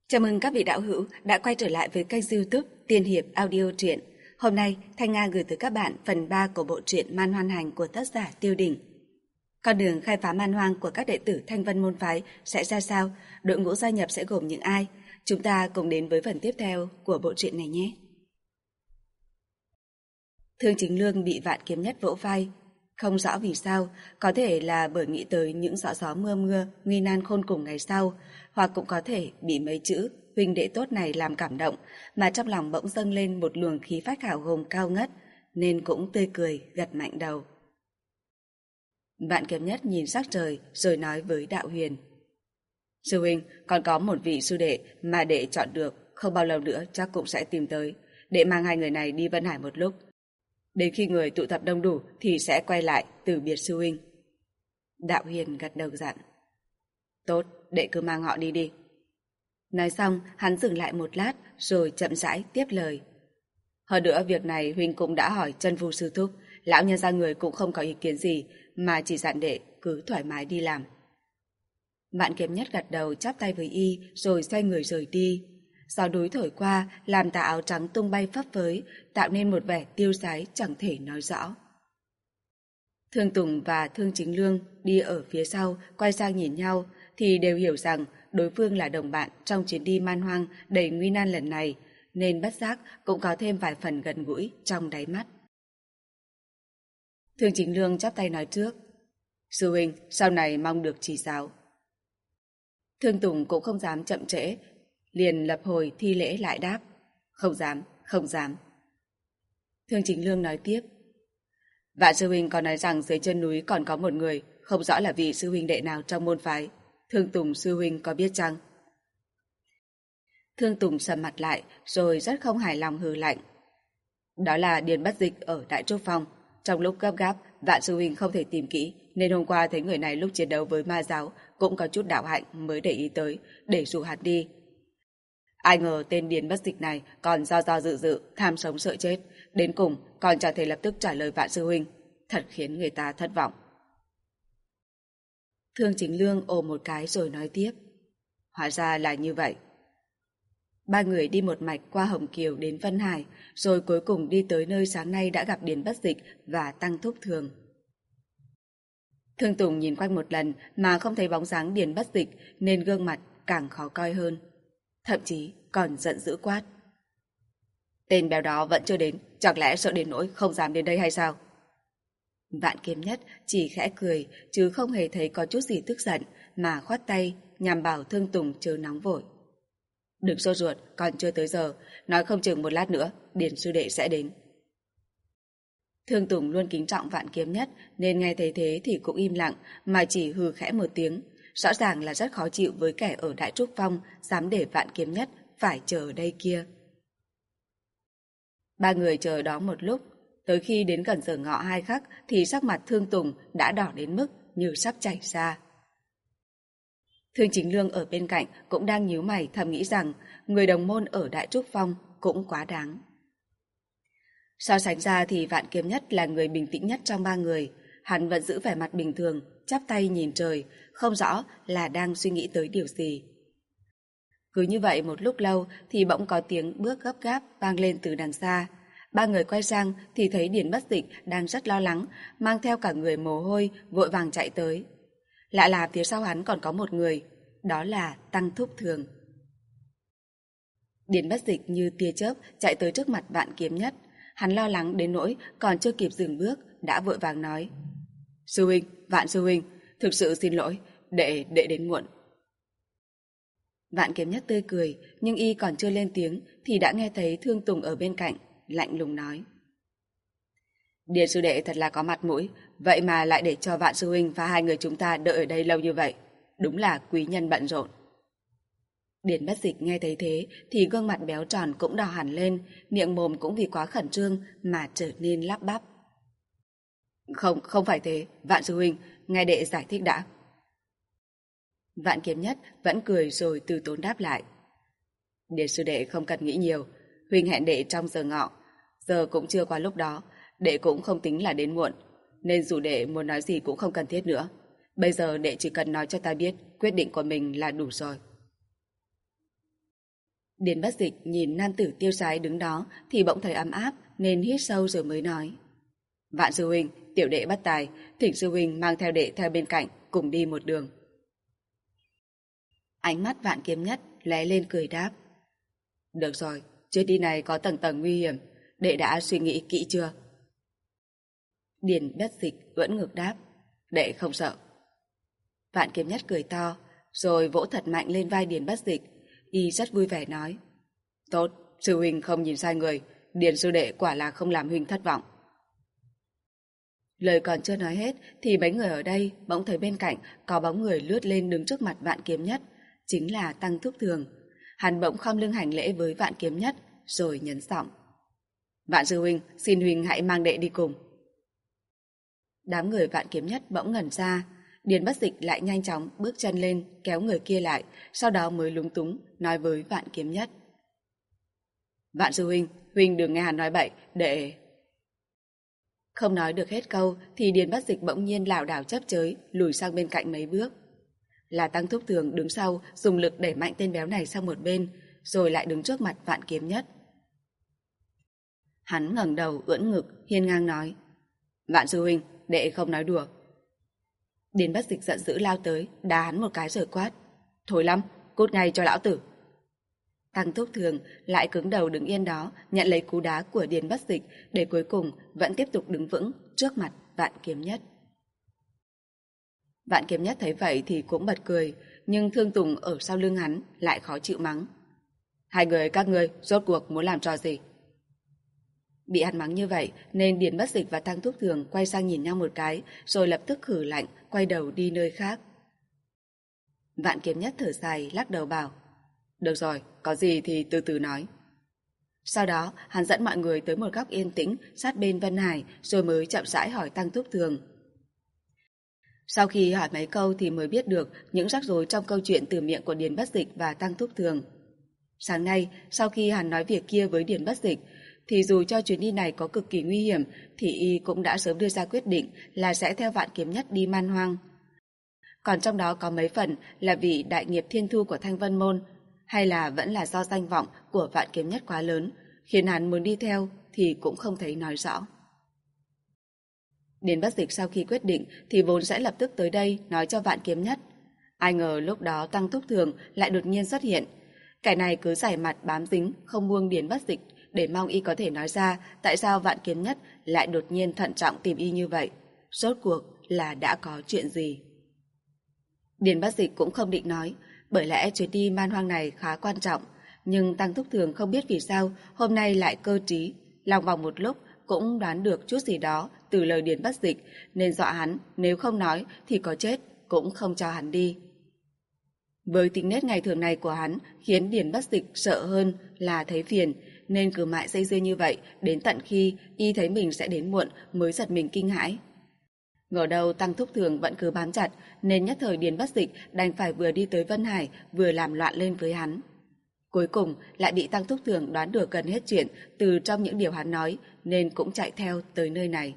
Chào mừng các vị đạo hữu đã quay trở lại với kênh YouTube Tiên Hiệp Audio Truyện. Hôm nay, Thanh Nga gửi tới các bạn phần 3 của bộ truyện Man Hoan Hành của tác giả Tiêu Đình. Con đường khai phá man hoang của các đệ tử Thanh Vân môn phái sẽ ra sao? Đội ngũ gia nhập sẽ gồm những ai? Chúng ta cùng đến với phần tiếp theo của bộ truyện này nhé. Thương Chính Lương bị Vạn Kiếm Nhất vỗ vai. Không rõ vì sao, có thể là bởi nghĩ tới những gió mưa, nguy nan khôn cùng ngày sau, hoặc cũng có thể bị mấy chữ huynh đệ tốt này làm cảm động, mà trong lòng bỗng dâng lên một luồng khí phách hào hùng cao ngất, nên cũng tươi cười gật mạnh đầu. Vạn Kiếm Nhất nhìn sắc trời rồi nói với Đạo Huyền: Sư huynh, còn có một vị sư đệ mà đệ chọn được, không bao lâu nữa chắc cũng sẽ tìm tới, đệ mang hai người này đi Vân Hải một lúc. Đến khi người tụ tập đông đủ thì sẽ quay lại từ biệt sư huynh. Đạo Huyền gật đầu dặn: Tốt, đệ cứ mang họ đi đi. Nói xong, hắn dừng lại một lát rồi chậm rãi tiếp lời: Hơn nữa việc này huynh cũng đã hỏi Chân Vu sư thúc, lão nhân gia người cũng không có ý kiến gì, mà chỉ dặn đệ cứ thoải mái đi làm. Vạn Kiếm Nhất gật đầu chắp tay với y rồi xoay người rời đi. Gió núi thổi qua làm tà áo trắng tung bay phấp phới, tạo nên một vẻ tiêu sái chẳng thể nói rõ. Thương Tùng và Thương Chính Lương đi ở phía sau quay sang nhìn nhau thì đều hiểu rằng đối phương là đồng bạn trong chuyến đi man hoang đầy nguy nan lần này, nên bất giác cũng có thêm vài phần gần gũi trong đáy mắt. Thương Chính Lương chắp tay nói trước: Sư huynh, sau này mong được chỉ giáo. Thương Tùng cũng không dám chậm trễ, liền lập hồi thi lễ lại đáp: Không dám, không dám. Thương Chính Lương nói tiếp: Vạn sư huynh còn nói rằng dưới chân núi còn có một người, không rõ là vị sư huynh đệ nào trong môn phái. Thương Tùng sư huynh có biết chăng? Thương Tùng sầm mặt lại rồi rất không hài lòng hừ lạnh: Đó là Điền Bất Dịch ở Đại Trúc Phong. Trong lúc gấp gáp, Vạn sư huynh không thể tìm kỹ, nên hôm qua thấy người này lúc chiến đấu với ma giáo cũng có chút đạo hạnh mới để ý tới, để rủ hắn đi. Ai ngờ tên Điền Bất Dịch này còn do dự, tham sống sợ chết, đến cùng còn chẳng thể lập tức trả lời Vạn sư huynh, thật khiến người ta thất vọng. Thương Chính Lương ồ một cái rồi nói tiếp: Hóa ra là như vậy. Ba người đi một mạch qua Hồng Kiều đến Vân Hải, rồi cuối cùng đi tới nơi sáng nay đã gặp Điền Bất Dịch và Tăng Thúc Thường. Thương Tùng nhìn quanh một lần mà không thấy bóng dáng Điền Bất Dịch, nên gương mặt càng khó coi hơn, thậm chí còn giận dữ quát: Tên béo đó vẫn chưa đến, chẳng lẽ sợ đến nỗi không dám đến đây hay sao? Vạn Kiếm Nhất chỉ khẽ cười, chứ không hề thấy có chút gì tức giận, mà khoát tay nhằm bảo Thương Tùng chớ nóng vội. Đừng sốt ruột, còn chưa tới giờ, nói không chừng một lát nữa Điền sư đệ sẽ đến. Thương Tùng luôn kính trọng Vạn Kiếm Nhất, nên nghe thấy thế thì cũng im lặng, mà chỉ hừ khẽ một tiếng, rõ ràng là rất khó chịu với kẻ ở Đại Trúc Phong dám để Vạn Kiếm Nhất phải chờ ở đây kia. Ba người chờ đó một lúc, tới khi đến gần giờ ngọ 2 khắc thì sắc mặt Thương Tùng đã đỏ đến mức như sắp chảy ra. Thương Chính Lương ở bên cạnh cũng đang nhíu mày thầm nghĩ rằng người đồng môn ở Đại Trúc Phong cũng quá đáng. So sánh ra thì Vạn Kiếm Nhất là người bình tĩnh nhất trong ba người, hắn vẫn giữ vẻ mặt bình thường, chắp tay nhìn trời, không rõ là đang suy nghĩ tới điều gì. Cứ như vậy một lúc lâu thì bỗng có tiếng bước gấp gáp vang lên từ đằng xa. Ba người quay sang thì thấy Điền Bất Dịch đang rất lo lắng, mang theo cả người mồ hôi, vội vàng chạy tới. Lạ là phía sau hắn còn có một người, đó là Tăng Thúc Thường. Điền Bất Dịch như tia chớp chạy tới trước mặt Vạn Kiếm Nhất. Hắn lo lắng đến nỗi còn chưa kịp dừng bước đã vội vàng nói: Sư huynh, Vạn sư huynh, thực sự xin lỗi, đệ đến muộn. Vạn Kiếm Nhất tươi cười, nhưng y còn chưa lên tiếng thì đã nghe thấy Thương Tùng ở bên cạnh lạnh lùng nói: Điền sư đệ thật là có mặt mũi, vậy mà lại để cho Vạn sư huynh và hai người chúng ta đợi ở đây lâu như vậy, đúng là quý nhân bận rộn. Điền Bất Dịch nghe thấy thế thì gương mặt béo tròn cũng đỏ hẳn lên, miệng mồm cũng vì quá khẩn trương mà trở nên lắp bắp: Không phải thế, Vạn sư huynh, nghe đệ giải thích đã. Vạn Kiếm Nhất vẫn cười rồi từ tốn đáp lại: Điền sư đệ không cần nghĩ nhiều, huynh hẹn đệ trong giờ ngọ, giờ cũng chưa qua lúc đó, đệ cũng không tính là đến muộn, nên dù đệ muốn nói gì cũng không cần thiết nữa. Bây giờ đệ chỉ cần nói cho ta biết quyết định của mình là đủ rồi. Điền Bất Dịch nhìn nam tử tiêu sái đứng đó thì bỗng thấy ấm áp nên hít sâu rồi mới nói. Vạn sư huynh, tiểu đệ bất tài, thỉnh sư huynh mang theo đệ theo bên cạnh, cùng đi một đường. Ánh mắt Vạn Kiếm Nhất lóe lên cười đáp. Được rồi, chuyến đi này có tầng tầng nguy hiểm, đệ đã suy nghĩ kỹ chưa? Điền Bất Dịch ưỡn ngực đáp. Đệ không sợ. Vạn Kiếm Nhất cười to, rồi vỗ thật mạnh lên vai Điền Bất Dịch. Y rất vui vẻ nói. Tốt, sư huynh không nhìn sai người, Điền sư đệ quả là không làm huynh thất vọng. Lời còn chưa nói hết thì mấy người ở đây bỗng thấy bên cạnh có bóng người lướt lên đứng trước mặt Vạn Kiếm Nhất, chính là Tăng Thúc Thường. Hắn bỗng khom lưng hành lễ với Vạn Kiếm Nhất rồi nhấn giọng. Vạn sư huynh, xin huynh hãy mang đệ đi cùng. Đám người Vạn Kiếm Nhất bỗng ngẩn ra, Điền Bất Dịch lại nhanh chóng bước chân lên kéo người kia lại, sau đó mới lúng túng nói với Vạn Kiếm Nhất. Vạn sư huynh, huynh đừng nghe hắn nói bậy, đệ... Không nói được hết câu thì Điền Bất Dịch bỗng nhiên lảo đảo chớp chới lùi sang bên cạnh mấy bước. Là Tăng Thúc Thường đứng sau dùng lực đẩy mạnh tên béo này sang một bên, rồi lại đứng trước mặt Vạn Kiếm Nhất. Hắn ngẩng đầu ưỡn ngực hiên ngang nói. Vạn sư huynh, đệ không nói đùa. Điền Bất Dịch giận dữ lao tới, đá hắn một cái rồi quát. Thối lắm, cút ngay cho lão tử. Tăng Thúc Thường lại cứng đầu đứng yên đó, nhận lấy cú đá của Điền Bất Dịch để cuối cùng vẫn tiếp tục đứng vững trước mặt Vạn Kiếm Nhất. Vạn Kiếm Nhất thấy vậy thì cũng bật cười, nhưng Thương Tùng ở sau lưng hắn lại khó chịu mắng. Hai người các ngươi rốt cuộc muốn làm trò gì? Bị hắn mắng như vậy nên Điền Bất Dịch và Tăng Thúc Thường quay sang nhìn nhau một cái rồi lập tức hử lạnh quay đầu đi nơi khác. Vạn Kiếm Nhất thở dài lắc đầu bảo. Được rồi, có gì thì từ từ nói. Sau đó hắn dẫn mọi người tới một góc yên tĩnh sát bên Vân Hải rồi mới chậm rãi hỏi Tăng Thúc Thường. Sau khi hỏi mấy câu thì mới biết được những rắc rối trong câu chuyện từ miệng của Điền Bất Dịch và Tăng Thúc Thường. Sáng nay, sau khi hắn nói việc kia với Điền Bất Dịch, thì dù cho chuyến đi này có cực kỳ nguy hiểm thì y cũng đã sớm đưa ra quyết định là sẽ theo Vạn Kiếm Nhất đi Man Hoang. Còn trong đó có mấy phần là vì đại nghiệp thiên thu của Thanh Vân Môn, hay là vẫn là do danh vọng của Vạn Kiếm Nhất quá lớn, khiến hắn muốn đi theo thì cũng không thấy nói rõ. Điền Bất Dịch sau khi quyết định thì vốn sẽ lập tức tới đây nói cho Vạn Kiếm Nhất. Ai ngờ lúc đó Tăng Thúc Thường lại đột nhiên xuất hiện. Kẻ này cứ giày mặt bám dính không buông Điền Bất Dịch để mong y có thể nói ra tại sao Vạn Kiếm Nhất lại đột nhiên thận trọng tìm y như vậy. Rốt cuộc là đã có chuyện gì? Điền Bất Dịch cũng không định nói, bởi lẽ chuyến đi Man Hoang này khá quan trọng, nhưng Tăng Thúc Thường không biết vì sao hôm nay lại cơ trí, lòng vòng một lúc cũng đoán được chút gì đó từ lời Điền Bất Dịch, nên dọa hắn nếu không nói thì có chết cũng không cho hắn đi. Với tính nết ngày thường này của hắn khiến Điền Bất Dịch sợ hơn là thấy phiền, nên cứ mãi dây dưa như vậy đến tận khi y thấy mình sẽ đến muộn mới giật mình kinh hãi. Ngờ đâu Tăng Thúc Thường vẫn cứ bám chặt, nên nhất thời Điền Bất Dịch đành phải vừa đi tới Vân Hải vừa làm loạn lên với hắn. Cuối cùng lại bị Tăng Thúc Thường đoán được gần hết chuyện từ trong những điều hắn nói, nên cũng chạy theo tới nơi này.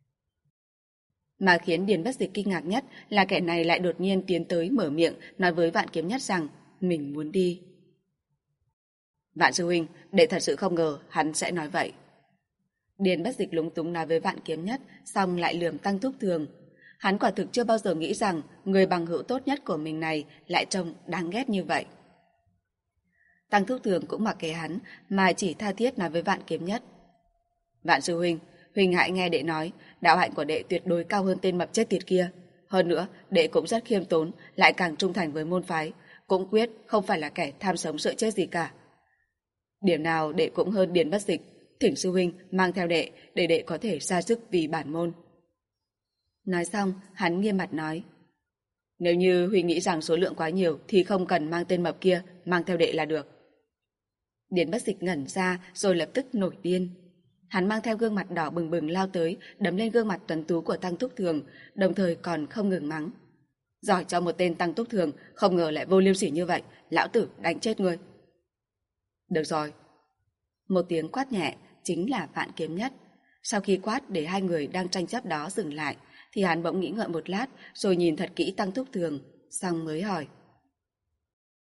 Mà khiến Điền Bất Dịch kinh ngạc nhất là kẻ này lại đột nhiên tiến tới mở miệng nói với Vạn Kiếm Nhất rằng mình muốn đi. Vạn sư huynh, đệ thật sự không ngờ hắn sẽ nói vậy. Điền Bất Dịch lúng túng nói với Vạn Kiếm Nhất, xong lại lườm Tăng Thúc Thường. Hắn quả thực chưa bao giờ nghĩ rằng người bằng hữu tốt nhất của mình này lại trông đáng ghét như vậy. Tăng Thúc Thường cũng mặc kệ hắn mà chỉ tha thiết nói với Vạn Kiếm Nhất. Vạn sư huynh, huynh hãy nghe đệ nói, đạo hạnh của đệ tuyệt đối cao hơn tên mập chết tiệt kia. Hơn nữa, đệ cũng rất khiêm tốn, lại càng trung thành với môn phái, cũng quyết không phải là kẻ tham sống sợ chết gì cả. Điểm nào đệ cũng hơn Điền Bất Dịch, thỉnh sư huynh mang theo đệ để đệ có thể ra sức vì bản môn. Nói xong, hắn nghiêm mặt nói. Nếu như huynh nghĩ rằng số lượng quá nhiều thì không cần mang tên mập kia, mang theo đệ là được. Điền Bất Dịch ngẩn ra rồi lập tức nổi điên. Hắn mang theo gương mặt đỏ bừng bừng lao tới, đấm lên gương mặt tuấn tú của Tăng Thúc Thường, đồng thời còn không ngừng mắng. Giỏi cho một tên Tăng Túc Thường, không ngờ lại vô liêm sỉ như vậy, lão tử đánh chết ngươi. Được rồi. Một tiếng quát nhẹ chính là Vạn Kiếm Nhất. Sau khi quát để hai người đang tranh chấp đó dừng lại, thì hắn bỗng nghĩ ngợi một lát rồi nhìn thật kỹ Tăng Túc Thường, xong mới hỏi.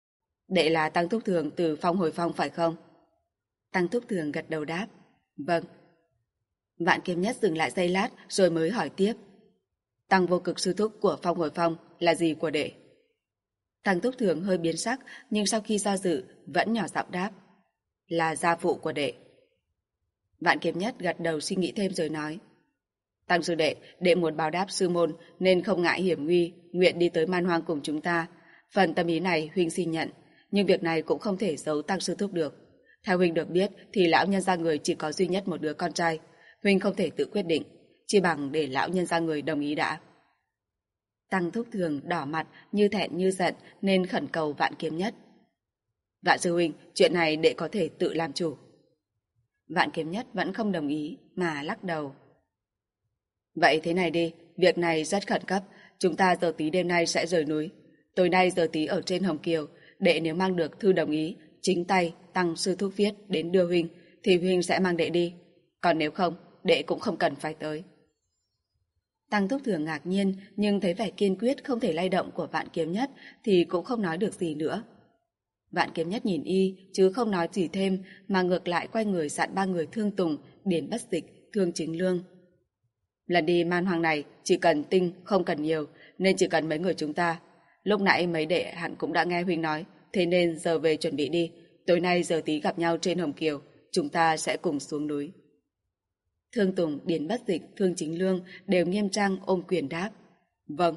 Đệ là Tăng Thúc Thường từ Phong Hồi Phong phải không? Tăng Thúc Thường gật đầu đáp. Vâng. Vạn Kiếm Nhất dừng lại giây lát rồi mới hỏi tiếp. Tăng Vô Cực sư thúc của Phong Hồi Phong là gì của đệ? Tăng Thúc Thường hơi biến sắc, nhưng sau khi do dự vẫn nhỏ giọng đáp. Là gia phụ của đệ. Vạn Kiếm Nhất gật đầu suy nghĩ thêm rồi nói. Tăng sư đệ, đệ muốn báo đáp sư môn nên không ngại hiểm nguy, nguyện đi tới Man Hoang cùng chúng ta. Phần tâm ý này huynh xin nhận, nhưng việc này cũng không thể giấu Tăng sư thúc được. Theo huynh được biết thì lão nhân gia người chỉ có duy nhất một đứa con trai, huynh không thể tự quyết định, chỉ bằng để lão nhân gia người đồng ý đã. Tăng Thúc Thường đỏ mặt như thẹn như giận nên khẩn cầu Vạn Kiếm Nhất. Vạn sư huynh, chuyện này đệ có thể tự làm chủ. Vạn Kiếm Nhất vẫn không đồng ý mà lắc đầu. Vậy thế này đi, việc này rất khẩn cấp, chúng ta giờ tí đêm nay sẽ rời núi. Tối nay giờ tí ở trên Hồng Kiều, đệ nếu mang được thư đồng ý, chính tay Tăng sư thúc viết đến đưa huynh, thì huynh sẽ mang đệ đi. Còn nếu không, đệ cũng không cần phải tới. Tăng Thúc Thường ngạc nhiên, nhưng thấy vẻ kiên quyết không thể lay động của Vạn Kiếm Nhất thì cũng không nói được gì nữa. Vạn Kiếm Nhất nhìn y, chứ không nói gì thêm, mà ngược lại quay người dặn ba người Thương Tùng, Điền Bất Dịch, Thương Chính Lương. Lần đi Man Hoang này chỉ cần tinh, không cần nhiều, nên chỉ cần mấy người chúng ta. Lúc nãy mấy đệ hẳn cũng đã nghe huynh nói, thế nên giờ về chuẩn bị đi. Tối nay giờ tí gặp nhau trên Hồng Kiều, chúng ta sẽ cùng xuống núi. Thương Tùng, Điền Bất Dịch, Thương Chính Lương đều nghiêm trang ôm quyền đáp. Vâng.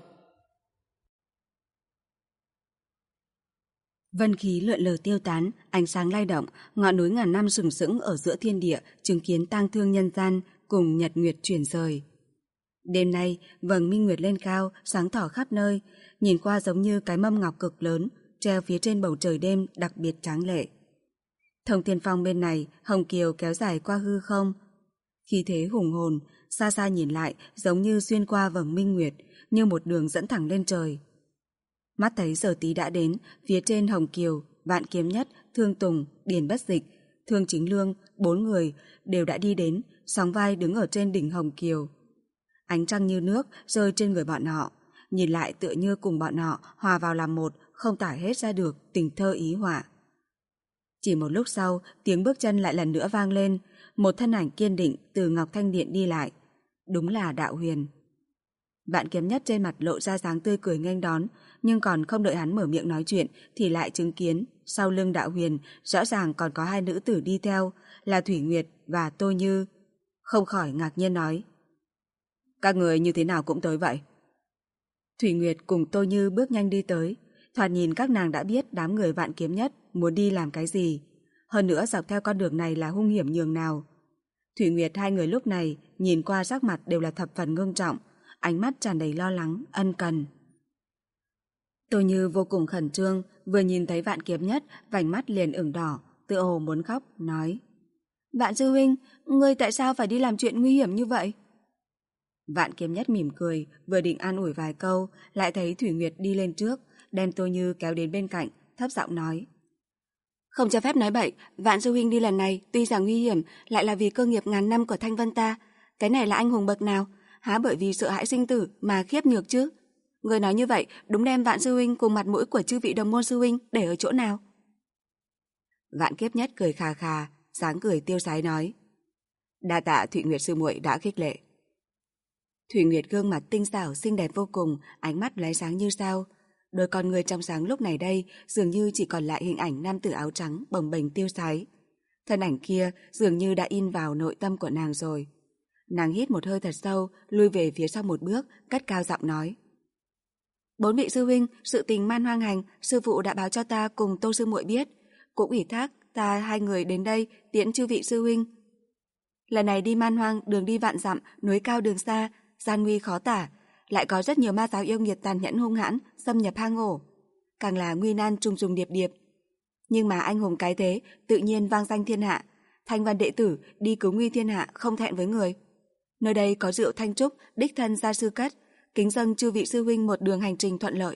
Vân khí lượn lờ tiêu tán, ánh sáng lay động, ngọn núi ngàn năm sừng sững ở giữa thiên địa chứng kiến tang thương nhân gian cùng nhật nguyệt chuyển rời. Đêm nay, vầng minh nguyệt lên cao, sáng tỏ khắp nơi, nhìn qua giống như cái mâm ngọc cực lớn, treo phía trên bầu trời đêm đặc biệt tráng lệ. Thông Thiên Phong bên này, Hồng Kiều kéo dài qua hư không. Khí thế hùng hồn, xa xa nhìn lại giống như xuyên qua vầng minh nguyệt, như một đường dẫn thẳng lên trời. Mắt thấy giờ tí đã đến, phía trên Hồng Kiều, Vạn Kiếm Nhất, Thương Tùng, Điền Bất Dịch, Thương Chính Lương, 4 người đều đã đi đến, sóng vai đứng ở trên đỉnh Hồng Kiều. Ánh trăng như nước rơi trên người bọn họ, nhìn lại tựa như cùng bọn họ hòa vào làm một, không tả hết ra được tình thơ ý họa. Chỉ một lúc sau, tiếng bước chân lại lần nữa vang lên, một thân ảnh kiên định từ Ngọc Thanh Điện đi lại. Đúng là Đạo Huyền. Vạn Kiếm Nhất trên mặt lộ ra dáng tươi cười nghênh đón, nhưng còn không đợi hắn mở miệng nói chuyện thì lại chứng kiến sau lưng Đạo Huyền rõ ràng còn có hai nữ tử đi theo, là Thủy Nguyệt và Tô Như. Không khỏi ngạc nhiên nói. Các người như thế nào cũng tới vậy? Thủy Nguyệt cùng Tô Như bước nhanh đi tới, thoạt nhìn các nàng đã biết đám người Vạn Kiếm Nhất muốn đi làm cái gì. Hơn nữa dọc theo con đường này là hung hiểm nhường nào. Thủy Nguyệt hai người lúc này nhìn qua sắc mặt đều là thập phần ngưng trọng, ánh mắt tràn đầy lo lắng, ân cần. Tô Như vô cùng khẩn trương, vừa nhìn thấy Vạn Kiếm Nhất, vành mắt liền ửng đỏ, tựa hồ muốn khóc, nói. Vạn sư huynh, ngươi tại sao phải đi làm chuyện nguy hiểm như vậy? Vạn Kiếm Nhất mỉm cười, vừa định an ủi vài câu, lại thấy Thủy Nguyệt đi lên trước, đem Tô Như kéo đến bên cạnh, thấp giọng nói. Không cho phép nói bậy, Vạn sư huynh đi lần này tuy rằng nguy hiểm, lại là vì cơ nghiệp ngàn năm của Thanh Vân ta. Cái này là anh hùng bậc nào? Há bởi vì sợ hãi sinh tử mà khiếp nhược chứ? Người nói như vậy, đúng đem Vạn sư huynh cùng mặt mũi của chư vị đồng môn sư huynh để ở chỗ nào? Vạn Kiếp Nhất cười khà khà, dáng cười tiêu sái nói. Đa tạ Thủy Nguyệt sư muội đã khích lệ. Thủy Nguyệt gương mặt tinh xảo xinh đẹp vô cùng, ánh mắt lóe sáng như sao. Đôi con người trong sáng lúc này đây dường như chỉ còn lại hình ảnh nam tử áo trắng bồng bềnh tiêu sái. Thân ảnh kia dường như đã in vào nội tâm của nàng rồi. Nàng hít một hơi thật sâu, lui về phía sau một bước, cất cao giọng nói. 4 vị sư huynh, sự tình Man Hoang hành, sư phụ đã báo cho ta cùng Tô sư muội biết, cũng ủy thác ta hai người đến đây tiễn chư vị sư huynh. Lần này đi Man Hoang, đường đi vạn dặm, núi cao đường xa, gian nguy khó tả, lại có rất nhiều ma giáo yêu nghiệt tàn nhẫn hung hãn xâm nhập hang ổ, càng là nguy nan trùng trùng điệp điệp. Nhưng mà anh hùng cái thế tự nhiên vang danh thiên hạ, Thanh Văn đệ tử đi cứu nguy thiên hạ không thẹn với người. Nơi đây có rượu thanh trúc đích thân gia sư cất, kính dâng chư vị sư huynh một đường hành trình thuận lợi.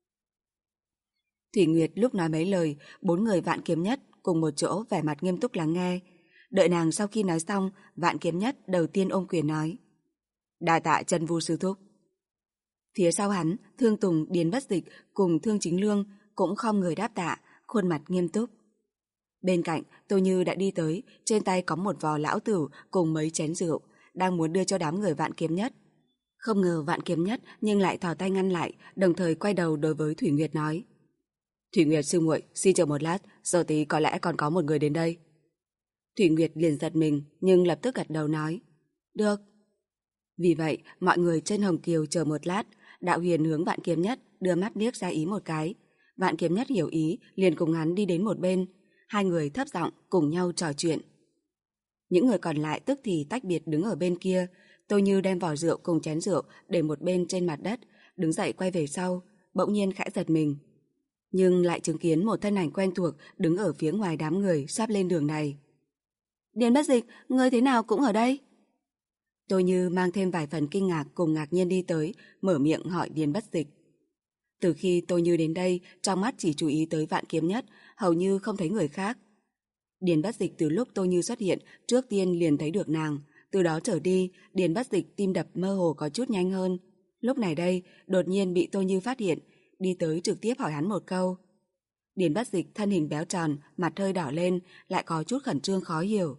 Thủy Nguyệt lúc nói mấy lời, 4 người Vạn Kiếm Nhất cùng một chỗ vẻ mặt nghiêm túc lắng nghe. Đợi nàng sau khi nói xong, Vạn Kiếm Nhất đầu tiên ôm quyền nói. Đa tạ Chân Vu sư thúc. Phía sau hắn, Thương Tùng, Điền Bất Dịch cùng Thương Chính Lương cũng không người đáp tạ, khuôn mặt nghiêm túc. Bên cạnh, Tô Như đã đi tới, trên tay có một vò lão tử cùng mấy chén rượu, đang muốn đưa cho đám người Vạn Kiếm Nhất. Không ngờ Vạn Kiếm Nhất nhưng lại thò tay ngăn lại, đồng thời quay đầu đối với Thủy Nguyệt nói: Thủy Nguyệt sư muội, xin chờ một lát, giờ tí có lẽ còn có một người đến đây. Thủy Nguyệt liền giật mình, nhưng lập tức gật đầu nói: Được. Vì vậy, mọi người trên Hồng Kiều chờ một lát, Đạo Huyền hướng Vạn Kiếm Nhất đưa mắt liếc ra ý một cái. Vạn Kiếm Nhất hiểu ý, liền cùng hắn đi đến một bên. Hai người thấp giọng cùng nhau trò chuyện. Những người còn lại tức thì tách biệt đứng ở bên kia. Tô Như đem vỏ rượu cùng chén rượu để một bên trên mặt đất, đứng dậy quay về sau, bỗng nhiên khẽ giật mình. Nhưng lại chứng kiến một thân ảnh quen thuộc đứng ở phía ngoài đám người sắp lên đường này. Điền Bất Dịch, ngươi thế nào cũng ở đây? Tô Như mang thêm vài phần kinh ngạc cùng ngạc nhiên đi tới, mở miệng hỏi Điền Bất Dịch. Từ khi Tô Như đến đây, trong mắt chỉ chú ý tới Vạn Kiếm Nhất, hầu như không thấy người khác. Điền Bất Dịch từ lúc Tô Như xuất hiện, trước tiên liền thấy được nàng. Từ đó trở đi, Điền Bất Dịch tim đập mơ hồ có chút nhanh hơn. Lúc này đây, đột nhiên bị Tô Như phát hiện, đi tới trực tiếp hỏi hắn một câu. Điền Bất Dịch thân hình béo tròn, mặt hơi đỏ lên, lại có chút khẩn trương khó hiểu.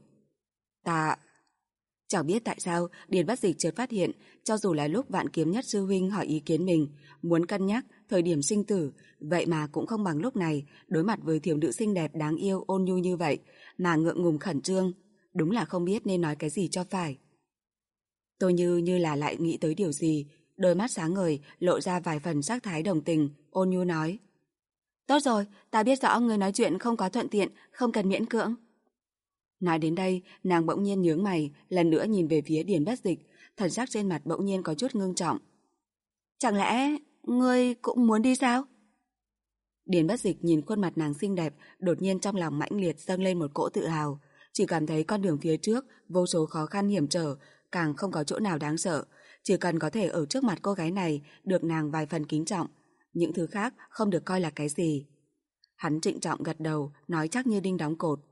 Chẳng biết tại sao, Điền Bất Dịch chợt phát hiện, cho dù là lúc Vạn Kiếm Nhất sư huynh hỏi ý kiến mình, muốn cân nhắc thời điểm sinh tử, vậy mà cũng không bằng lúc này, đối mặt với thiếu nữ xinh đẹp đáng yêu ôn nhu như vậy, mà ngượng ngùng khẩn trương, đúng là không biết nên nói cái gì cho phải. Tô Như là lại nghĩ tới điều gì, đôi mắt sáng ngời, lộ ra vài phần sắc thái đồng tình, ôn nhu nói: Tốt rồi, ta biết rõ người nói chuyện không có thuận tiện, không cần miễn cưỡng. Nói đến đây, nàng bỗng nhiên nhướng mày, lần nữa nhìn về phía Điền Bất Dịch, thần sắc trên mặt bỗng nhiên có chút ngưng trọng. Chẳng lẽ ngươi cũng muốn đi sao? Điền Bất Dịch nhìn khuôn mặt nàng xinh đẹp, đột nhiên trong lòng mãnh liệt dâng lên một cỗ tự hào, chỉ cảm thấy con đường phía trước vô số khó khăn hiểm trở, càng không có chỗ nào đáng sợ, chỉ cần có thể ở trước mặt cô gái này được nàng vài phần kính trọng, những thứ khác không được coi là cái gì. Hắn trịnh trọng gật đầu, nói chắc như đinh đóng cột.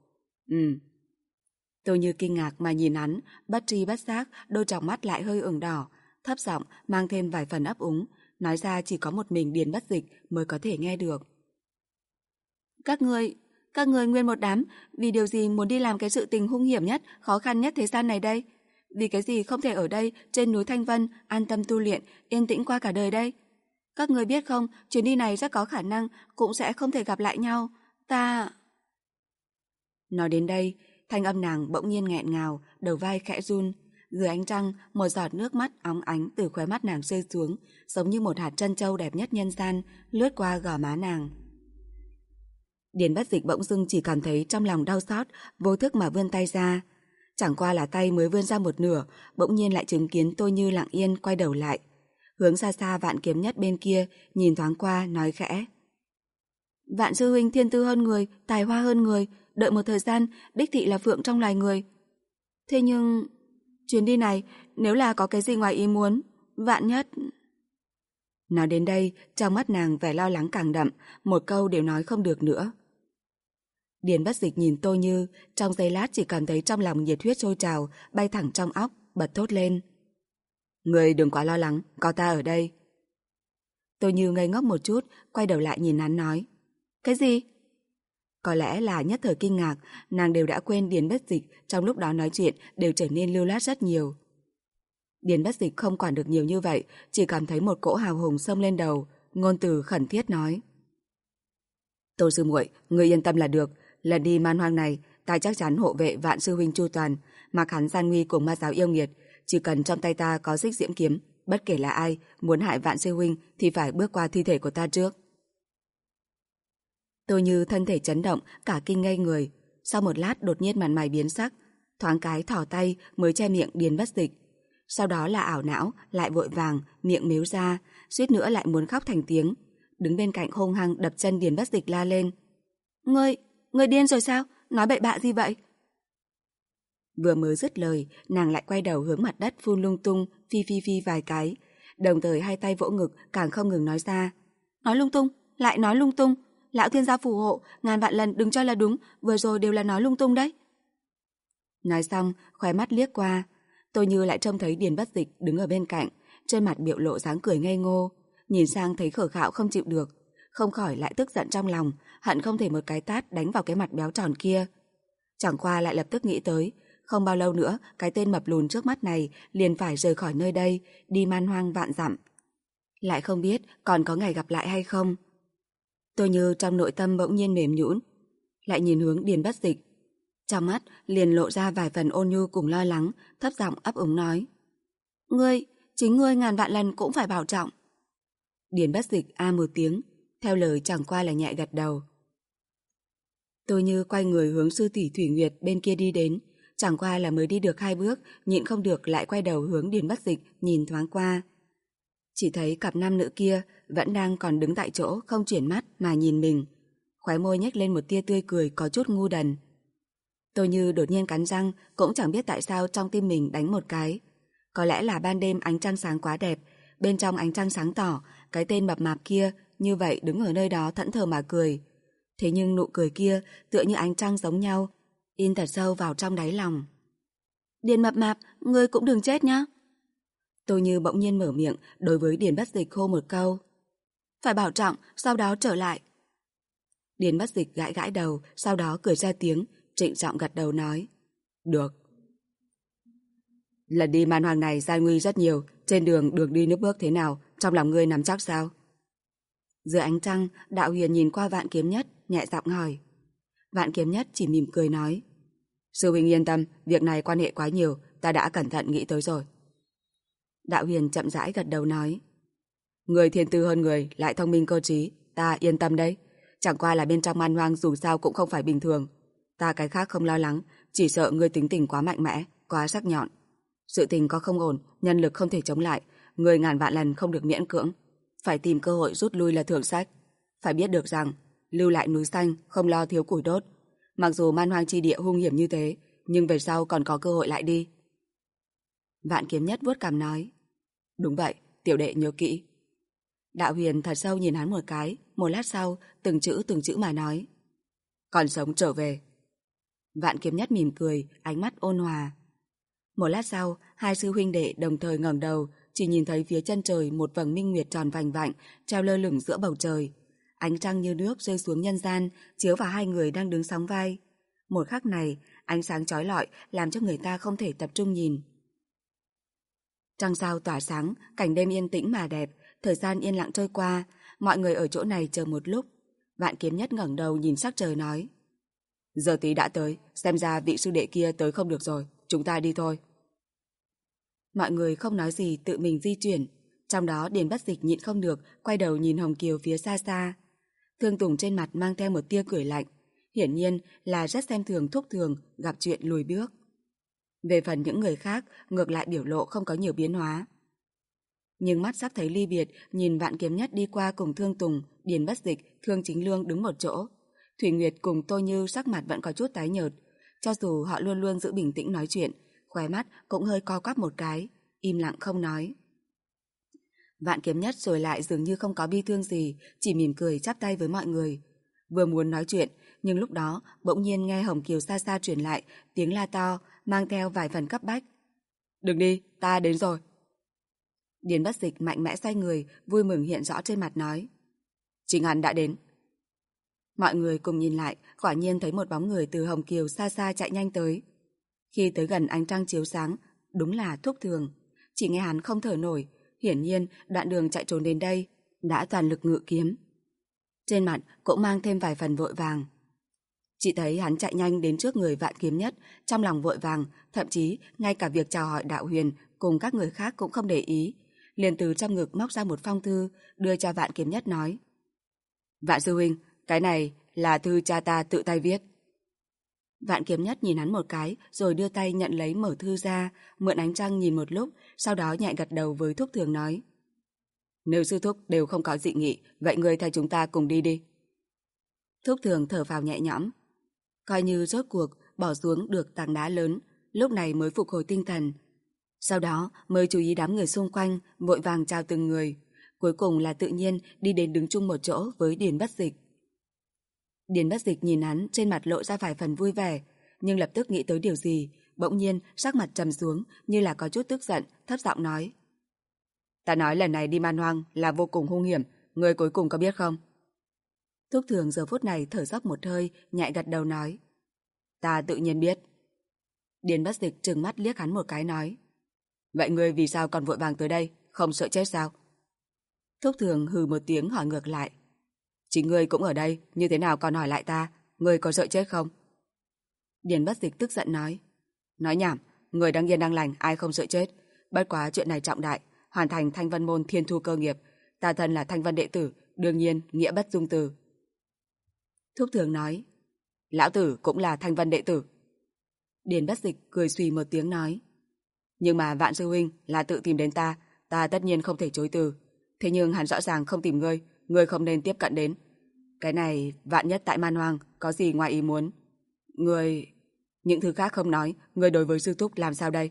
Tô Như kinh ngạc mà nhìn hắn, bất tri bất giác, đôi tròng mắt lại hơi ửng đỏ, thấp giọng mang thêm vài phần ấp úng, nói ra chỉ có một mình Điền Bất Dịch mới có thể nghe được. Các người nguyên một đám, vì điều gì muốn đi làm cái sự tình hung hiểm nhất, khó khăn nhất thế gian này đây? Vì cái gì không thể ở đây, trên núi Thanh Vân, an tâm tu luyện, yên tĩnh qua cả đời đây? Các người biết không, chuyến đi này rất có khả năng cũng sẽ không thể gặp lại nhau. Nói đến đây, thanh âm nàng bỗng nhiên nghẹn ngào, đầu vai khẽ run. Dưới ánh trăng, một giọt nước mắt óng ánh từ khóe mắt nàng rơi xuống, giống như một hạt trân châu đẹp nhất nhân gian, lướt qua gò má nàng. Điền Bất Dịch bỗng dưng chỉ cảm thấy trong lòng đau xót, vô thức mà vươn tay ra. Chẳng qua là tay mới vươn ra một nửa, bỗng nhiên lại chứng kiến Tô Như lặng yên quay đầu lại. Hướng xa xa Vạn Kiếm Nhất bên kia, nhìn thoáng qua, nói khẽ. Vạn sư huynh thiên tư hơn người, tài hoa hơn người, đợi một thời gian, đích thị là phượng trong loài người. Thế nhưng, chuyến đi này, nếu là có cái gì ngoài ý muốn, vạn nhất... Nói đến đây, trong mắt nàng vẻ lo lắng càng đậm, một câu đều nói không được nữa. Điền Bất Dịch nhìn Tô Như, trong giây lát chỉ cảm thấy trong lòng nhiệt huyết sôi trào, bay thẳng trong óc, bật thốt lên. Người đừng quá lo lắng, có ta ở đây. Tô Như ngây ngốc một chút, quay đầu lại nhìn hắn nói. Cái gì? Có lẽ là nhất thời kinh ngạc, nàng đều đã quên Điền Bất Dịch trong lúc đó nói chuyện đều trở nên lưu loát rất nhiều. Điền Bất Dịch không quản được nhiều như vậy, chỉ cảm thấy một cỗ hào hùng xông lên đầu, ngôn từ khẩn thiết nói. Tô sư muội, người yên tâm là được, lần đi man hoang này, ta chắc chắn hộ vệ Vạn sư huynh chu toàn, mặc hắn gian nguy cùng ma giáo yêu nghiệt, chỉ cần trong tay ta có xích diễm kiếm, bất kể là ai muốn hại Vạn sư huynh thì phải bước qua thi thể của ta trước. Tô Như thân thể chấn động, cả kinh ngây người, sau một lát đột nhiên mặt mày biến sắc, thoáng cái thỏ tay mới che miệng Điền Bất Dịch. Sau đó là ảo não, lại vội vàng, miệng mếu ra, suýt nữa lại muốn khóc thành tiếng. Đứng bên cạnh hung hăng đập chân Điền Bất Dịch la lên. Ngươi điên rồi sao? Nói bậy bạ gì vậy? Vừa mới dứt lời, nàng lại quay đầu hướng mặt đất phun lung tung, phi vài cái. Đồng thời hai tay vỗ ngực càng không ngừng nói ra. Nói lung tung, lại nói lung tung. Lão thiên gia phù hộ, ngàn vạn lần đừng cho là đúng, vừa rồi đều là nói lung tung đấy. Nói xong, khóe mắt liếc qua, Tô Như lại trông thấy Điền Bất Dịch đứng ở bên cạnh, trên mặt biểu lộ dáng cười ngây ngô, nhìn sang thấy Khở Khạo không chịu được, không khỏi lại tức giận trong lòng, hận không thể một cái tát đánh vào cái mặt béo tròn kia. Chẳng qua lại lập tức nghĩ tới, không bao lâu nữa cái tên mập lùn trước mắt này liền phải rời khỏi nơi đây, đi man hoang vạn dặm. Lại không biết còn có ngày gặp lại hay không. Tôi như trong nội tâm bỗng nhiên mềm nhũn, lại nhìn hướng Điền Bất Dịch. Trong mắt liền lộ ra vài phần ôn nhu cùng lo lắng, thấp giọng ấp úng nói. Chính ngươi ngàn vạn lần cũng phải bảo trọng. Điền Bất Dịch a một tiếng, theo lời chẳng qua là nhẹ gật đầu. Tôi như quay người hướng sư tỷ Thủy Nguyệt bên kia đi đến, chẳng qua là mới đi được 2 bước, nhịn không được lại quay đầu hướng Điền Bất Dịch nhìn thoáng qua. Chỉ thấy cặp nam nữ kia vẫn đang còn đứng tại chỗ không chuyển mắt mà nhìn mình, khóe môi nhếch lên một tia tươi cười có chút ngu đần. Tôi như đột nhiên cắn răng, cũng chẳng biết tại sao trong tim mình đánh một cái. Có lẽ là ban đêm ánh trăng sáng quá đẹp, bên trong ánh trăng sáng tỏ, cái tên mập mạp kia như vậy đứng ở nơi đó thẫn thờ mà cười. Thế nhưng nụ cười kia tựa như ánh trăng giống nhau, in thật sâu vào trong đáy lòng. Điền mập mạp, ngươi cũng đừng chết nhá. Tôi như bỗng nhiên mở miệng đối với Điền Bất Dịch hô một câu. Phải bảo trọng, sau đó trở lại. Điền Bất Dịch gãi gãi đầu, sau đó cười ra tiếng, trịnh trọng gật đầu nói. Được. Lần đi man hoang này gian nguy rất nhiều, trên đường đi nước bước thế nào, trong lòng ngươi nắm chắc sao? Dưới ánh trăng, Đạo Huyền nhìn qua Vạn Kiếm Nhất, nhẹ giọng hỏi. Vạn Kiếm Nhất chỉ mỉm cười nói. Sư huynh yên tâm, việc này quan hệ quá nhiều, ta đã cẩn thận nghĩ tới rồi. Đạo Huyền chậm rãi gật đầu nói. Người thiên tư hơn người, lại thông minh cơ trí, ta yên tâm đấy. Chẳng qua là bên trong man hoang dù sao cũng không phải bình thường. Ta cái khác không lo lắng, chỉ sợ ngươi tính tình quá mạnh mẽ, quá sắc nhọn. Sự tình có không ổn, nhân lực không thể chống lại, người ngàn vạn lần không được miễn cưỡng. Phải tìm cơ hội rút lui là thượng sách. Phải biết được rằng, lưu lại núi xanh, không lo thiếu củi đốt. Mặc dù man hoang chi địa hung hiểm như thế, nhưng về sau còn có cơ hội lại đi. Vạn Kiếm Nhất vuốt cằm nói. Đúng vậy, tiểu đệ nhớ kỹ. Đạo Huyền thật sâu nhìn hắn một cái, một lát sau, từng chữ mà nói. Còn sống trở về. Vạn Kiếm Nhất mỉm cười, ánh mắt ôn hòa. Một lát sau, hai sư huynh đệ đồng thời ngẩng đầu, chỉ nhìn thấy phía chân trời một vầng minh nguyệt tròn vành vạnh, treo lơ lửng giữa bầu trời. Ánh trăng như nước rơi xuống nhân gian, chiếu vào hai người đang đứng sóng vai. Một khắc này, ánh sáng chói lọi làm cho người ta không thể tập trung nhìn. Trăng sao tỏa sáng, cảnh đêm yên tĩnh mà đẹp, thời gian yên lặng trôi qua, mọi người ở chỗ này chờ một lúc. Vạn Kiếm Nhất ngẩng đầu nhìn sắc trời nói. Giờ tí đã tới, xem ra vị sư đệ kia tới không được rồi, chúng ta đi thôi. Mọi người không nói gì tự mình di chuyển, trong đó Điền Bất Dịch nhịn không được, quay đầu nhìn Hồng Kiều phía xa xa. Thương Tùng trên mặt mang theo một tia cười lạnh, hiển nhiên là rất xem thường Thúc Thường gặp chuyện lùi bước. Về phần những người khác, ngược lại biểu lộ không có nhiều biến hóa. Nhưng mắt sắp thấy ly biệt, nhìn Vạn Kiếm Nhất đi qua cùng Thương Tùng, Điền Bất Dịch, Thương Chính Lương đứng một chỗ. Thủy Nguyệt cùng Tô Như sắc mặt vẫn có chút tái nhợt, cho dù họ luôn luôn giữ bình tĩnh nói chuyện, khóe mắt cũng hơi co quắp một cái, im lặng không nói. Vạn Kiếm Nhất rồi lại dường như không có bi thương gì, chỉ mỉm cười chắp tay với mọi người. Vừa muốn nói chuyện, nhưng lúc đó bỗng nhiên nghe Hồng Kiều xa xa truyền lại tiếng la to, mang theo vài phần cấp bách. Đừng đi, ta đến rồi. Điền Bất Dịch mạnh mẽ xoay người, vui mừng hiện rõ trên mặt nói. Chính hắn đã đến. Mọi người cùng nhìn lại, quả nhiên thấy một bóng người từ Hồng Kiều xa xa chạy nhanh tới. Khi tới gần ánh trăng chiếu sáng, đúng là Thúc Thường. Chỉ nghe hắn không thở nổi, hiển nhiên đoạn đường chạy trốn đến đây, đã toàn lực ngự kiếm. Trên mặt cũng mang thêm vài phần vội vàng. Chỉ thấy hắn chạy nhanh đến trước người Vạn Kiếm Nhất, trong lòng vội vàng, thậm chí ngay cả việc chào hỏi Đạo Huyền cùng các người khác cũng không để ý. Liền từ trong ngực móc ra một phong thư, đưa cho Vạn Kiếm Nhất nói. Vạn sư huynh, cái này là thư cha ta tự tay viết. Vạn Kiếm Nhất nhìn hắn một cái, rồi đưa tay nhận lấy mở thư ra, mượn ánh trăng nhìn một lúc, sau đó nhẹ gật đầu với Thúc Thường nói. Nếu sư thúc đều không có dị nghị, vậy ngươi theo chúng ta cùng đi đi. Thúc Thường thở phào nhẹ nhõm. Coi như rốt cuộc bỏ xuống được tảng đá lớn, lúc này mới phục hồi tinh thần. Sau đó mới chú ý đám người xung quanh, vội vàng chào từng người. Cuối cùng là tự nhiên đi đến đứng chung một chỗ với Điền Bất Dịch. Điền Bất Dịch nhìn hắn trên mặt lộ ra vài phần vui vẻ, nhưng lập tức nghĩ tới điều gì, bỗng nhiên sắc mặt trầm xuống như là có chút tức giận, thấp giọng nói. Ta nói lần này đi man hoang là vô cùng hung hiểm, ngươi cuối cùng có biết không? Thúc Thường giờ phút này thở dốc một hơi, nhẹ gật đầu nói. Ta tự nhiên biết. Điền Bất Dịch trừng mắt liếc hắn một cái nói. Vậy ngươi vì sao còn vội vàng tới đây, không sợ chết sao? Thúc Thường hừ một tiếng hỏi ngược lại. Chính ngươi cũng ở đây, như thế nào còn hỏi lại ta, ngươi có sợ chết không? Điền Bất Dịch tức giận nói. Nói nhảm, người đang yên đang lành, ai không sợ chết. Bất quá chuyện này trọng đại, hoàn thành Thanh Vân môn thiên thu cơ nghiệp. Ta thân là Thanh Vân đệ tử, đương nhiên nghĩa bất dung từ. Thúc Thường nói. Lão tử cũng là Thanh Vân đệ tử. Điền Bất Dịch cười xùy một tiếng nói. Nhưng mà Vạn sư huynh là tự tìm đến ta tất nhiên không thể chối từ. Thế nhưng hắn rõ ràng không tìm ngươi không nên tiếp cận đến. Cái này vạn nhất tại Man Hoang có gì ngoài ý muốn. Ngươi... Những thứ khác không nói, ngươi đối với sư thúc làm sao đây?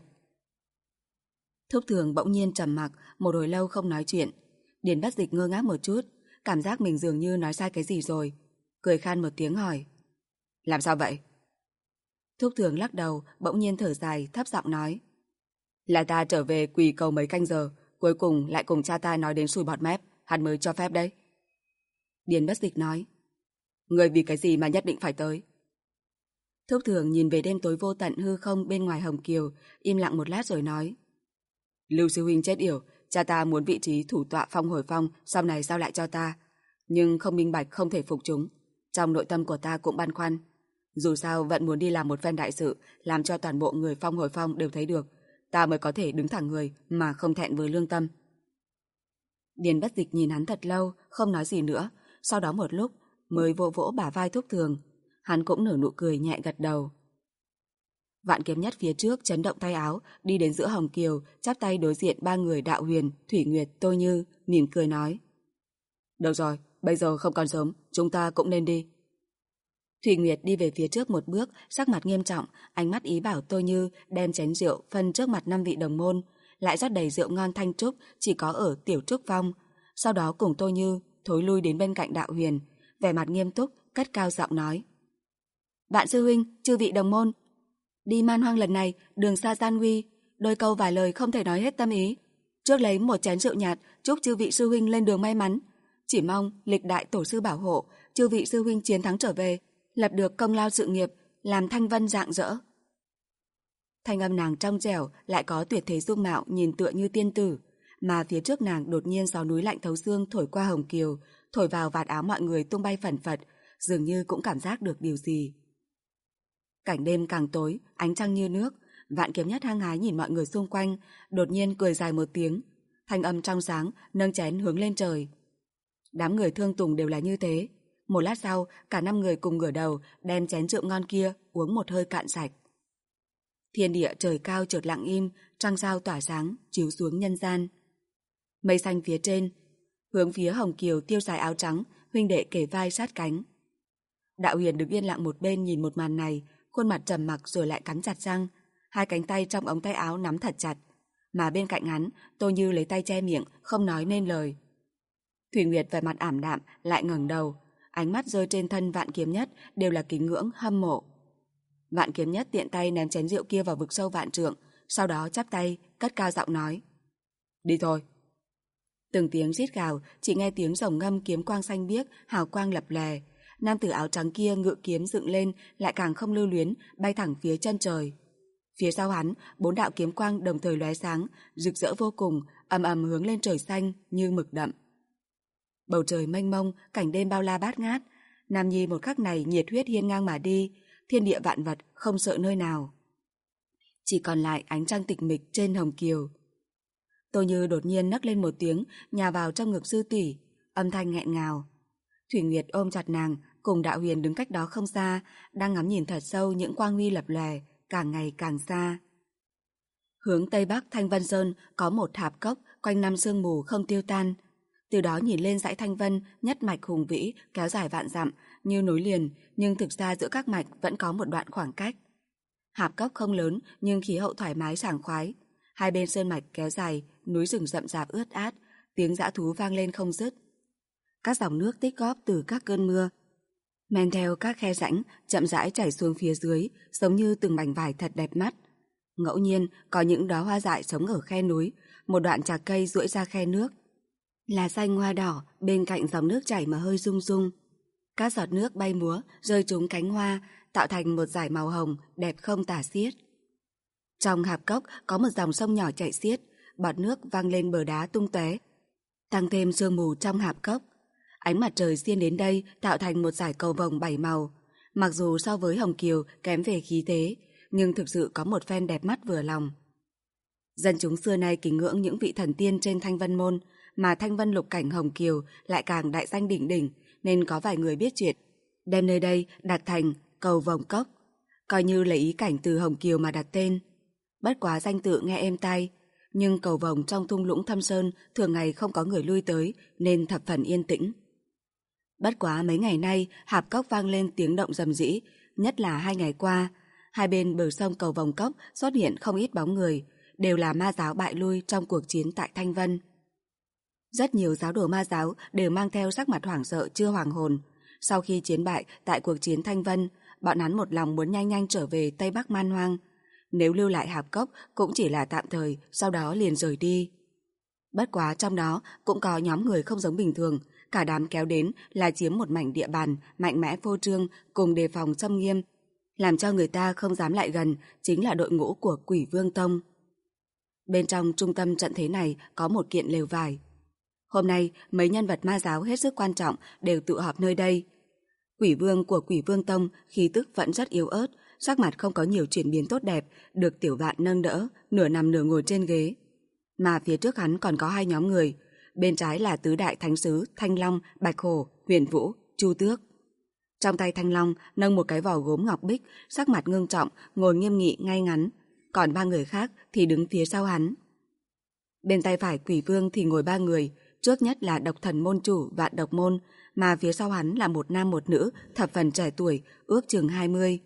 Thúc Thường bỗng nhiên trầm mặc, một hồi lâu không nói chuyện. Điền Bất Dịch ngơ ngác một chút, cảm giác mình dường như nói sai cái gì rồi. Cười khan một tiếng hỏi. Làm sao vậy? Thúc Thường lắc đầu, bỗng nhiên thở dài, thấp giọng nói. Là ta trở về quỳ cầu mấy canh giờ, cuối cùng lại cùng cha ta nói đến sùi bọt mép, hắn mới cho phép đấy. Điền Bất Dịch nói. Ngươi vì cái gì mà nhất định phải tới? Thúc Thường nhìn về đêm tối vô tận hư không bên ngoài Hồng Kiều, im lặng một lát rồi nói. Lưu sư huynh chết yểu, cha ta muốn vị trí thủ tọa Phong Hồi Phong, sau này giao lại cho ta. Nhưng không minh bạch không thể phục chúng. Trong nội tâm của ta cũng băn khoăn. Dù sao vẫn muốn đi làm một phen đại sự, làm cho toàn bộ người Phong Hồi Phong đều thấy được. Ta mới có thể đứng thẳng người mà không thẹn với lương tâm. Điền Bất Dịch nhìn hắn thật lâu, không nói gì nữa. Sau đó một lúc mới vỗ vỗ bả vai Thúc Thường. Hắn cũng nở nụ cười nhẹ gật đầu. Vạn Kiếm Nhất phía trước chấn động tay áo, đi đến giữa Hồng Kiều, chắp tay đối diện ba người Đạo Huyền, Thủy Nguyệt, Tôi Như, mỉm cười nói. Được rồi, bây giờ không còn sớm, chúng ta cũng nên đi. Thủy Nguyệt đi về phía trước một bước, sắc mặt nghiêm trọng, ánh mắt ý bảo Tôi Như đem chén rượu phân trước mặt 5 vị đồng môn, lại rót đầy rượu ngon thanh trúc chỉ có ở Tiểu Trúc Phong. Sau đó cùng Tôi Như thối lui đến bên cạnh Đạo Huyền, vẻ mặt nghiêm túc, cất cao giọng nói. Vạn sư huynh, chư vị đồng môn, đi Man Hoang lần này, đường xa gian nguy, đôi câu vài lời không thể nói hết tâm ý. Trước lấy một chén rượu nhạt, chúc chư vị sư huynh lên đường may mắn. Chỉ mong lịch đại tổ sư bảo hộ, chư vị sư huynh chiến thắng trở về, lập được công lao sự nghiệp, làm Thanh Vân rạng rỡ. Thanh âm nàng trong trẻo, lại có tuyệt thế dung mạo nhìn tựa như tiên tử, mà phía trước nàng đột nhiên gió núi lạnh thấu xương thổi qua Hồng Kiều, thổi vào vạt áo mọi người tung bay phẩn phật, dường như cũng cảm giác được điều gì. Cảnh đêm càng tối, ánh trăng như nước, Vạn Kiếm Nhất hăng hái nhìn mọi người xung quanh, đột nhiên cười dài một tiếng, thanh âm trong sáng, nâng chén hướng lên trời. Đám người Thương Tùng đều là như thế. Một lát sau, cả 5 người cùng ngửa đầu, đem chén rượu ngon kia uống một hơi cạn sạch. Thiên địa trời cao chợt lặng im, trăng sao tỏa sáng, chiếu xuống nhân gian. Mây xanh phía trên, hướng phía Hồng Kiều tiêu dài áo trắng, huynh đệ kề vai sát cánh. Đạo Huyền đứng yên lặng một bên nhìn một màn này, khuôn mặt trầm mặc rồi lại cắn chặt răng, hai cánh tay trong ống tay áo nắm thật chặt, mà bên cạnh hắn, Tô Như lấy tay che miệng, không nói nên lời. Thủy Nguyệt vẻ mặt ảm đạm, lại ngẩng đầu, ánh mắt rơi trên thân Vạn Kiếm Nhất đều là kính ngưỡng, hâm mộ. Vạn Kiếm Nhất tiện tay ném chén rượu kia vào vực sâu vạn trượng, sau đó chắp tay, cất cao giọng nói. Đi thôi. Từng tiếng rít gào, chỉ nghe tiếng rồng ngâm kiếm quang xanh biếc, hào quang lập lè. Nam tử áo trắng kia ngự kiếm dựng lên, lại càng không lưu luyến, bay thẳng phía chân trời. Phía sau hắn, 4 đạo kiếm quang đồng thời lóe sáng, rực rỡ vô cùng, ầm ầm hướng lên trời xanh như mực đậm. Bầu trời mênh mông, cảnh đêm bao la bát ngát. Nam nhi một khắc này nhiệt huyết hiên ngang mà đi, thiên địa vạn vật không sợ nơi nào. Chỉ còn lại ánh trăng tịch mịch trên Hồng Kiều. Tô Như đột nhiên nấc lên một tiếng, nhào vào trong ngực sư tỷ, âm thanh nghẹn ngào. Thủy Nguyệt ôm chặt nàng, cùng Đạo Huyền đứng cách đó không xa, đang ngắm nhìn thật sâu những quang huy lập lòe, càng ngày càng xa. Hướng tây bắc Thanh Vân Sơn có một hạp cốc quanh năm sương mù không tiêu tan. Từ đó nhìn lên dãy Thanh Vân nhất mạch hùng vĩ kéo dài vạn dặm như nối liền, nhưng thực ra giữa các mạch vẫn có một đoạn khoảng cách. Hạp cốc không lớn nhưng khí hậu thoải mái sảng khoái. Hai bên sơn mạch kéo dài, núi rừng rậm rạp ướt át, tiếng dã thú vang lên không dứt. Các dòng nước tích góp từ các cơn mưa, men theo các khe rãnh chậm rãi chảy xuống phía dưới, giống như từng mảnh vải thật đẹp mắt. Ngẫu nhiên có những đóa hoa dại sống ở khe núi, một đoạn trà cây duỗi ra khe nước, lá xanh hoa đỏ bên cạnh dòng nước chảy mà hơi rung rung. Các giọt nước bay múa rơi trúng cánh hoa, tạo thành một dải màu hồng đẹp không tả xiết. Trong hạp cốc có một dòng sông nhỏ chảy xiết, bọt nước văng lên bờ đá tung tóe, tăng thêm sương mù trong hạp cốc. Ánh mặt trời xiên đến đây tạo thành một dải cầu vồng 7 màu. Mặc dù so với Hồng Kiều kém về khí thế, nhưng thực sự có một phen đẹp mắt vừa lòng. Dân chúng xưa nay kính ngưỡng những vị thần tiên trên Thanh Vân Môn, mà Thanh Vân Lục Cảnh Hồng Kiều lại càng đại danh đỉnh đỉnh, nên có vài người biết chuyện, đem nơi đây đặt thành cầu vồng cốc, coi như lấy ý cảnh từ Hồng Kiều mà đặt tên. Bất quá danh tự nghe êm tai, nhưng cầu vồng trong thung lũng Thâm Sơn thường ngày không có người lui tới nên thập phần yên tĩnh. Bất quá mấy ngày nay hạp cốc vang lên tiếng động rầm rĩ, nhất là 2 ngày qua, hai bên bờ sông cầu vồng cốc xuất hiện không ít bóng người, đều là ma giáo bại lui trong cuộc chiến tại Thanh Vân. Rất nhiều giáo đồ ma giáo đều mang theo sắc mặt hoảng sợ chưa hoàn hồn. Sau khi chiến bại tại cuộc chiến Thanh Vân, bọn hắn một lòng muốn nhanh nhanh trở về Tây Bắc Man Hoang. Nếu lưu lại hạp cốc cũng chỉ là tạm thời, sau đó liền rời đi. Bất quá trong đó cũng có nhóm người không giống bình thường, cả đám kéo đến là chiếm một mảnh địa bàn mạnh mẽ phô trương cùng đề phòng xâm nghiêm, làm cho người ta không dám lại gần, chính là đội ngũ của Quỷ Vương Tông. Bên trong trung tâm trận thế này có một kiện lều vải. Hôm nay mấy nhân vật ma giáo hết sức quan trọng đều tụ họp nơi đây. Quỷ Vương của Quỷ Vương Tông khí tức vẫn rất yếu ớt, sắc mặt không có nhiều chuyển biến tốt đẹp, được Tiểu Vạn nâng đỡ, nửa nằm nửa ngồi trên ghế. Mà phía trước hắn còn có 2 nhóm người, bên trái là tứ đại thánh sứ Thanh Long, Bạch Hổ, Huyền Vũ, Chu Tước. Trong tay Thanh Long nâng một cái vỏ gốm ngọc bích, sắc mặt ngưng trọng, ngồi nghiêm nghị ngay ngắn, còn 3 người khác thì đứng phía sau hắn. Bên tay phải Quỷ Vương thì ngồi 3 người, trước nhất là Độc Thần môn chủ Vạn Độc môn, mà phía sau hắn là một nam một nữ, thập phần trẻ tuổi, ước chừng 20.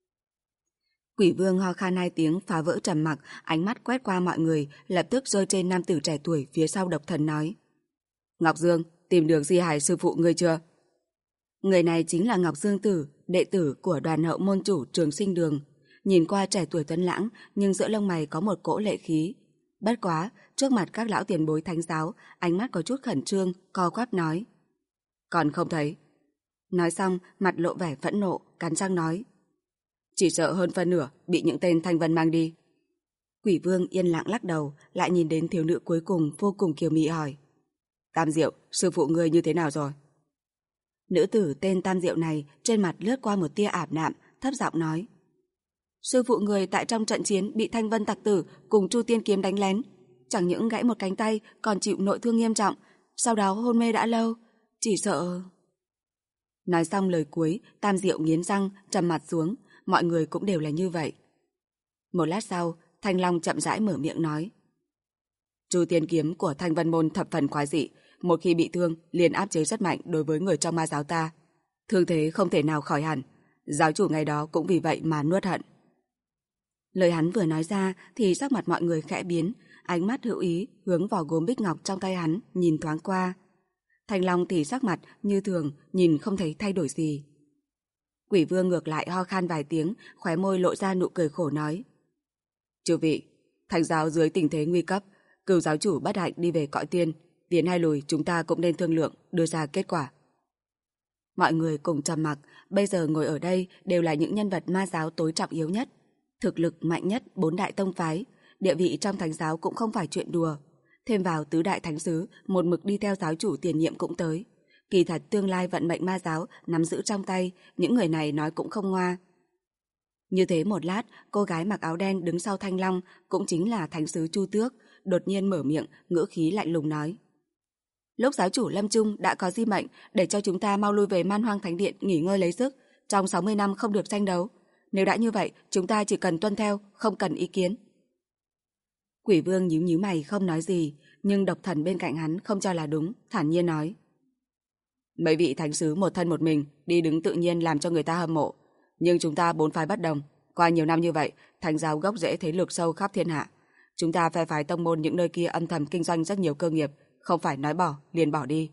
Quỷ Vương ho khan 2 tiếng phá vỡ trầm mặc, ánh mắt quét qua mọi người, lập tức rơi trên nam tử trẻ tuổi phía sau Độc Thần nói: Ngọc Dương, tìm được Di Hải sư phụ ngươi chưa? Người này chính là Ngọc Dương Tử, đệ tử của Đoàn Hậu môn chủ Trường Sinh Đường. Nhìn qua trẻ tuổi tuấn lãng, nhưng giữa lông mày có một cỗ lệ khí. Bất quá, trước mặt các lão tiền bối thánh giáo, ánh mắt có chút khẩn trương, co quắp nói: Còn không thấy. Nói xong, mặt lộ vẻ phẫn nộ, cắn răng nói: Chỉ sợ hơn phân nửa bị những tên Thanh Vân mang đi. Quỷ Vương yên lặng lắc đầu, lại nhìn đến thiếu nữ cuối cùng vô cùng kiều mị hỏi: Tam Diệu, sư phụ ngươi như thế nào rồi? Nữ tử tên Tam Diệu này trên mặt lướt qua một tia ảm đạm, thấp giọng nói: Sư phụ người tại trong trận chiến bị Thanh Vân tặc tử cùng Chu Tiên kiếm đánh lén, chẳng những gãy một cánh tay còn chịu nội thương nghiêm trọng, sau đó hôn mê đã lâu, chỉ sợ... Nói xong lời cuối, Tam Diệu nghiến răng, trầm mặt xuống, mọi người cũng đều là như vậy. Một lát sau, Thanh Long chậm rãi mở miệng nói: Chu Tiên kiếm của Thanh Vân môn thập phần quái dị, một khi bị thương liền áp chế rất mạnh đối với người trong ma giáo ta, thương thế không thể nào khỏi hẳn, giáo chủ ngày đó cũng vì vậy mà nuốt hận. Lời hắn vừa nói ra thì sắc mặt mọi người khẽ biến, ánh mắt hữu ý hướng vào gốm bích ngọc trong tay hắn, nhìn thoáng qua. Thanh Long thì sắc mặt như thường, nhìn không thấy thay đổi gì. Quỷ Vương ngược lại ho khan vài tiếng, khóe môi lộ ra nụ cười khổ nói: Chư vị, Thánh giáo dưới tình thế nguy cấp, cửu giáo chủ bất hạnh đi về cõi tiên, tiến hay lùi chúng ta cũng nên thương lượng, đưa ra kết quả. Mọi người cùng trầm mặc, bây giờ ngồi ở đây đều là những nhân vật ma giáo tối trọng yếu nhất, thực lực mạnh nhất 4 đại tông phái, địa vị trong thánh giáo cũng không phải chuyện đùa. Thêm vào tứ đại thánh sứ một mực đi theo giáo chủ tiền nhiệm cũng tới. Kỳ thật tương lai vận mệnh ma giáo nắm giữ trong tay, những người này nói cũng không ngoa. Như thế một lát, cô gái mặc áo đen đứng sau Thanh Long, cũng chính là thánh sứ Chu Tước, đột nhiên mở miệng, ngữ khí lạnh lùng nói: Lúc giáo chủ Lâm Trung đã có di mệnh để cho chúng ta mau lui về Man Hoang Thánh Điện nghỉ ngơi lấy sức, trong 60 năm không được tranh đấu. Nếu đã như vậy, chúng ta chỉ cần tuân theo, không cần ý kiến. Quỷ Vương nhíu nhíu mày không nói gì, nhưng Độc Thần bên cạnh hắn không cho là đúng, thản nhiên nói: Mấy vị thánh sứ một thân một mình, đi đứng tự nhiên làm cho người ta hâm mộ. Nhưng chúng ta 4 phái bất đồng, qua nhiều năm như vậy, thánh giáo gốc rễ thế lực sâu khắp thiên hạ. Chúng ta phe phái tông môn những nơi kia âm thầm kinh doanh rất nhiều cơ nghiệp, không phải nói bỏ, liền bỏ đi.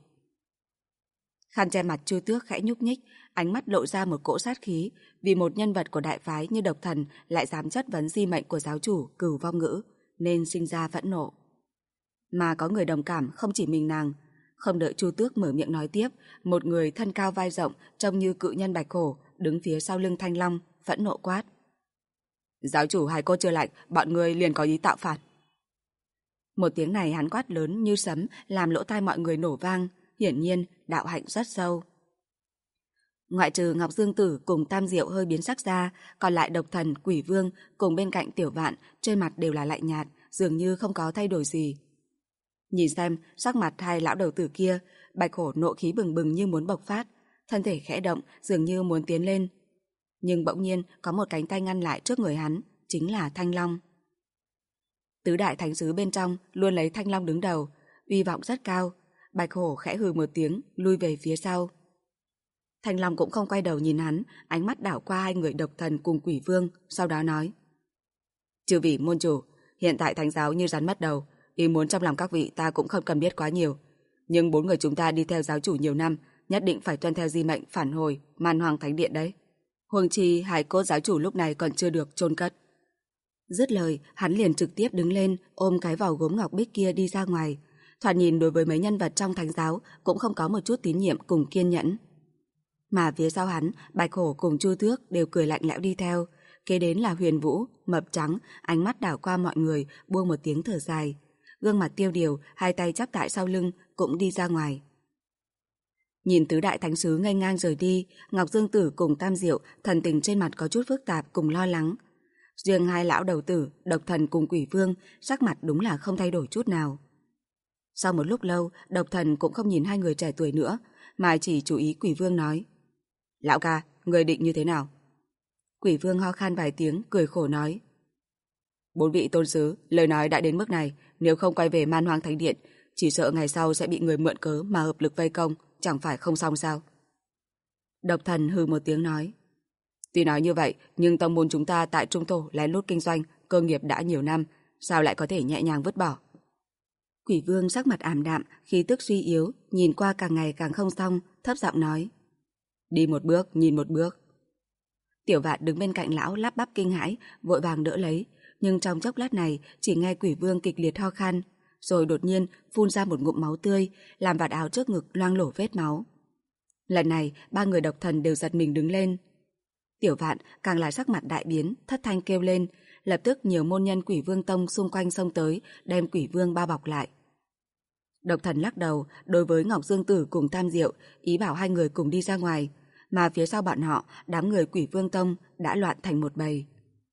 Khăn che mặt Chu Tước khẽ nhúc nhích, ánh mắt lộ ra một cỗ sát khí, vì một nhân vật của đại phái như Độc Thần lại dám chất vấn di mệnh của giáo chủ Cửu Vong Ngữ, nên sinh ra phẫn nộ. Mà có người đồng cảm không chỉ mình nàng, Không đợi Chu Tước mở miệng nói tiếp, một người thân cao vai rộng, trông như cự nhân Bạch Hổ, đứng phía sau lưng Thanh Long, phẫn nộ quát. Giáo chủ hài cốt chưa lạnh, bọn người liền có ý tạo phản. Một tiếng này hắn quát lớn như sấm, làm lỗ tai mọi người nổ vang, hiển nhiên đạo hạnh rất sâu. Ngoại trừ Ngọc Dương Tử cùng Tam Diệu hơi biến sắc ra, còn lại Độc Thần, Quỷ Vương cùng bên cạnh Tiểu Vạn trên mặt đều là lạnh nhạt, dường như không có thay đổi gì. Nhìn xem sắc mặt hai lão đầu tử kia, Bạch Hổ nộ khí bừng bừng như muốn bộc phát, thân thể khẽ động dường như muốn tiến lên. Nhưng bỗng nhiên có một cánh tay ngăn lại trước người hắn, chính là Thanh Long. Tứ đại thánh sứ bên trong luôn lấy Thanh Long đứng đầu, uy vọng rất cao. Bạch Hổ khẽ hừ một tiếng, lui về phía sau. Thanh Long cũng không quay đầu nhìn hắn, ánh mắt đảo qua hai người Độc Thần cùng Quỷ Vương, sau đó nói. Chư vị môn chủ, hiện tại thánh giáo như rắn mất đầu, ý muốn trong lòng các vị ta cũng không cần biết quá nhiều. Nhưng 4 người chúng ta đi theo giáo chủ nhiều năm, nhất định phải tuân theo di mệnh phản hồi Man Hoang Thánh Điện đấy. Huống chi hài cốt giáo chủ lúc này còn chưa được chôn cất. Dứt lời, hắn liền trực tiếp đứng lên, ôm cái vỏ gốm ngọc bích kia đi ra ngoài. Thoạt nhìn đối với mấy nhân vật trong thánh giáo cũng không có một chút tín nhiệm cùng kiên nhẫn. Mà phía sau hắn, Bạch Hổ cùng Chu Tước đều cười lạnh lẽo đi theo. Kế đến là Huyền Vũ, mập trắng, ánh mắt đảo qua mọi người, buông một tiếng thở dài. Gương mặt tiêu điều, hai tay chắp tại sau lưng, cũng đi ra ngoài. Nhìn tứ đại thánh sứ nghênh ngang rời đi, Ngọc Dương Tử cùng Tam Diệu thần tình trên mặt có chút phức tạp cùng lo lắng. Riêng hai lão đầu tử, Độc Thần cùng Quỷ Vương, sắc mặt đúng là không thay đổi chút nào. Sau một lúc lâu, Độc Thần cũng không nhìn hai người trẻ tuổi nữa, mà chỉ chú ý Quỷ Vương nói. Lão ca, người định như thế nào? Quỷ Vương ho khan vài tiếng, cười khổ nói. 4 vị tôn sứ, lời nói đã đến mức này, nếu không quay về Man Hoang Thánh Điện, chỉ sợ ngày sau sẽ bị người mượn cớ mà hợp lực vây công, chẳng phải không xong sao? Độc Thần hừ một tiếng nói. Tuy nói như vậy, nhưng tông môn chúng ta tại Trung Thổ lén lút kinh doanh, cơ nghiệp đã nhiều năm, sao lại có thể nhẹ nhàng vứt bỏ? Quỷ Vương sắc mặt ảm đạm, khí tức suy yếu, nhìn qua càng ngày càng không xong, thấp giọng nói. Đi một bước, nhìn một bước. Tiểu Vạn đứng bên cạnh lão lắp bắp kinh hãi, vội vàng đỡ lấy, nhưng trong chốc lát này chỉ nghe Quỷ Vương kịch liệt ho khan, rồi đột nhiên phun ra một ngụm máu tươi, làm vạt áo trước ngực loang lổ vết máu. Lần này, 3 người Độc Thần đều giật mình đứng lên. Tiểu Vạn càng là sắc mặt đại biến, thất thanh kêu lên, lập tức nhiều môn nhân Quỷ Vương Tông xung quanh xông tới, đem Quỷ Vương bao bọc lại. Độc Thần lắc đầu, đối với Ngọc Dương Tử cùng Tam Diệu, ý bảo hai người cùng đi ra ngoài, mà phía sau bọn họ, đám người Quỷ Vương Tông đã loạn thành một bầy.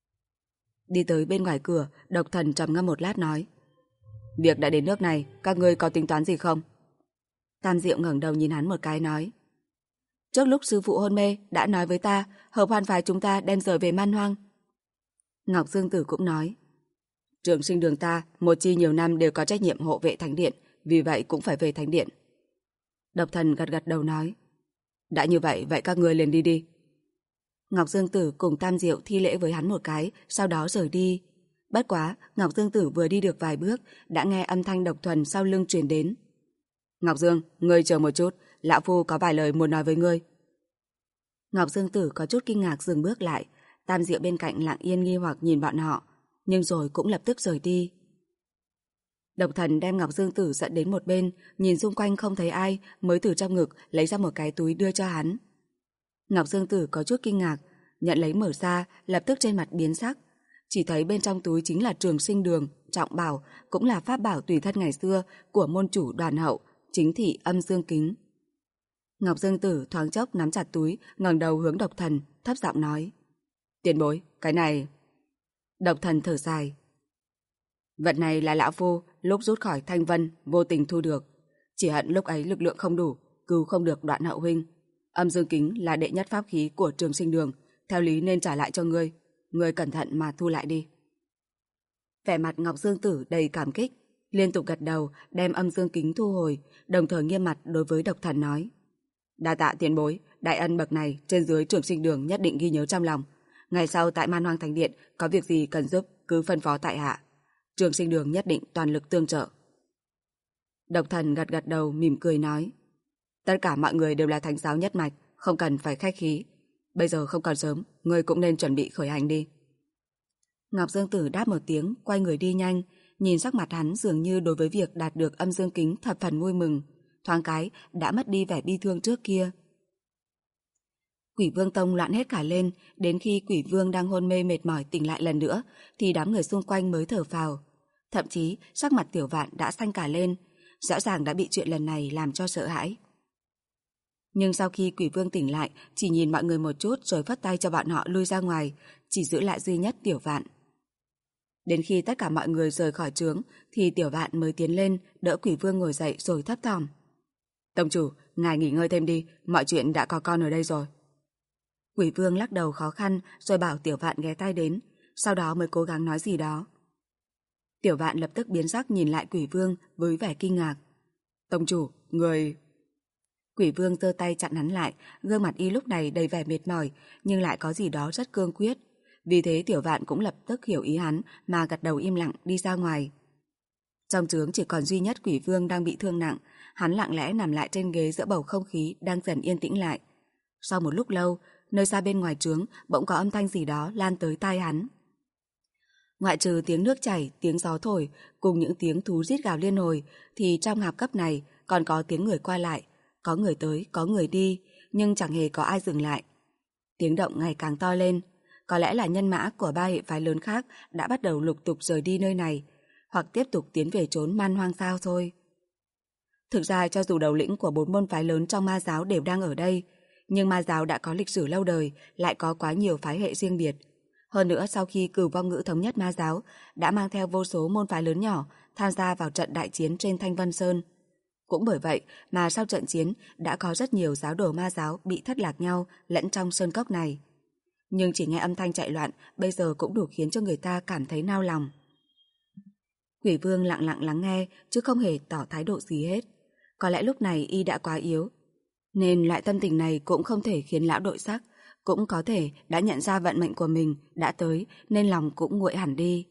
Đi tới bên ngoài cửa, Độc Thần trầm ngâm một lát nói. Việc đã đến nước này, các ngươi có tính toán gì không? Tam Diệu ngẩng đầu nhìn hắn một cái nói. Trước lúc sư phụ hôn mê, đã nói với ta, Hợp Hoan phái chúng ta đem rời về Man Hoang. Ngọc Dương Tử cũng nói. Trường sinh đường ta, một chi nhiều năm đều có trách nhiệm hộ vệ Thánh Điện, vì vậy cũng phải về Thánh Điện. Độc Thần gật gật đầu nói. Đã như vậy, vậy các ngươi liền đi đi. Ngọc Dương Tử cùng Tam Diệu thi lễ với hắn một cái, sau đó rời đi. Bất quá, Ngọc Dương Tử vừa đi được vài bước, đã nghe âm thanh Độc Thuần sau lưng truyền đến. Ngọc Dương, ngươi chờ một chút, lão phu có vài lời muốn nói với ngươi. Ngọc Dương Tử có chút kinh ngạc dừng bước lại, Tam Diệu bên cạnh lặng yên nghi hoặc nhìn bọn họ, nhưng rồi cũng lập tức rời đi. Độc Thần đem Ngọc Dương Tử dẫn đến một bên, nhìn xung quanh không thấy ai, mới từ trong ngực lấy ra một cái túi đưa cho hắn. Ngọc Dương Tử có chút kinh ngạc, nhận lấy mở ra, lập tức trên mặt biến sắc. Chỉ thấy bên trong túi chính là Trường Sinh Đường, trọng bảo, cũng là pháp bảo tùy thân ngày xưa của môn chủ Đoàn Hậu, chính thị Âm Dương Kính. Ngọc Dương Tử thoáng chốc nắm chặt túi, ngẩng đầu hướng Độc Thần, thấp giọng nói. Tiền bối, cái này... Độc Thần thở dài. Vật này là lão phu lúc rút khỏi Thanh Vân vô tình thu được. Chỉ hận lúc ấy lực lượng không đủ, cứu không được Đoạn Hậu huynh. Âm Dương Kính là đệ nhất pháp khí của Trường Sinh Đường, theo lý nên trả lại cho ngươi. Ngươi cẩn thận mà thu lại đi. Vẻ mặt Ngọc Dương Tử đầy cảm kích, liên tục gật đầu đem Âm Dương Kính thu hồi, đồng thời nghiêm mặt đối với Độc Thần nói. Đa tạ tiền bối, đại ân bậc này trên dưới Trường Sinh Đường nhất định ghi nhớ trong lòng. Ngày sau tại Man Hoang Thánh Điện có việc gì cần giúp cứ phân phó tại hạ. Trường Sinh Đường nhất định toàn lực tương trợ. Độc Thần gật gật đầu mỉm cười nói. Tất cả mọi người đều là thánh giáo nhất mạch, không cần phải khách khí. Bây giờ không còn sớm, ngươi cũng nên chuẩn bị khởi hành đi. Ngọc Dương Tử đáp một tiếng, quay người đi nhanh, nhìn sắc mặt hắn dường như đối với việc đạt được Âm Dương Kính thập phần vui mừng, thoáng cái đã mất đi vẻ bi thương trước kia. Quỷ Vương Tông loạn hết cả lên, đến khi Quỷ Vương đang hôn mê mệt mỏi tỉnh lại lần nữa, thì đám người xung quanh mới thở phào. Thậm chí, sắc mặt Tiểu Vạn đã xanh cả lên, rõ ràng đã bị chuyện lần này làm cho sợ hãi. Nhưng sau khi Quỷ Vương tỉnh lại, chỉ nhìn mọi người một chút rồi phất tay cho bọn họ lui ra ngoài, chỉ giữ lại duy nhất Tiểu Vạn. Đến khi tất cả mọi người rời khỏi trướng, thì Tiểu Vạn mới tiến lên, đỡ Quỷ Vương ngồi dậy rồi thấp thỏm. Tông chủ, ngài nghỉ ngơi thêm đi, mọi chuyện đã có con ở đây rồi. Quỷ Vương lắc đầu khó khăn rồi bảo Tiểu Vạn ghé tai đến, sau đó mới cố gắng nói gì đó. Tiểu Vạn lập tức biến sắc nhìn lại Quỷ Vương với vẻ kinh ngạc. Tông chủ, người... Quỷ Vương giơ tay chặn hắn lại, gương mặt y lúc này đầy vẻ mệt mỏi, nhưng lại có gì đó rất cương quyết. Vì thế Tiểu Vạn cũng lập tức hiểu ý hắn mà gật đầu im lặng đi ra ngoài. Trong trướng chỉ còn duy nhất Quỷ Vương đang bị thương nặng, hắn lặng lẽ nằm lại trên ghế giữa bầu không khí đang dần yên tĩnh lại. Sau một lúc lâu, nơi xa bên ngoài trướng bỗng có âm thanh gì đó lan tới tai hắn. Ngoại trừ tiếng nước chảy, tiếng gió thổi cùng những tiếng thú rít gào liên hồi, thì trong hạp cấp này còn có tiếng người qua lại, có người tới, có người đi, nhưng chẳng hề có ai dừng lại. Tiếng động ngày càng to lên, có lẽ là nhân mã của ba hệ phái lớn khác đã bắt đầu lục tục rời đi nơi này, hoặc tiếp tục tiến về chốn Man Hoang sao thôi. Thực ra cho dù đầu lĩnh của 4 môn phái lớn trong ma giáo đều đang ở đây, nhưng ma giáo đã có lịch sử lâu đời, lại có quá nhiều phái hệ riêng biệt. Hơn nữa sau khi Cửu Vong Ngữ thống nhất ma giáo, đã mang theo vô số môn phái lớn nhỏ tham gia vào trận đại chiến trên Thanh Vân Sơn. Cũng bởi vậy mà sau trận chiến đã có rất nhiều giáo đồ ma giáo bị thất lạc nhau lẫn trong sơn cốc này. Nhưng chỉ nghe âm thanh chạy loạn bây giờ cũng đủ khiến cho người ta cảm thấy nao lòng. Quỷ Vương lặng lặng lắng nghe chứ không hề tỏ thái độ gì hết. Có lẽ lúc này y đã quá yếu, nên loại tâm tình này cũng không thể khiến lão đội sắc, cũng có thể đã nhận ra vận mệnh của mình đã tới nên lòng cũng nguội hẳn đi.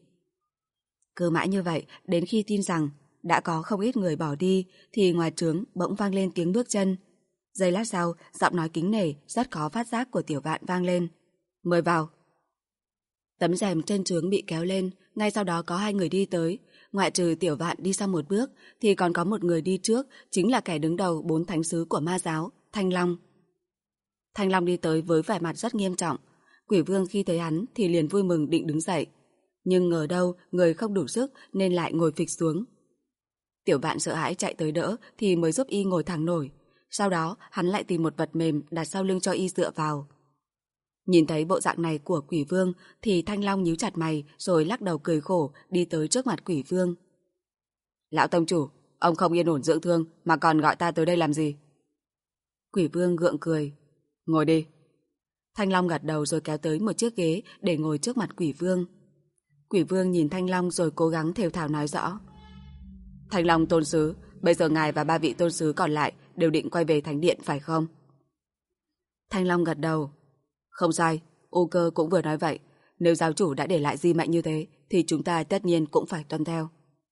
Cứ mãi như vậy, đến khi tin rằng đã có không ít người bỏ đi thì ngoài trướng bỗng vang lên tiếng bước chân. Giây lát sau, giọng nói kính nể rất khó phát giác của Tiểu Vạn vang lên. Mời vào. Tấm rèm trên trướng bị kéo lên, ngay sau đó có 2 người đi tới. Ngoại trừ Tiểu Vạn đi sau một bước thì còn có một người đi trước, chính là kẻ đứng đầu 4 thánh sứ của ma giáo, Thanh Long. Thanh Long đi tới với vẻ mặt rất nghiêm trọng. Quỷ Vương khi thấy hắn thì liền vui mừng định đứng dậy, nhưng ngờ đâu người không đủ sức nên lại ngồi phịch xuống. Tiểu Vạn sợ hãi chạy tới đỡ thì mới giúp y ngồi thẳng nổi. Sau đó hắn lại tìm một vật mềm đặt sau lưng cho y dựa vào. Nhìn thấy bộ dạng này của Quỷ Vương thì Thanh Long nhíu chặt mày rồi lắc đầu cười khổ đi tới trước mặt Quỷ Vương. Lão tông chủ, ông không yên ổn dưỡng thương mà còn gọi ta tới đây làm gì? Quỷ Vương gượng cười. Ngồi đi. Thanh Long gật đầu rồi kéo tới một chiếc ghế để ngồi trước mặt Quỷ Vương. Quỷ Vương nhìn Thanh Long rồi cố gắng thều thào nói rõ. Thanh Long tôn sứ, bây giờ ngài và 3 vị tôn sứ còn lại đều định quay về thánh điện phải không? Thanh Long gật đầu. Không sai, U Cơ cũng vừa nói vậy. Nếu giáo chủ đã để lại di mệnh như thế thì chúng ta tất nhiên cũng phải tuân theo.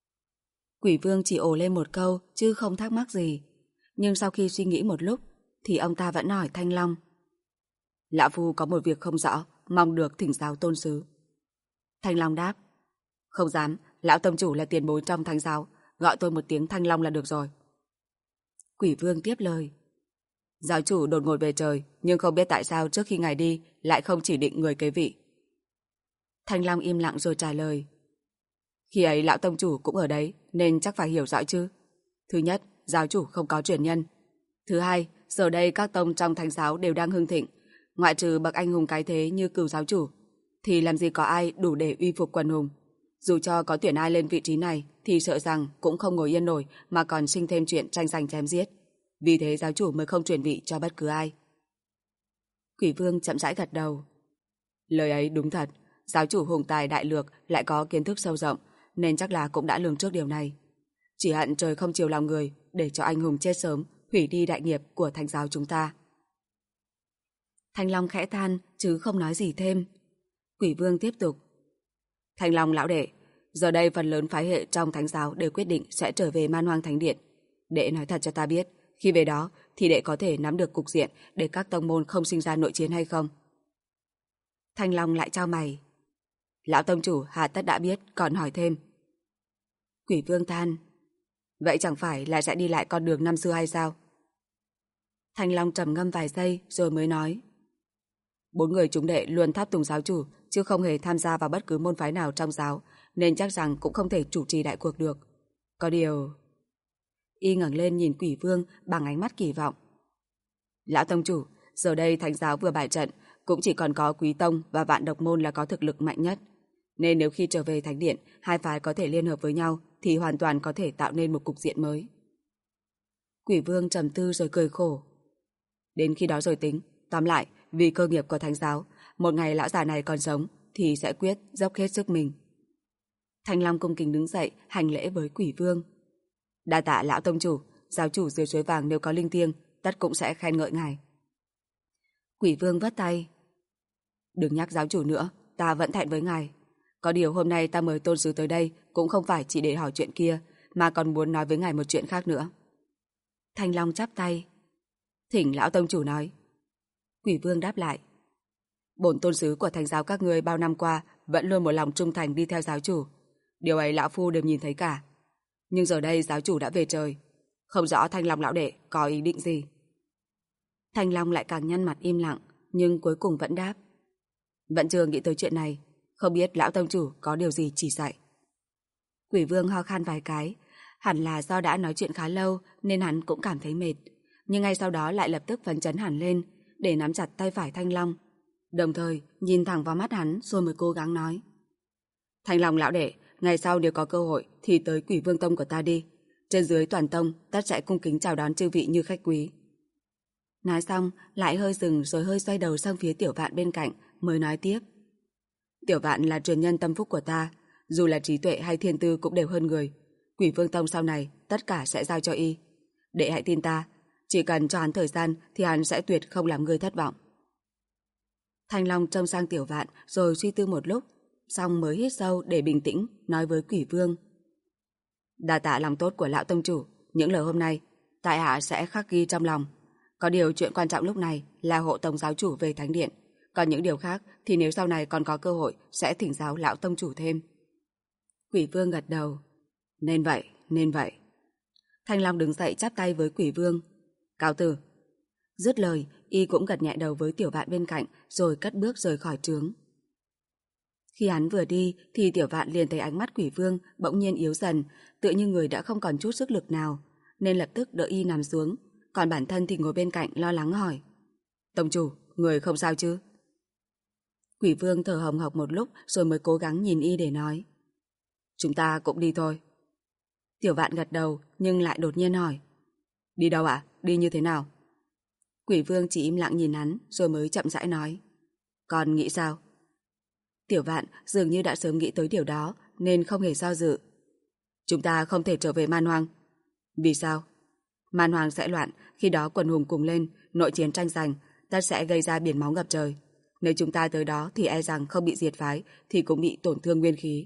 Quỷ Vương chỉ ồ lên một câu chứ không thắc mắc gì. Nhưng sau khi suy nghĩ một lúc thì ông ta vẫn hỏi Thanh Long. Lão phu có một việc không rõ, mong được thỉnh giáo tôn sứ. Thanh Long đáp. Không dám, lão tông chủ là tiền bối trong thánh giáo, gọi tôi một tiếng Thanh Long là được rồi. Quỷ Vương tiếp lời. Giáo chủ đột ngột về trời, nhưng không biết tại sao trước khi ngài đi lại không chỉ định người kế vị. Thanh Long im lặng rồi trả lời. Khi ấy lão tông chủ cũng ở đấy nên chắc phải hiểu rõ chứ. Thứ nhất, giáo chủ không có truyền nhân. Thứ hai, giờ đây các tông trong thánh giáo đều đang hưng thịnh, ngoại trừ bậc anh hùng cái thế như Cửu giáo chủ thì làm gì có ai đủ để uy phục quần hùng. Dù cho có tuyển ai lên vị trí này thì sợ rằng cũng không ngồi yên nổi mà còn sinh thêm chuyện tranh giành chém giết. Vì thế giáo chủ mới không truyền vị cho bất cứ ai. Quỷ Vương chậm rãi gật đầu. Lời ấy đúng thật, giáo chủ hùng tài đại lược lại có kiến thức sâu rộng nên chắc là cũng đã lường trước điều này. Chỉ hận trời không chiều lòng người để cho anh hùng chết sớm, hủy đi đại nghiệp của thánh giáo chúng ta. Thanh Long khẽ than chứ không nói gì thêm. Quỷ Vương tiếp tục. Thanh Long lão đệ, giờ đây phần lớn phái hệ trong thánh giáo đều quyết định sẽ trở về Man Hoang Thánh Điện. Đệ nói thật cho ta biết, khi về đó thì đệ có thể nắm được cục diện để các tông môn không sinh ra nội chiến hay không? Thanh Long lại chau mày. Lão tông chủ hà tất đã biết, còn hỏi thêm. Quỷ Vương than. Vậy chẳng phải là sẽ đi lại con đường năm xưa hay sao? Thanh Long trầm ngâm vài giây rồi mới nói. 4 người chúng đệ luôn tháp tùng giáo chủ, chứ không hề tham gia vào bất cứ môn phái nào trong giáo, nên chắc rằng cũng không thể chủ trì đại cuộc được. Có điều... Y ngẩng lên nhìn Quỷ Vương bằng ánh mắt kỳ vọng. Lão tông chủ, giờ đây thánh giáo vừa bại trận, cũng chỉ còn có Quý Tông và Vạn Độc Môn là có thực lực mạnh nhất. Nên nếu khi trở về thánh điện, hai phái có thể liên hợp với nhau, thì hoàn toàn có thể tạo nên một cục diện mới. Quỷ Vương trầm tư rồi cười khổ. Đến khi đó rồi tính. Tóm lại, vì cơ nghiệp của thánh giáo, một ngày lão già này còn sống thì sẽ quyết dốc hết sức mình. Thanh Long cung kính đứng dậy hành lễ với Quỷ Vương. Đa tạ lão tông chủ, giáo chủ dưới suối vàng nếu có linh thiêng, tất cũng sẽ khen ngợi ngài. Quỷ Vương vất tay. Đừng nhắc giáo chủ nữa, ta vẫn thẹn với ngài. Có điều hôm nay ta mời tôn sứ tới đây cũng không phải chỉ để hỏi chuyện kia, mà còn muốn nói với ngài một chuyện khác nữa. Thanh Long chắp tay. Thỉnh lão tông chủ nói. Quỷ Vương đáp lại. Bổn tôn sứ của thánh giáo các ngươi bao năm qua vẫn luôn một lòng trung thành đi theo giáo chủ. Điều ấy lão phu đều nhìn thấy cả. Nhưng giờ đây giáo chủ đã về trời. Không rõ Thanh Long lão đệ có ý định gì. Thanh Long lại càng nhăn mặt im lặng, nhưng cuối cùng vẫn đáp. Vẫn chưa nghĩ tới chuyện này, không biết lão tông chủ có điều gì chỉ dạy. Quỷ Vương ho khan vài cái, hẳn là do đã nói chuyện khá lâu nên hắn cũng cảm thấy mệt, nhưng ngay sau đó lại lập tức phấn chấn hẳn lên để nắm chặt tay phải Thanh Long, đồng thời nhìn thẳng vào mắt hắn rồi mới cố gắng nói. Thanh Long lão đệ, ngày sau nếu có cơ hội thì tới Quỷ Vương Tông của ta đi. Trên dưới toàn tông tất sẽ cung kính chào đón chư vị như khách quý. Nói xong lại hơi dừng rồi hơi xoay đầu sang phía Tiểu Vạn bên cạnh mới nói tiếp. Tiểu Vạn là truyền nhân tâm phúc của ta, dù là trí tuệ hay thiên tư cũng đều hơn người. Quỷ Vương Tông sau này tất cả sẽ giao cho y. Đệ hãy tin ta, chỉ cần cho hắn thời gian thì hắn sẽ tuyệt không làm ngươi thất vọng. Thanh Long trông sang Tiểu Vạn rồi suy tư một lúc, xong mới hít sâu để bình tĩnh nói với Quỷ Vương. Đa tạ lòng tốt của lão tông chủ, những lời hôm nay tại hạ sẽ khắc ghi trong lòng. Có điều chuyện quan trọng lúc này là hộ tông giáo chủ về thánh điện, còn những điều khác thì nếu sau này còn có cơ hội sẽ thỉnh giáo lão tông chủ thêm. Quỷ Vương gật đầu. Nên vậy, nên vậy. Thanh Long đứng dậy chắp tay với Quỷ Vương. Cáo từ. Dứt lời, y cũng gật nhẹ đầu với Tiểu Vạn bên cạnh rồi cất bước rời khỏi trướng. Khi hắn vừa đi thì Tiểu Vạn liền thấy ánh mắt Quỷ Vương bỗng nhiên yếu dần, tựa như người đã không còn chút sức lực nào, nên lập tức đỡ y nằm xuống, còn bản thân thì ngồi bên cạnh lo lắng hỏi. Tông chủ, người không sao chứ? Quỷ Vương thở hồng hộc một lúc rồi mới cố gắng nhìn y để nói. Chúng ta cũng đi thôi. Tiểu Vạn gật đầu nhưng lại đột nhiên hỏi. Đi đâu ạ? Đi như thế nào? Quỷ Vương chỉ im lặng nhìn hắn rồi mới chậm rãi nói. Còn nghĩ sao? Tiểu Vạn dường như đã sớm nghĩ tới điều đó nên không hề do dự. Chúng ta không thể trở về Man Hoang. Vì sao? Man Hoang sẽ loạn, khi đó quần hùng cùng lên, nội chiến tranh giành, tất sẽ gây ra biển máu ngập trời. Nếu chúng ta tới đó thì e rằng không bị diệt phái thì cũng bị tổn thương nguyên khí.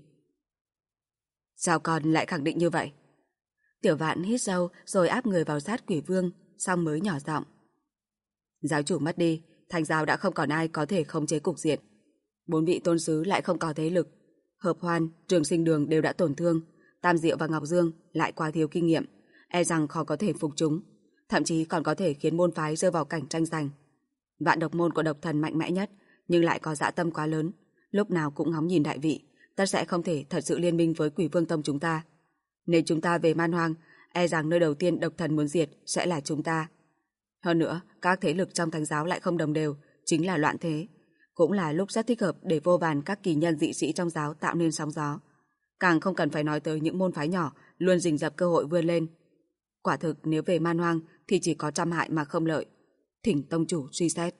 Sao con lại khẳng định như vậy? Tiểu Vạn hít sâu rồi áp người vào sát Quỷ Vương, xong mới nhỏ giọng. Giáo chủ mất đi, thành giáo đã không còn ai có thể khống chế cục diện. 4 vị tôn sứ lại không có thế lực. Hợp Hoan, Trường Sinh Đường đều đã tổn thương, Tam Diệu và Ngọc Dương lại quá thiếu kinh nghiệm, e rằng khó có thể phục chúng, thậm chí còn có thể khiến môn phái rơi vào cảnh tranh giành. Vạn Độc Môn của độc thần mạnh mẽ nhất, nhưng lại có dã tâm quá lớn, lúc nào cũng ngóng nhìn đại vị, tất sẽ không thể thật sự liên minh với Quỷ Vương Tông chúng ta. Nếu chúng ta về Man Hoang, e rằng nơi đầu tiên độc thần muốn diệt sẽ là chúng ta. Hơn nữa, các thế lực trong thánh giáo lại không đồng đều, chính là loạn thế. Cũng là lúc rất thích hợp để vô vàn các kỳ nhân dị sĩ trong giáo tạo nên sóng gió. Càng không cần phải nói tới những môn phái nhỏ luôn rình rập cơ hội vươn lên. Quả thực nếu về Man Hoang thì chỉ có trăm hại mà không lợi. Thỉnh tông chủ suy xét.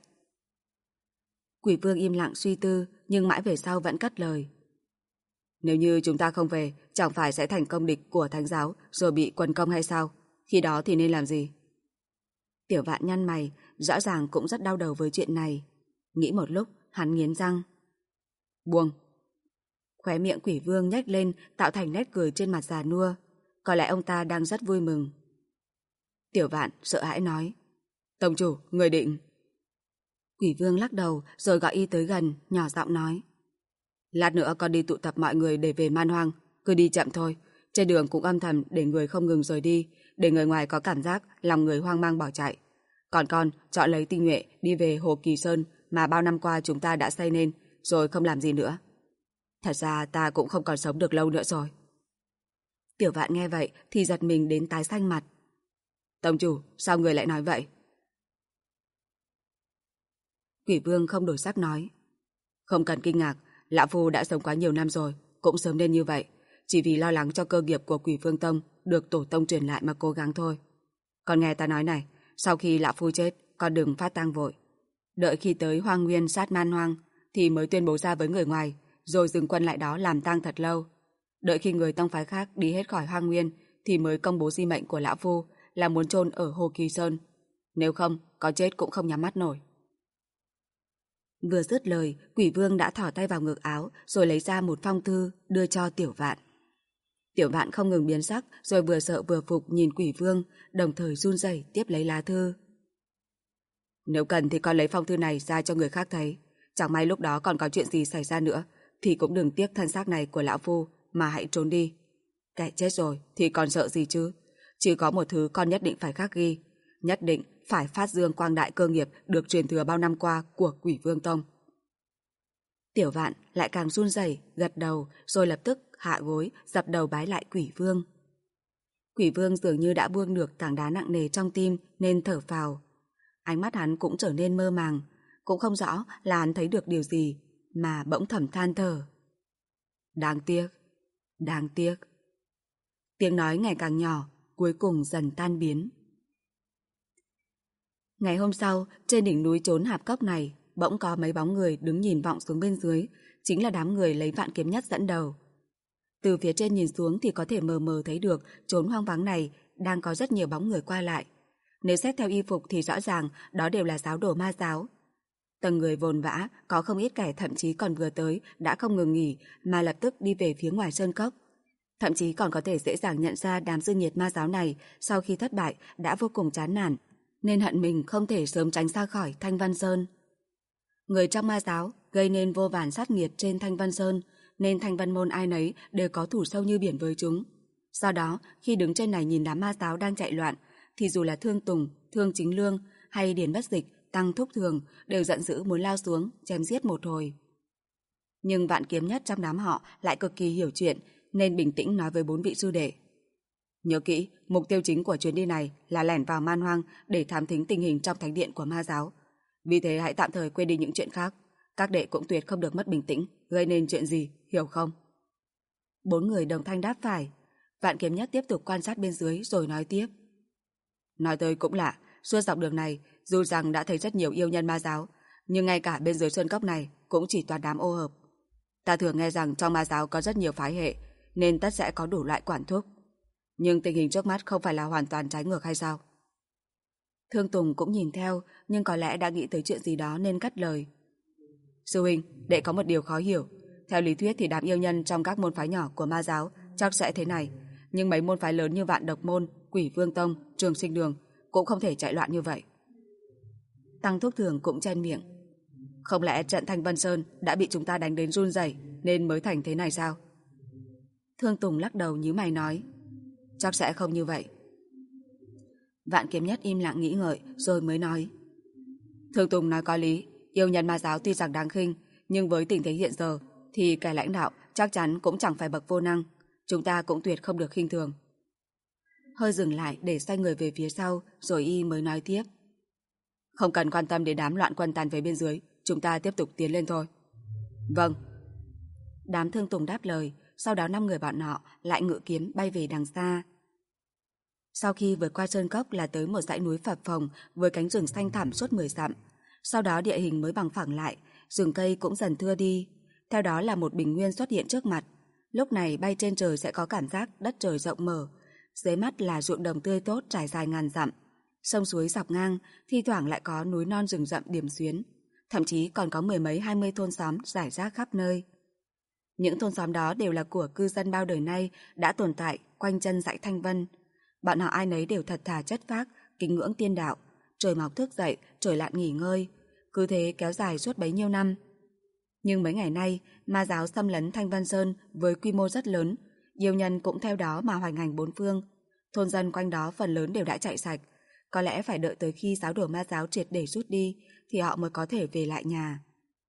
Quỷ Vương im lặng suy tư, nhưng mãi về sau vẫn cất lời. Nếu như chúng ta không về, chẳng phải sẽ thành công địch của thánh giáo rồi bị quần công hay sao? Khi đó thì nên làm gì? Tiểu Vạn nhăn mày, rõ ràng cũng rất đau đầu với chuyện này. Nghĩ một lúc, hắn nghiến răng. Buông. Khóe miệng Quỷ Vương nhếch lên tạo thành nét cười trên mặt già nua. Có lẽ ông ta đang rất vui mừng. Tiểu Vạn sợ hãi nói. Tông chủ, người định. Quỷ Vương lắc đầu rồi gọi y tới gần, nhỏ giọng nói. Lát nữa con đi tụ tập mọi người để về Man Hoang, cứ đi chậm thôi, Trên đường cũng âm thầm để người không ngừng rời đi, để người ngoài có cảm giác lòng người hoang mang bỏ chạy. Còn con chọn lấy tinh nhuệ đi về Hồ Kỳ Sơn mà bao năm qua chúng ta đã xây nên, rồi không làm gì nữa. Thật ra ta cũng không còn sống được lâu nữa rồi. Tiểu Vạn nghe vậy thì giật mình đến tái xanh mặt. Tông chủ, sao người lại nói vậy? Quỷ Vương không đổi sắc nói. Không cần kinh ngạc, lão phu đã sống quá nhiều năm rồi, cũng sớm nên như vậy. Chỉ vì lo lắng cho cơ nghiệp của Quỷ Vương Tông được tổ tông truyền lại mà cố gắng thôi. Còn nghe ta nói này, sau khi lão phu chết, con đừng phát tang vội. Đợi khi tới Hoang Nguyên sát man hoang thì mới tuyên bố ra với người ngoài, rồi dừng quân lại đó làm tang thật lâu. Đợi khi người tông phái khác đi hết khỏi Hoang Nguyên thì mới công bố di mệnh của lão phu là muốn chôn ở Hồ Kỳ Sơn. Nếu không, có chết cũng không nhắm mắt nổi. Vừa dứt lời, Quỷ Vương đã thỏ tay vào ngực áo rồi lấy ra một phong thư đưa cho Tiểu Vạn. Tiểu Vạn không ngừng biến sắc, rồi vừa sợ vừa phục nhìn Quỷ Vương, đồng thời run rẩy tiếp lấy lá thư. Nếu cần thì con lấy phong thư này ra cho người khác thấy. Chẳng may lúc đó còn có chuyện gì xảy ra nữa thì cũng đừng tiếc thân xác này của lão phu mà hãy trốn đi. Kẻ chết rồi thì còn sợ gì chứ? Chỉ có một thứ con nhất định phải khắc ghi, nhất định phải phát dương quang đại cơ nghiệp được truyền thừa bao năm qua của Quỷ Vương Tông. Tiểu Vạn lại càng run rẩy, gật đầu rồi lập tức hạ gối dập đầu bái lại Quỷ Vương. Quỷ Vương dường như đã buông được tảng đá nặng nề trong tim nên thở phào. Ánh mắt hắn cũng trở nên mơ màng, cũng không rõ là hắn thấy được điều gì mà bỗng thầm than thở. Đáng tiếc, đáng tiếc. Tiếng nói ngày càng nhỏ, cuối cùng dần tan biến. Ngày hôm sau, trên đỉnh núi chốn hạp cốc này, bỗng có mấy bóng người đứng nhìn vọng xuống bên dưới, chính là đám người lấy Vạn Kiếm Nhất dẫn đầu. Từ phía trên nhìn xuống thì có thể mờ mờ thấy được chốn hoang vắng này đang có rất nhiều bóng người qua lại. Nếu xét theo y phục thì rõ ràng đó đều là giáo đồ ma giáo. Từng người vồn vã, có không ít kẻ thậm chí còn vừa tới đã không ngừng nghỉ mà lập tức đi về phía ngoài sơn cốc. Thậm chí còn có thể dễ dàng nhận ra đám dương nhiệt ma giáo này sau khi thất bại đã vô cùng chán nản, nên hận mình không thể sớm tránh ra khỏi Thanh Văn Sơn. Người trong ma giáo gây nên vô vàn sát nghiệt trên Thanh Văn Sơn, nên Thanh Văn môn ai nấy đều có thù sâu như biển với chúng. Do đó, khi đứng trên này nhìn đám ma giáo đang chạy loạn, thì dù là Thương Tùng, Thương Chính Lương hay Điền Bất Dịch, Tăng Thúc Thường đều giận dữ muốn lao xuống, chém giết một hồi. Nhưng Vạn Kiếm Nhất trong đám họ lại cực kỳ hiểu chuyện, nên bình tĩnh nói với 4 vị sư đệ. Nhớ kỹ, mục tiêu chính của chuyến đi này là lẻn vào man hoang để thám thính tình hình trong thánh điện của ma giáo. Vì thế hãy tạm thời quên đi những chuyện khác. Các đệ cũng tuyệt không được mất bình tĩnh, gây nên chuyện gì, hiểu không? 4 người đồng thanh đáp phải. Vạn Kiếm Nhất tiếp tục quan sát bên dưới rồi nói tiếp. Nói tới cũng lạ, suốt dọc đường này, dù rằng đã thấy rất nhiều yêu nhân ma giáo, nhưng ngay cả bên dưới sơn cốc này cũng chỉ toàn đám ô hợp. Ta thường nghe rằng trong ma giáo có rất nhiều phái hệ, nên tất sẽ có đủ loại quản thúc. Nhưng tình hình trước mắt không phải là hoàn toàn trái ngược hay sao? Thương Tùng cũng nhìn theo, nhưng có lẽ đã nghĩ tới chuyện gì đó nên cắt lời. Sư huynh, đệ có một điều khó hiểu. Theo lý thuyết thì đám yêu nhân trong các môn phái nhỏ của ma giáo chắc sẽ thế này, nhưng mấy môn phái lớn như Vạn Độc Môn, Quỷ Vương Tông, Trường Sinh Đường cũng không thể chạy loạn như vậy. Tăng Thúc Thường cũng chen miệng. Không lẽ trận Thanh Vân Sơn đã bị chúng ta đánh đến run rẩy nên mới thành thế này sao? Thương Tùng lắc đầu nhíu mày nói. Chắc sẽ không như vậy. Vạn Kiếm Nhất im lặng nghĩ ngợi rồi mới nói. Thương Tùng nói có lý, yêu nhân ma giáo tuy rằng đáng khinh, nhưng với tình thế hiện giờ thì kẻ lãnh đạo chắc chắn cũng chẳng phải bậc vô năng. Chúng ta cũng tuyệt không được khinh thường. Hơi dừng lại để xoay người về phía sau, rồi y mới nói tiếp. Không cần quan tâm đến đám loạn quân tàn về bên dưới, chúng ta tiếp tục tiến lên thôi. Vâng. Đám Thương Tùng đáp lời, sau đó 5 người bọn họ lại ngự kiếm bay về đằng xa. Sau khi vượt qua sơn cốc là tới một dãy núi phập phồng với cánh rừng xanh thẳm suốt 10 dặm. Sau đó địa hình mới bằng phẳng lại, rừng cây cũng dần thưa đi. Theo đó là một bình nguyên xuất hiện trước mặt. Lúc này bay trên trời sẽ có cảm giác đất trời rộng mở. Dưới mắt là ruộng đồng tươi tốt trải dài ngàn dặm. Sông suối dọc ngang, thi thoảng lại có núi non rừng rậm điểm xuyến. Thậm chí còn có 10 mấy 20 thôn xóm rải rác khắp nơi. Những thôn xóm đó đều là của cư dân bao đời nay đã tồn tại quanh chân dãy Thanh Vân. Bọn họ ai nấy đều thật thà chất phác, kính ngưỡng tiên đạo, trời mọc thức dậy, trời lặn nghỉ ngơi, cứ thế kéo dài suốt bấy nhiêu năm. Nhưng mấy ngày nay, ma giáo xâm lấn Thanh Văn Sơn với quy mô rất lớn, Yêu nhân cũng theo đó mà hoành hành bốn phương. Thôn dân quanh đó phần lớn đều đã chạy sạch. Có lẽ phải đợi tới khi giáo đồ ma giáo triệt để rút đi thì họ mới có thể về lại nhà.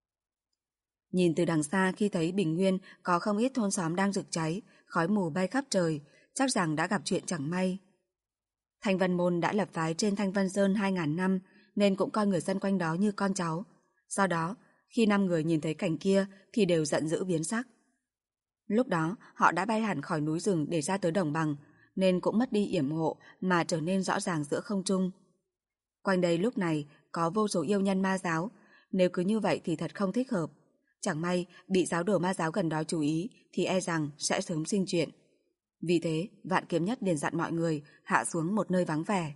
Nhìn từ đằng xa khi thấy bình nguyên có không ít thôn xóm đang rực cháy, khói mù bay khắp trời, chắc rằng đã gặp chuyện chẳng may. Thanh Vân Môn đã lập phái trên Thanh Vân Sơn 2000 năm nên cũng coi người dân quanh đó như con cháu. Do đó, khi 5 người nhìn thấy cảnh kia thì đều giận dữ biến sắc. Lúc đó, họ đã bay hẳn khỏi núi rừng để ra tới đồng bằng, nên cũng mất đi yểm hộ mà trở nên rõ ràng giữa không trung. Quanh đây lúc này có vô số yêu nhân ma giáo, nếu cứ như vậy thì thật không thích hợp. Chẳng may bị giáo đồ ma giáo gần đó chú ý thì e rằng sẽ sớm sinh chuyện. Vì thế, Vạn Kiếm Nhất liền dặn mọi người hạ xuống một nơi vắng vẻ.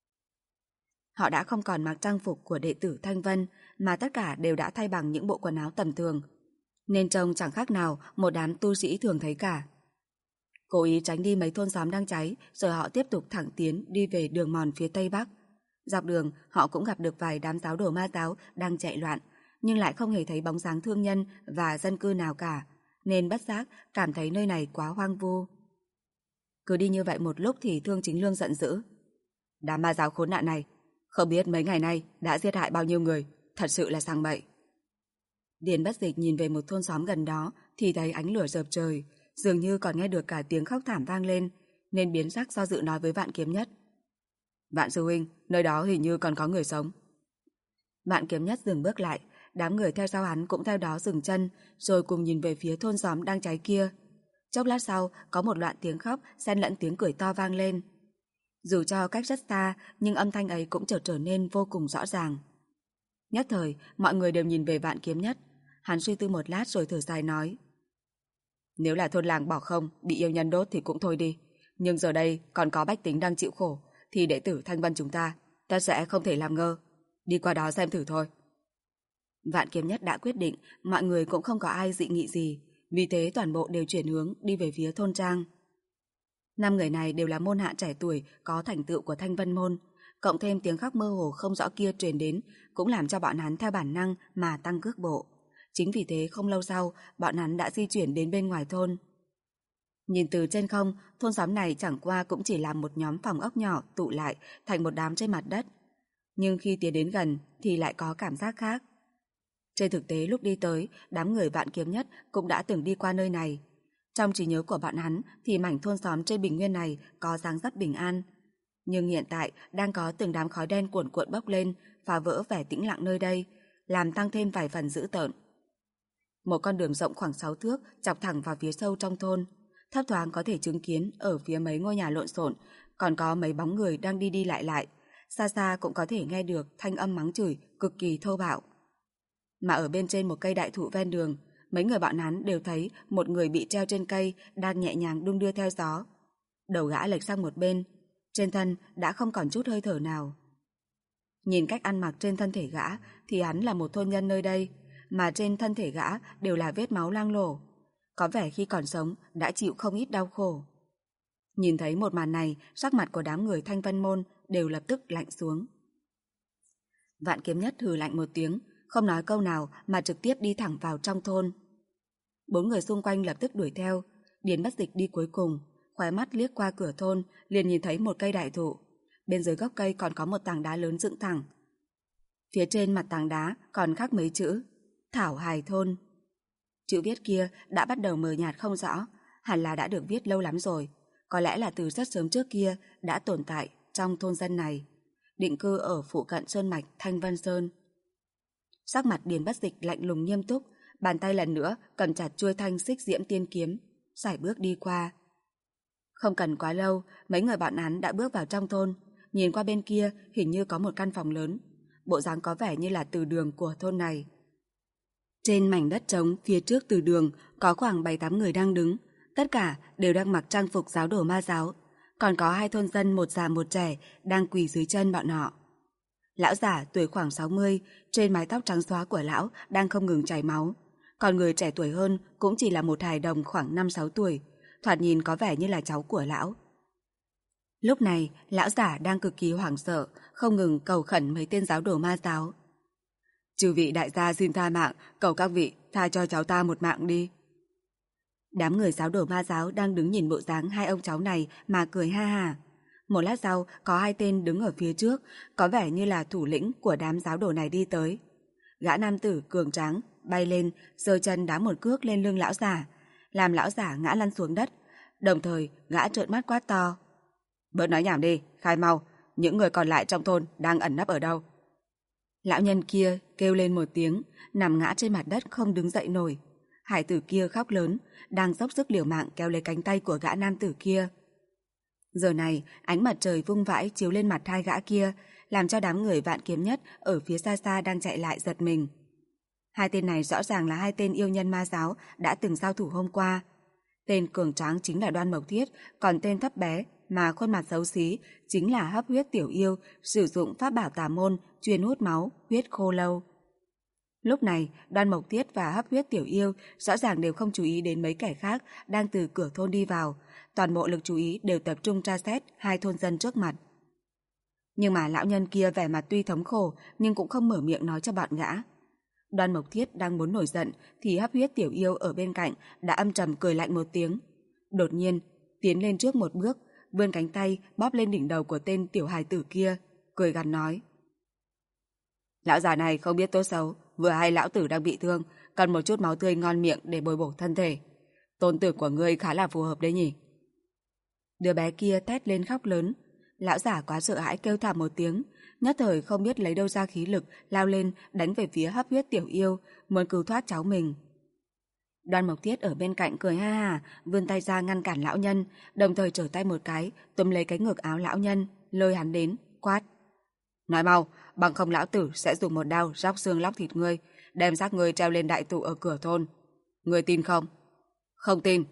Họ đã không còn mặc trang phục của đệ tử Thanh Vân mà tất cả đều đã thay bằng những bộ quần áo tầm thường, nên trông chẳng khác nào một đám tu sĩ thường thấy cả. Cố ý tránh đi mấy thôn xóm đang cháy, rồi họ tiếp tục thẳng tiến đi về đường mòn phía tây bắc. Dọc đường, họ cũng gặp được vài đám giáo đồ ma giáo đang chạy loạn, nhưng lại không hề thấy bóng dáng thương nhân và dân cư nào cả, nên bất giác cảm thấy nơi này quá hoang vu. Cứ đi như vậy một lúc thì Thương Chính Lương giận dữ. Đám ma giáo khốn nạn này, không biết mấy ngày nay đã giết hại bao nhiêu người, thật sự là sang bậy. Điền Bất Dịch nhìn về một thôn xóm gần đó thì thấy ánh lửa rợp trời, dường như còn nghe được cả tiếng khóc thảm vang lên, nên biến sắc do dự nói với Vạn Kiếm Nhất. Vạn sư huynh, nơi đó hình như còn có người sống. Vạn Kiếm Nhất dừng bước lại, đám người theo sau hắn cũng theo đó dừng chân, rồi cùng nhìn về phía thôn xóm đang cháy kia. Chốc lát sau, có một loạt tiếng khóc xen lẫn tiếng cười to vang lên. Dù cho cách rất xa, nhưng âm thanh ấy cũng trở nên vô cùng rõ ràng. Nhất thời, mọi người đều nhìn về Vạn Kiếm Nhất. Hắn suy tư một lát rồi thở dài nói. Nếu là thôn làng bỏ không, bị yêu nhân đốt thì cũng thôi đi. Nhưng giờ đây còn có bách tính đang chịu khổ, thì đệ tử Thanh Vân chúng ta sẽ không thể làm ngơ. Đi qua đó xem thử thôi. Vạn Kiếm Nhất đã quyết định, mọi người cũng không có ai dị nghị gì, vì thế toàn bộ đều chuyển hướng đi về phía thôn trang. 5 người này đều là môn hạ trẻ tuổi có thành tựu của Thanh Vân Môn, cộng thêm tiếng khóc mơ hồ không rõ kia truyền đến cũng làm cho bọn hắn theo bản năng mà tăng cước bộ. Chính vì thế không lâu sau, bọn hắn đã di chuyển đến bên ngoài thôn. Nhìn từ trên không, thôn xóm này chẳng qua cũng chỉ là một nhóm phòng ốc nhỏ tụ lại thành một đám trên mặt đất. Nhưng khi tiến đến gần thì lại có cảm giác khác. Trên thực tế lúc đi tới, đám người Vạn Kiếm Nhất cũng đã từng đi qua nơi này. Trong trí nhớ của bọn hắn thì mảnh thôn xóm trên bình nguyên này có dáng dấp bình an. Nhưng hiện tại đang có từng đám khói đen cuồn cuộn bốc lên, phá vỡ vẻ tĩnh lặng nơi đây, làm tăng thêm vài phần dữ tợn. Một con đường rộng khoảng 6 thước chọc thẳng vào phía sâu trong thôn. Thấp thoáng có thể chứng kiến ở phía mấy ngôi nhà lộn xộn còn có mấy bóng người đang đi đi lại lại. Xa xa cũng có thể nghe được thanh âm mắng chửi cực kỳ thô bạo. Mà ở bên trên một cây đại thụ ven đường, mấy người bọn hắn đều thấy một người bị treo trên cây đang nhẹ nhàng đung đưa theo gió. Đầu gã lệch sang một bên, trên thân đã không còn chút hơi thở nào. Nhìn cách ăn mặc trên thân thể gã thì hắn là một thôn nhân nơi đây, mà trên thân thể gã đều là vết máu loang lổ. Có vẻ khi còn sống đã chịu không ít đau khổ. Nhìn thấy một màn này, sắc mặt của đám người Thanh Vân Môn đều lập tức lạnh xuống. Vạn Kiếm Nhất hừ lạnh một tiếng, không nói câu nào mà trực tiếp đi thẳng vào trong thôn. 4 người xung quanh lập tức đuổi theo. Điền Bất Dịch đi cuối cùng, khóe mắt liếc qua cửa thôn, liền nhìn thấy một cây đại thụ. Bên dưới gốc cây còn có một tảng đá lớn dựng thẳng. Phía trên mặt tảng đá còn khắc mấy chữ Thảo Hài Thôn. Chữ viết kia đã bắt đầu mờ nhạt không rõ, hẳn là đã được viết lâu lắm rồi, có lẽ là từ rất sớm trước kia đã tồn tại trong thôn dân này, định cư ở phụ cận sơn mạch Thanh Vân Sơn. Sắc mặt Điền Bất Dịch lạnh lùng nghiêm túc, bàn tay lần nữa cầm chặt chuôi thanh xích diễm tiên kiếm, sải bước đi qua. Không cần quá lâu, mấy người bọn hắn đã bước vào trong thôn. Nhìn qua bên kia hình như có một căn phòng lớn, bộ dáng có vẻ như là từ đường của thôn này. Trên mảnh đất trống phía trước từ đường có khoảng 7-8 người đang đứng, tất cả đều đang mặc trang phục giáo đồ ma giáo, còn có 2 thôn dân một già một trẻ đang quỳ dưới chân bọn họ. Lão già tuổi khoảng 60, trên mái tóc trắng xóa của lão đang không ngừng chảy máu, còn người trẻ tuổi hơn cũng chỉ là một hài đồng khoảng 5-6 tuổi, thoạt nhìn có vẻ như là cháu của lão. Lúc này, lão giả đang cực kỳ hoảng sợ, không ngừng cầu khẩn mấy tên giáo đồ ma giáo. Chư vị đại gia xin tha mạng, cầu các vị tha cho cháu ta một mạng đi. Đám người giáo đồ ma giáo đang đứng nhìn bộ dáng hai ông cháu này mà cười ha ha. Một lát sau, có hai tên đứng ở phía trước, có vẻ như là thủ lĩnh của đám giáo đồ này đi tới. Gã nam tử cường tráng bay lên, giơ chân đá một cước lên lưng lão giả, làm lão giả ngã lăn xuống đất. Đồng thời, gã trợn mắt quát to: "Bớt nói nhảm đi, khai mau, những người còn lại trong thôn đang ẩn nấp ở đâu?" Lão nhân kia kêu lên một tiếng, nằm ngã trên mặt đất không đứng dậy nổi. Hải tử kia khóc lớn, đang dốc sức liều mạng kéo lấy cánh tay của gã nam tử kia. Giờ này, ánh mặt trời vung vãi chiếu lên mặt hai gã kia, làm cho đám người Vạn Kiếm Nhất ở phía xa xa đang chạy lại giật mình. Hai tên này rõ ràng là hai tên yêu nhân ma giáo đã từng giao thủ hôm qua. Tên cường tráng chính là Đoan Mộc Thiết, còn tên thấp bé mà khuôn mặt xấu xí chính là Hấp Huyết Tiểu Yêu, sử dụng pháp bảo tà môn chuyên hút máu, huyết khô lâu. Lúc này, Đoan Mộc Thiết và Hấp Huyết Tiểu Yêu rõ ràng đều không chú ý đến mấy kẻ khác đang từ cửa thôn đi vào, toàn bộ lực chú ý đều tập trung tra xét hai thôn dân trước mặt. Nhưng mà lão nhân kia vẻ mặt tuy thống khổ nhưng cũng không mở miệng nói cho bọn gã. Đoan Mộc Thiết đang muốn nổi giận thì Hấp Huyết Tiểu Yêu ở bên cạnh đã âm trầm cười lạnh một tiếng. Đột nhiên, tiến lên trước một bước, vươn cánh tay bóp lên đỉnh đầu của tên tiểu hài tử kia, cười gằn nói: "Lão già này không biết tốt xấu, vừa hay lão tử đang bị thương, cần một chút máu tươi ngon miệng để bồi bổ thân thể. Tôn tử của ngươi khá là phù hợp đấy nhỉ?" Đứa bé kia thét lên khóc lớn. Lão giả quá sợ hãi kêu thảm một tiếng, nhất thời không biết lấy đâu ra khí lực lao lên đánh về phía Hấp Huyết Tiểu Yêu, muốn cứu thoát cháu mình. Đoan Mộc Thiết ở bên cạnh cười ha ha, vươn tay ra ngăn cản lão nhân, đồng thời trở tay một cái túm lấy cái ngực áo lão nhân, lôi hắn đến, quát: "Nói mau, bằng không lão tử sẽ dùng một đao róc xương lóc thịt ngươi, đem xác ngươi treo lên đại thụ ở cửa thôn. Ngươi tin không?" "Không tin."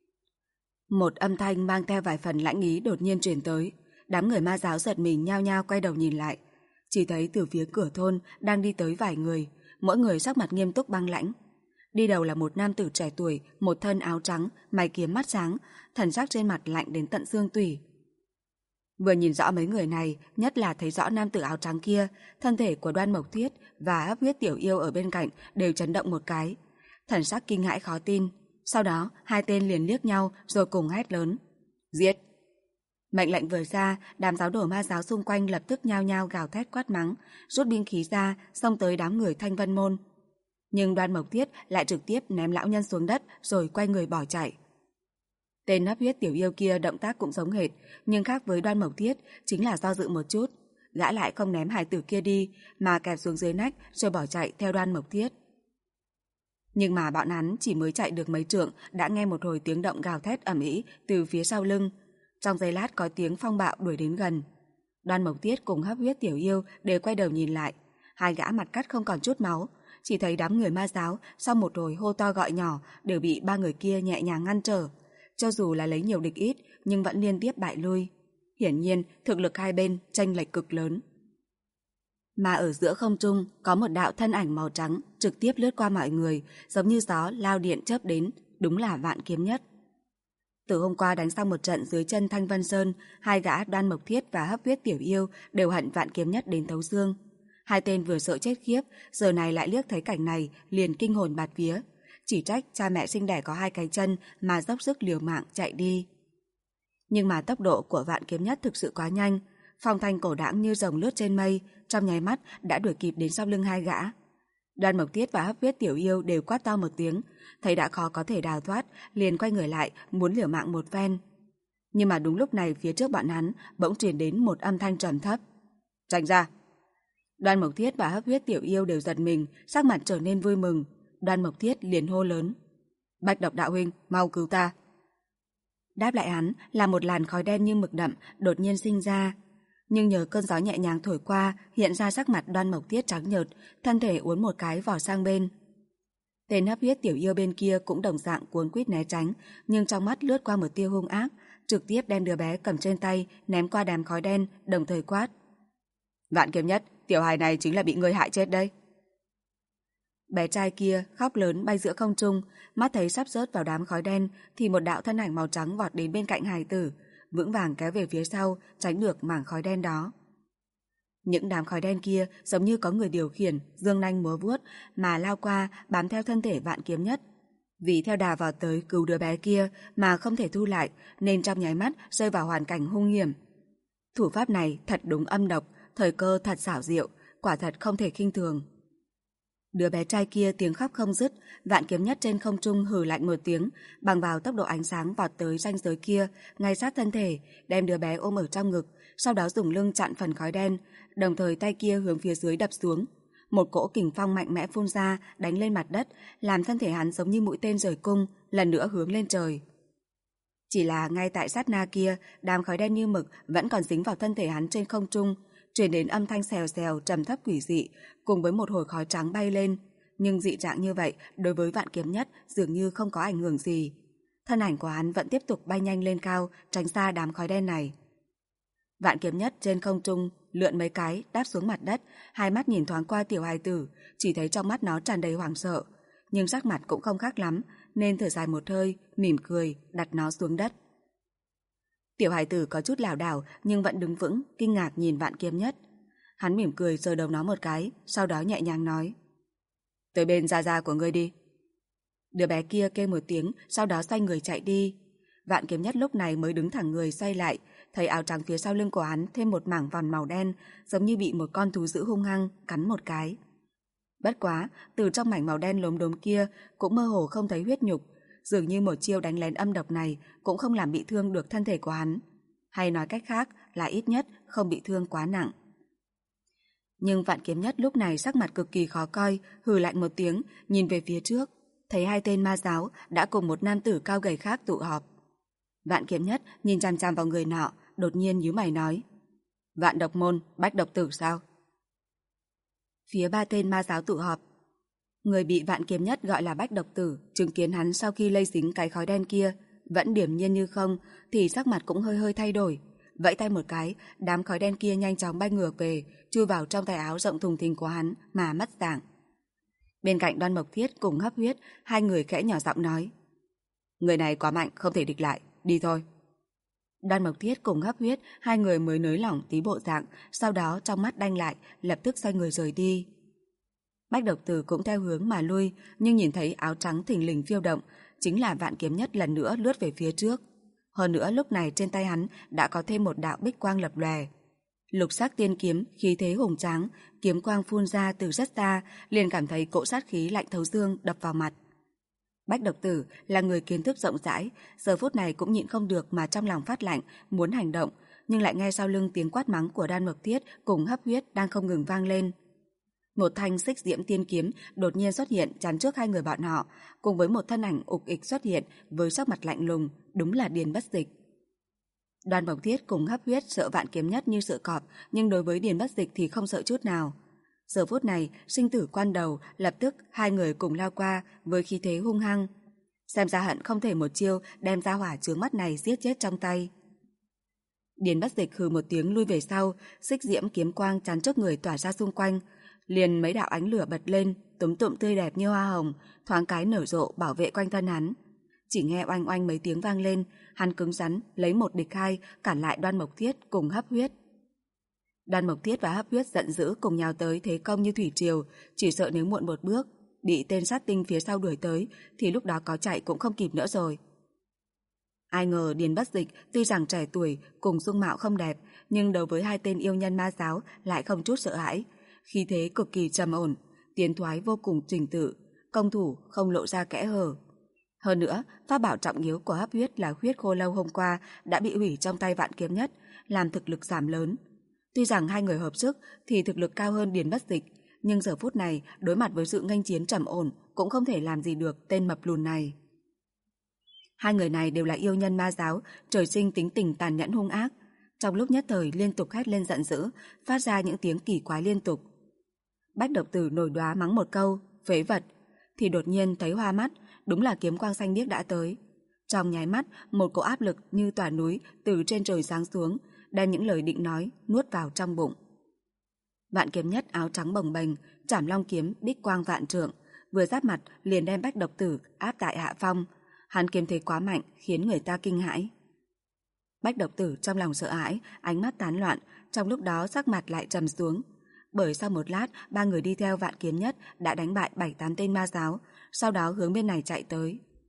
Một âm thanh mang theo vài phần lãnh ý đột nhiên truyền tới. Đám người ma giáo giật mình nhao nhao quay đầu nhìn lại. Chỉ thấy từ phía cửa thôn đang đi tới vài người, mỗi người sắc mặt nghiêm túc băng lãnh. Đi đầu là một nam tử trẻ tuổi, một thân áo trắng, mày kiếm mắt sáng, thần sắc trên mặt lạnh đến tận xương tủy. Vừa nhìn rõ mấy người này, nhất là thấy rõ nam tử áo trắng kia, thân thể của Đoan Mộc Thiết và Hấp Huyết Tiểu Yêu ở bên cạnh đều chấn động một cái. Thần sắc kinh hãi khó tin. Sau đó, hai tên liền liếc nhau rồi cùng hét lớn: "Giết!" Mệnh lệnh vừa ra, đám giáo đồ ma giáo xung quanh lập tức nhao nhao gào thét quát mắng, rút binh khí ra, xông tới đám người Thanh Vân Môn. Nhưng Đoan Mộc Thiết lại trực tiếp ném lão nhân xuống đất rồi quay người bỏ chạy. Tên Hấp Huyết Tiểu Yêu kia động tác cũng giống hệt, nhưng khác với Đoan Mộc Thiết chính là do dự một chút, gã lại không ném hài tử kia đi mà kẹp xuống dưới nách rồi bỏ chạy theo Đoan Mộc Thiết. Nhưng mà bọn hắn chỉ mới chạy được mấy trượng đã nghe một hồi tiếng động gào thét ầm ĩ từ phía sau lưng. Trong giây lát có tiếng phong bạo đuổi đến gần. Đoan Mộc Thiết cùng Hấp Huyết Tiểu Yêu đều quay đầu nhìn lại. Hai gã mặt cắt không còn chút máu, chỉ thấy đám người ma giáo sau một hồi hô to gọi nhỏ đều bị ba người kia nhẹ nhàng ngăn trở. Cho dù là lấy nhiều địch ít nhưng vẫn liên tiếp bại lui. Hiển nhiên thực lực hai bên chênh lệch cực lớn. Mà ở giữa không trung có một đạo thân ảnh màu trắng trực tiếp lướt qua mọi người, giống như gió lao điện chớp đến, đúng là Vạn Kiếm Nhất. Từ hôm qua đánh xong một trận dưới chân Thanh Vân Sơn, hai gã Đoan Mộc Thiết và Hấp Huyết Tiểu Yêu đều hận Vạn Kiếm Nhất đến thấu xương. Hai tên vừa sợ chết khiếp, giờ này lại liếc thấy cảnh này, liền kinh hồn bạt vía. Chỉ trách cha mẹ sinh đẻ có hai cái chân mà dốc sức liều mạng chạy đi. Nhưng mà tốc độ của Vạn Kiếm Nhất thực sự quá nhanh, phong thanh cổ đãng như rồng lướt trên mây, trong nháy mắt đã đuổi kịp đến sau lưng hai gã. Đoan Mộc Thiết và Hấp Huyết Tiểu Yêu đều quát to một tiếng, thấy đã khó có thể đào thoát, liền quay người lại muốn liều mạng một phen. Nhưng mà đúng lúc này phía trước bọn hắn bỗng truyền đến một âm thanh trầm thấp: "Tránh ra!" Đoan Mộc Thiết và Hấp Huyết Tiểu Yêu đều giật mình, sắc mặt trở nên vui mừng. Đoan Mộc Thiết liền hô lớn: "Bạch Độc đạo huynh, mau cứu ta!" Đáp lại hắn là một làn khói đen như mực đậm đột nhiên sinh ra. Nhưng nhờ cơn gió nhẹ nhàng thổi qua, hiện ra sắc mặt Đoan Mộc Thiết trắng nhợt, thân thể uốn một cái vò sang bên. Tên Hấp Huyết Tiểu Yêu bên kia cũng đồng dạng cuốn quýt né tránh, nhưng trong mắt lướt qua một tia hung ác, trực tiếp đem đứa bé cầm trên tay ném qua đám khói đen, đồng thời quát: "Vạn Kiếm Nhất, tiểu hài này chính là bị ngươi hại chết đấy." Bé trai kia khóc lớn bay giữa không trung, mắt thấy sắp rớt vào đám khói đen thì một đạo thân ảnh màu trắng vọt đến bên cạnh hài tử, vững vàng kéo về phía sau, tránh được mảng khói đen đó. Những đám khói đen kia giống như có người điều khiển, giương nanh múa vuốt mà lao qua bám theo thân thể Vạn Kiếm Nhất. Vì theo đà vào tới cứu đứa bé kia mà không thể thu lại nên trong nháy mắt rơi vào hoàn cảnh hung hiểm. Thủ pháp này thật đúng âm độc, thời cơ thật xảo diệu, quả thật không thể khinh thường. Đứa bé trai kia tiếng khóc không dứt, Vạn Kiếm Nhất trên không trung hừ lạnh một tiếng, bằng vào tốc độ ánh sáng vọt tới ranh giới kia, ngay sát thân thể, đem đứa bé ôm ở trong ngực, sau đó dùng lưng chặn phần khói đen, đồng thời tay kia hướng phía dưới đập xuống. Một cỗ kình phong mạnh mẽ phun ra, đánh lên mặt đất, làm thân thể hắn giống như mũi tên rời cung, lần nữa hướng lên trời. Chỉ là ngay tại sát na kia, đám khói đen như mực vẫn còn dính vào thân thể hắn trên không trung, truyền đến âm thanh xèo xèo trầm thấp quỷ dị, cùng với một hồi khói trắng bay lên. Nhưng dị trạng như vậy đối với Vạn Kiếm Nhất dường như không có ảnh hưởng gì. Thân ảnh của hắn vẫn tiếp tục bay nhanh lên cao, tránh xa đám khói đen này. Vạn Kiếm Nhất trên không trung lượn mấy cái, đáp xuống mặt đất, hai mắt nhìn thoáng qua tiểu hài tử, chỉ thấy trong mắt nó tràn đầy hoảng sợ, nhưng sắc mặt cũng không khác lắm, nên thở dài một hơi, mỉm cười, đặt nó xuống đất. Tiểu hài tử có chút lảo đảo nhưng vẫn đứng vững, kinh ngạc nhìn Vạn Kiếm Nhất. Hắn mỉm cười giơ đầu nó một cái, sau đó nhẹ nhàng nói: "Tới bên gia gia của ngươi đi." Đứa bé kia kêu một tiếng, sau đó xoay người chạy đi. Vạn Kiếm Nhất lúc này mới đứng thẳng người xoay lại, thấy áo trắng phía sau lưng của hắn thêm một mảng vòn màu đen, giống như bị một con thú dữ hung hăng cắn một cái. Bất quá, từ trong mảnh màu đen lốm đốm kia cũng mơ hồ không thấy huyết nhục, dường như một chiêu đánh lén âm độc này cũng không làm bị thương được thân thể của hắn, hay nói cách khác là ít nhất không bị thương quá nặng. Nhưng Vạn Kiếm Nhất lúc này sắc mặt cực kỳ khó coi, hừ lạnh một tiếng, nhìn về phía trước, thấy hai tên ma giáo đã cùng một nam tử cao gầy khác tụ họp. Vạn Kiếm Nhất nhìn chằm chằm vào người nọ, đột nhiên nhíu mày nói: "Vạn Độc Môn, Bách Độc Tử sao?" Phía ba tên ma giáo tụ họp. Người bị Vạn Kiếm Nhất gọi là Bách Độc Tử chứng kiến hắn sau khi lây dính cái khói đen kia vẫn điềm nhiên như không, thì sắc mặt cũng hơi hơi thay đổi. Vẫy tay một cái, đám khói đen kia nhanh chóng bay ngược về, chui vào trong tay áo rộng thùng thình của hắn mà mất dạng. Bên cạnh Đoan Mộc Thiết cùng Hấp Huyết, hai người khẽ nhỏ giọng nói: "Người này quá mạnh, không thể địch lại, đi thôi." Đoan Mộc Thiết cùng Hấp Huyết, hai người mới nới lỏng tí bộ dạng, sau đó trong mắt đanh lại, lập tức xoay người rời đi. Bách Độc Tử cũng theo hướng mà lui, nhưng nhìn thấy áo trắng thình lình phiêu động, chính là Vạn Kiếm Nhất lần nữa lướt về phía trước. Hơn nữa lúc này trên tay hắn đã có thêm một đạo bích quang lập lòe. Lục sắc tiên kiếm, khí thế hùng tráng, kiếm quang phun ra từ rất xa, liền cảm thấy cỗ sát khí lạnh thấu xương đập vào mặt. Bách Độc Tử là người kiến thức rộng rãi, giờ phút này cũng nhịn không được mà trong lòng phát lạnh, muốn hành động, nhưng lại nghe sau lưng tiếng quát mắng của Đoan Mộc Thiết cùng Hấp Huyết đang không ngừng vang lên. Một thanh xích diễm tiên kiếm đột nhiên xuất hiện chắn trước hai người bọn họ, cùng với một thân ảnh ục ịch xuất hiện với sắc mặt lạnh lùng, đúng là Điền Bất Dịch. Đoan Mộc Thiết cùng Hấp Huyết sợ Vạn Kiếm Nhất như sợ cọp, nhưng đối với Điền Bất Dịch thì không sợ chút nào. Giờ phút này, sinh tử quan đầu, lập tức hai người cùng lao qua với khí thế hung hăng. Xem ra hận không thể một chiêu đem ra hỏa chướng mắt này giết chết trong tay. Điền Bất Dịch hừ một tiếng lui về sau, xích diễm kiếm quang chắn trước người tỏa ra xung quanh, liền mấy đạo ánh lửa bật lên, túm tụm tươi đẹp như hoa hồng, thoáng cái nở rộ bảo vệ quanh thân hắn. Chỉ nghe oanh oanh mấy tiếng vang lên, hắn cứng rắn lấy một địch hai cản lại Đoan Mộc Thiết cùng Hấp Huyết. Đoan Mộc Thiết và Hấp Huyết giận dữ cùng nhào tới thế công như thủy triều, chỉ sợ nếu muộn một bước, bị tên sát tinh phía sau đuổi tới, thì lúc đó có chạy cũng không kịp nữa rồi. Ai ngờ Điền Bất Dịch tuy rằng trẻ tuổi cùng dung mạo không đẹp, nhưng đối với hai tên yêu nhân ma giáo lại không chút sợ hãi, khí thế cực kỳ trầm ổn, tiến thoái vô cùng trình tự, công thủ không lộ ra kẽ hở. Hơn nữa, pháp bảo trọng yếu của Hấp Huyết là huyết khô lâu hôm qua đã bị hủy trong tay Vạn Kiếm Nhất, làm thực lực giảm lớn. Tuy rằng hai người hợp sức thì thực lực cao hơn Điền Bất Dịch, nhưng giờ phút này đối mặt với sự nghênh chiến trầm ổn cũng không thể làm gì được tên mập lùn này. Hai người này đều là yêu nhân ma giáo, trời sinh tính tình tàn nhẫn hung ác. Trong lúc nhất thời liên tục hét lên giận dữ, phát ra những tiếng kỳ quái liên tục. Bách Độc Tử nổi đoá mắng một câu, phế vật, thì đột nhiên thấy hoa mắt, đúng là kiếm quang xanh biếc đã tới. Trong nháy mắt, một cỗ áp lực như tòa núi từ trên trời giáng xuống, đem những lời định nói nuốt vào trong bụng. Vạn Kiếm Nhất áo trắng bồng bềnh, chảm long kiếm bích quang vạn trượng, vừa giáp mặt liền đem Bách Độc Tử áp tại hạ phong. Hắn kiếm thế quá mạnh khiến người ta kinh hãi. Bách Độc Tử trong lòng sợ hãi, ánh mắt tán loạn, trong lúc đó sắc mặt lại trầm xuống. Bởi sau một lát, ba người đi theo Vạn Kiếm Nhất đã đánh bại 7-8 tên ma giáo, sau đó hướng bên này chạy tới.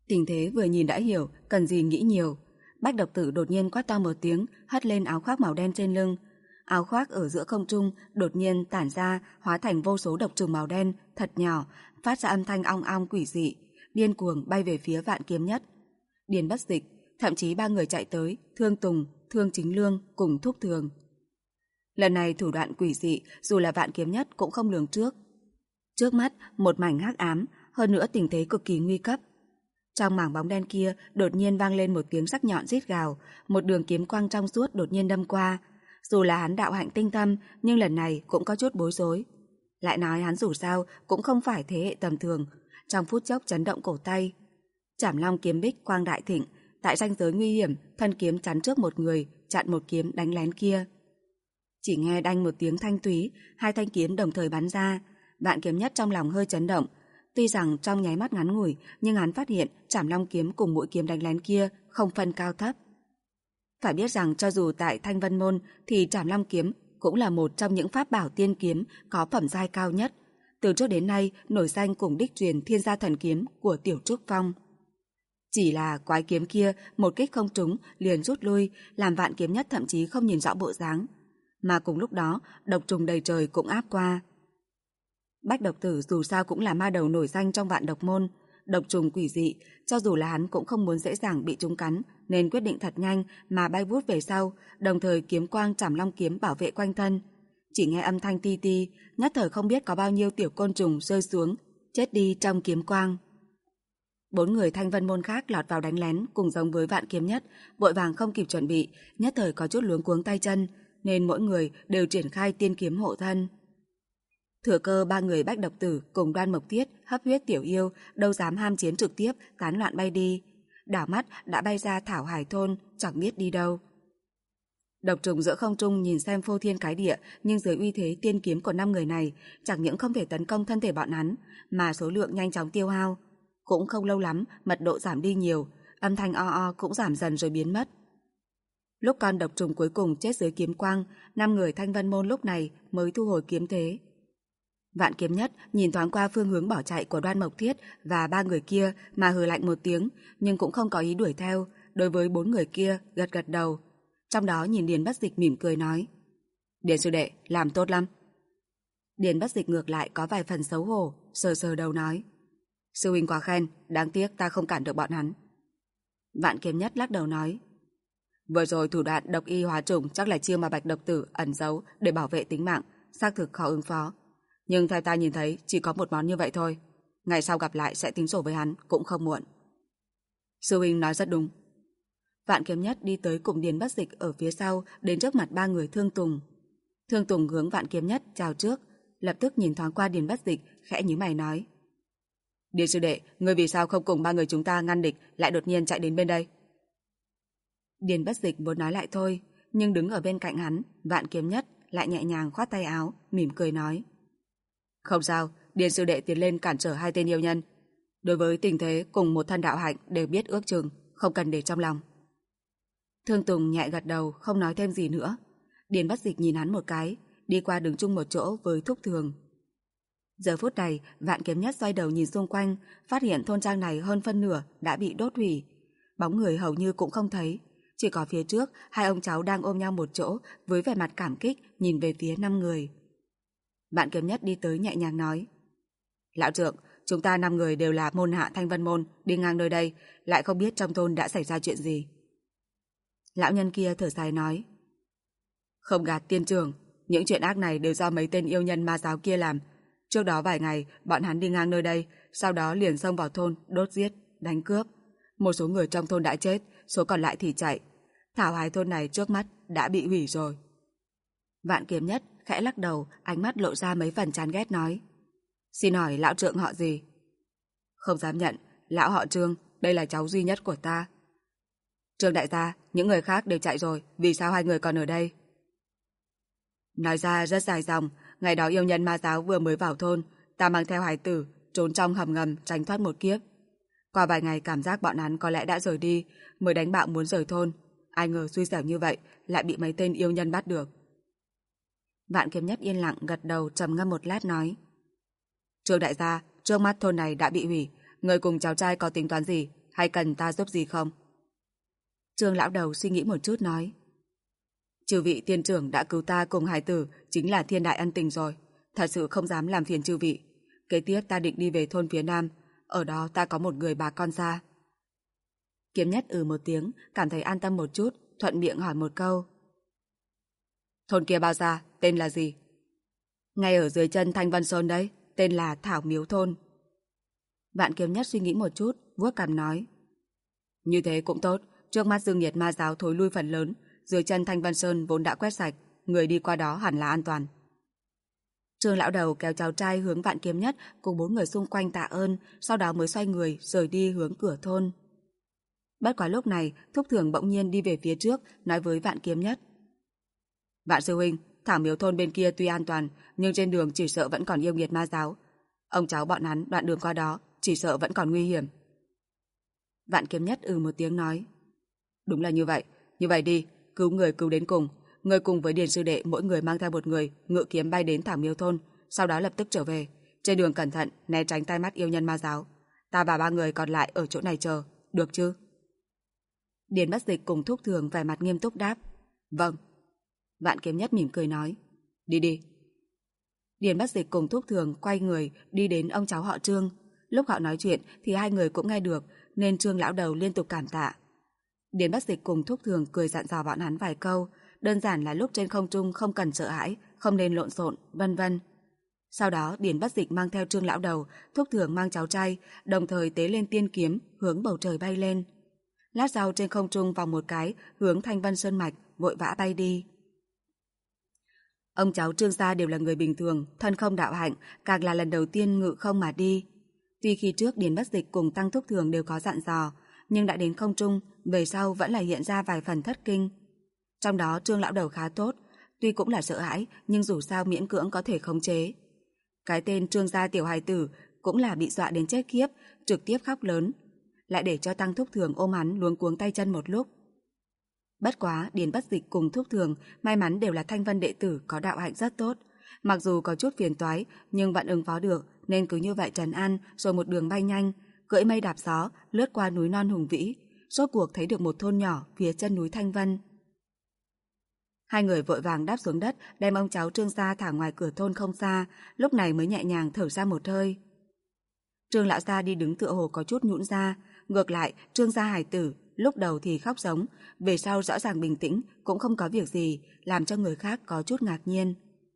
Tình thế vừa nhìn đã hiểu, cần gì nghĩ nhiều. Bách độc tử đột nhiên quát to một tiếng, hất lên áo khoác màu đen trên lưng. Áo khoác ở giữa không trung đột nhiên tản ra, hóa thành vô số độc trùng màu đen, thật nhỏ, phát ra âm thanh ong ong quỷ dị, điên cuồng bay về phía Vạn Kiếm Nhất. Điền Bất Dịch, thậm chí ba người chạy tới, Thương Tùng, Thương Chính Lương cùng Thúc Thường. Lần này thủ đoạn quỷ dị, dù là Vạn Kiếm Nhất cũng không lường trước. Trước mắt, một mảnh hắc ám, hơn nữa tình thế cực kỳ nguy cấp. Trong mảng bóng đen kia đột nhiên vang lên một tiếng sắc nhọn rít gào, một đường kiếm quang trong suốt đột nhiên đâm qua. Dù là hắn đạo hạnh tinh thâm, nhưng lần này cũng có chút bối rối. Lại nói hắn dù sao cũng không phải thế hệ tầm thường, trong phút chốc chấn động cổ tay. Trảm Long kiếm bích quang đại thịnh, tại ranh giới nguy hiểm, thân kiếm chắn trước một người, chặn một kiếm đánh lén kia. Chỉ nghe đanh một tiếng thanh thúy, hai thanh kiếm đồng thời bắn ra. Vạn Kiếm Nhất trong lòng hơi chấn động. Tuy rằng trong nháy mắt ngắn ngủi, nhưng hắn phát hiện Trảm Long kiếm cùng mũi kiếm đánh lén kia không phân cao thấp. Phải biết rằng cho dù tại Thanh Vân Môn thì Trảm Long kiếm cũng là một trong những pháp bảo tiên kiếm có phẩm giai cao nhất. Từ trước đến nay nổi danh cùng đích truyền Thiên Gia Thần Kiếm của Tiểu Trúc Phong. Chỉ là quái kiếm kia một kích không trúng liền rút lui, làm Vạn Kiếm Nhất thậm chí không nhìn rõ bộ dáng. Mà cùng lúc đó độc trùng đầy trời cũng áp qua. Bách độc tử dù sao cũng là ma đầu nổi danh trong Vạn Độc Môn, độc trùng quỷ dị, cho dù là hắn cũng không muốn dễ dàng bị chúng cắn, nên quyết định thật nhanh mà bay vút về sau, đồng thời kiếm quang Trảm Long kiếm bảo vệ quanh thân. Chỉ nghe âm thanh ti ti, nhất thời không biết có bao nhiêu tiểu côn trùng rơi xuống, chết đi trong kiếm quang. 4 người Thanh Vân Môn khác lọt vào đánh lén cùng giống với Vạn Kiếm Nhất, vội vàng không kịp chuẩn bị, nhất thời có chút luống cuống tay chân, nên mỗi người đều triển khai tiên kiếm hộ thân. Thừa cơ 3 người Bách độc tử cùng Đoan Mộc Tiết, Hấp Huyết Tiểu Yêu đâu dám ham chiến trực tiếp, tán loạn bay đi. Đảo mắt đã bay ra Thảo Hải thôn, chẳng biết đi đâu. Độc trùng giữa không trung nhìn xem phô thiên cái địa, nhưng dưới uy thế tiên kiếm của 5 người này, chẳng những không thể tấn công thân thể bọn hắn, mà số lượng nhanh chóng tiêu hao. Cũng không lâu lắm, mật độ giảm đi nhiều, âm thanh o o cũng giảm dần rồi biến mất. Lúc con độc trùng cuối cùng chết dưới kiếm quang, 5 người Thanh Vân Môn lúc này mới thu hồi kiếm thế. Vạn Kiếm Nhất nhìn thoáng qua phương hướng bỏ chạy của Đoan Mộc Thiết và 3 người kia mà hừ lạnh một tiếng, nhưng cũng không có ý đuổi theo. Đối với 4 người kia gật gật đầu. Trong đó nhìn Điền Bất Dịch mỉm cười nói: Điền sư đệ, làm tốt lắm. Điền Bất Dịch ngược lại có vài phần xấu hổ, sờ sờ đầu nói: Sư huynh quá khen, đáng tiếc ta không cản được bọn hắn. Vạn Kiếm Nhất lắc đầu nói: Vừa rồi thủ đoạn độc y hóa trùng chắc là chiêu mà Bạch độc tử ẩn giấu để bảo vệ tính mạng, xác thực khó ứng phó. Nhưng theo ta nhìn thấy chỉ có một món như vậy thôi. Ngày sau gặp lại sẽ tính sổ với hắn cũng không muộn. Sư huynh nói rất đúng. Vạn Kiếm Nhất đi tới cùng Điền Bất Dịch ở phía sau, đến trước mặt 3 người Thương Tùng. Thương Tùng hướng Vạn Kiếm Nhất chào trước, lập tức nhìn thoáng qua Điền Bất Dịch, khẽ nhíu mày nói: Điền sư đệ, ngươi vì sao không cùng 3 người chúng ta ngăn địch, lại đột nhiên chạy đến bên đây? Điền Bất Dịch muốn nói lại thôi, nhưng đứng ở bên cạnh hắn, Vạn Kiếm Nhất lại nhẹ nhàng khoát tay áo, mỉm cười nói: Không sao, Điền sư đệ tiến lên cản trở 2 tên yêu nhân. Đối với tình thế cùng một thân đạo hạnh đều biết ước chừng, không cần để trong lòng. Thương Tùng nhẹ gật đầu, không nói thêm gì nữa. Điền Bất Dịch nhìn hắn một cái, đi qua đứng chung một chỗ với Thúc Thường. Giờ phút này, Vạn Kiếm Nhất xoay đầu nhìn xung quanh, phát hiện thôn trang này hơn phân nửa đã bị đốt hủy. Bóng người hầu như cũng không thấy, chỉ có phía trước 2 ông cháu đang ôm nhau một chỗ với vẻ mặt cảm kích nhìn về phía 5 người. Vạn Kiếm Nhất đi tới nhẹ nhàng nói: Lão trưởng, chúng ta 5 người đều là môn hạ Thanh Vân Môn, đi ngang nơi đây, lại không biết trong thôn đã xảy ra chuyện gì. Lão nhân kia thở dài nói: Không gạt tiên trưởng, những chuyện ác này đều do mấy tên yêu nhân ma giáo kia làm. Trước đó vài ngày, bọn hắn đi ngang nơi đây, sau đó liền xông vào thôn, đốt giết, đánh cướp. Một số người trong thôn đã chết, số còn lại thì chạy. Thảo Hải thôn này trước mắt đã bị hủy rồi. Vạn Kiếm Nhất khẽ lắc đầu, ánh mắt lộ ra mấy phần chán ghét nói: Xin hỏi lão trượng họ gì? Không dám nhận, lão họ Trương, đây là cháu duy nhất của ta. Trương đại gia, những người khác đều chạy rồi, vì sao 2 người còn ở đây? Nói ra rất dài dòng, ngày đó yêu nhân ma giáo vừa mới vào thôn, ta mang theo hài tử, trốn trong hầm ngầm tránh thoát một kiếp. Qua vài ngày cảm giác bọn hắn có lẽ đã rời đi, mới đánh bạo muốn rời thôn. Ai ngờ xui xẻo như vậy, lại bị mấy tên yêu nhân bắt được. Vạn Kiếm Nhất yên lặng gật đầu trầm ngâm một lát nói: Trương đại gia, trước mắt thôn này đã bị hủy, người cùng cháu trai có tính toán gì, hay cần ta giúp gì không? Trương lão đầu suy nghĩ một chút nói. Chư vị tiên trưởng đã cứu ta cùng hài tử chính là thiên đại ân tình rồi. Thật sự không dám làm phiền chư vị. Kế tiếp ta định đi về thôn phía nam. Ở đó ta có một người bà con xa. Kiếm Nhất một tiếng, cảm thấy an tâm một chút, thuận miệng hỏi một câu. Thôn kia bao xa, tên là gì? Ngay ở dưới chân Thanh Vân Sơn đấy, tên là Thảo Miếu Thôn. Vạn Kiếm Nhất suy nghĩ một chút, vuốt cằm nói. Như thế cũng tốt, trước mắt dương nhiệt ma giáo thối lui phần lớn, dưới chân Thanh Vân Sơn vốn đã quét sạch, người đi qua đó hẳn là an toàn. Trương lão đầu kéo cháu trai hướng Vạn Kiếm Nhất cùng 4 người xung quanh tạ ơn, sau đó mới xoay người rời đi hướng cửa thôn. Bất quá lúc này, Thúc Thường bỗng nhiên đi về phía trước, nói với Vạn Kiếm Nhất. Vạn sư huynh, Thảo Miếu Thôn bên kia tuy an toàn, nhưng trên đường chỉ sợ vẫn còn yêu nghiệt ma giáo. Ông cháu bọn hắn đoạn đường qua đó, chỉ sợ vẫn còn nguy hiểm. Vạn Kiếm Nhất một tiếng nói. Đúng là như vậy đi, cứu người cứu đến cùng. Người cùng với Điền sư đệ mỗi người mang theo một người, ngự kiếm bay đến Thảo Miếu Thôn, sau đó lập tức trở về. Trên đường cẩn thận, né tránh tai mắt yêu nhân ma giáo. Ta và 3 người còn lại ở chỗ này chờ, được chứ? Điền Bất Dịch cùng Thúc Thường vẻ mặt nghiêm túc đáp. Vâng. Vạn Kiếm Nhất mỉm cười nói. Đi đi. Điền Bất Dịch cùng Thúc Thường quay người đi đến ông cháu họ Trương. Lúc họ nói chuyện thì hai người cũng nghe được, nên Trương lão đầu liên tục cảm tạ. Điền Bất Dịch cùng Thúc Thường cười dặn dò bọn hắn vài câu, đơn giản là lúc trên không trung không cần sợ hãi, không nên lộn xộn, vân vân. Sau đó Điền Bất Dịch mang theo Trương lão đầu, Thúc Thường mang cháu trai, đồng thời tế lên tiên kiếm hướng bầu trời bay lên. Lát sau trên không trung vòng một cái hướng Thanh Vân Sơn mạch vội vã bay đi. Ông cháu Trương gia đều là người bình thường, thân không đạo hạnh, càng là lần đầu tiên ngự không mà đi. Tuy khi trước Điền Bất Dịch cùng Tăng Thúc Thường đều có dặn dò, nhưng đã đến không trung, về sau vẫn là hiện ra vài phần thất kinh. Trong đó Trương lão đầu khá tốt, tuy cũng là sợ hãi, nhưng dù sao miễn cưỡng có thể khống chế. Cái tên Trương gia tiểu hài tử cũng là bị dọa đến chết khiếp, trực tiếp khóc lớn, lại để cho Tăng Thúc Thường ôm hắn luống cuống tay chân một lúc. Bất quá, Điền Bất Dịch cùng Thúc Thường may mắn đều là Thanh Vân đệ tử có đạo hạnh rất tốt. Mặc dù có chút phiền toái, nhưng vẫn ứng phó được, nên cứ như vậy trấn an, rồi một đường bay nhanh, cưỡi mây đạp gió, lướt qua núi non hùng vĩ, rốt cuộc thấy được một thôn nhỏ phía chân núi Thanh Vân. Hai người vội vàng đáp xuống đất, đem ông cháu Trương gia thả ngoài cửa thôn không xa, lúc này mới nhẹ nhàng thở ra một hơi. Trương lão gia đi đứng tựa hồ có chút nhũn ra, ngược lại Trương gia hài tử lúc đầu thì khóc giống, về sau rõ ràng bình tĩnh, cũng không có việc gì, làm cho người khác có chút ngạc nhiên.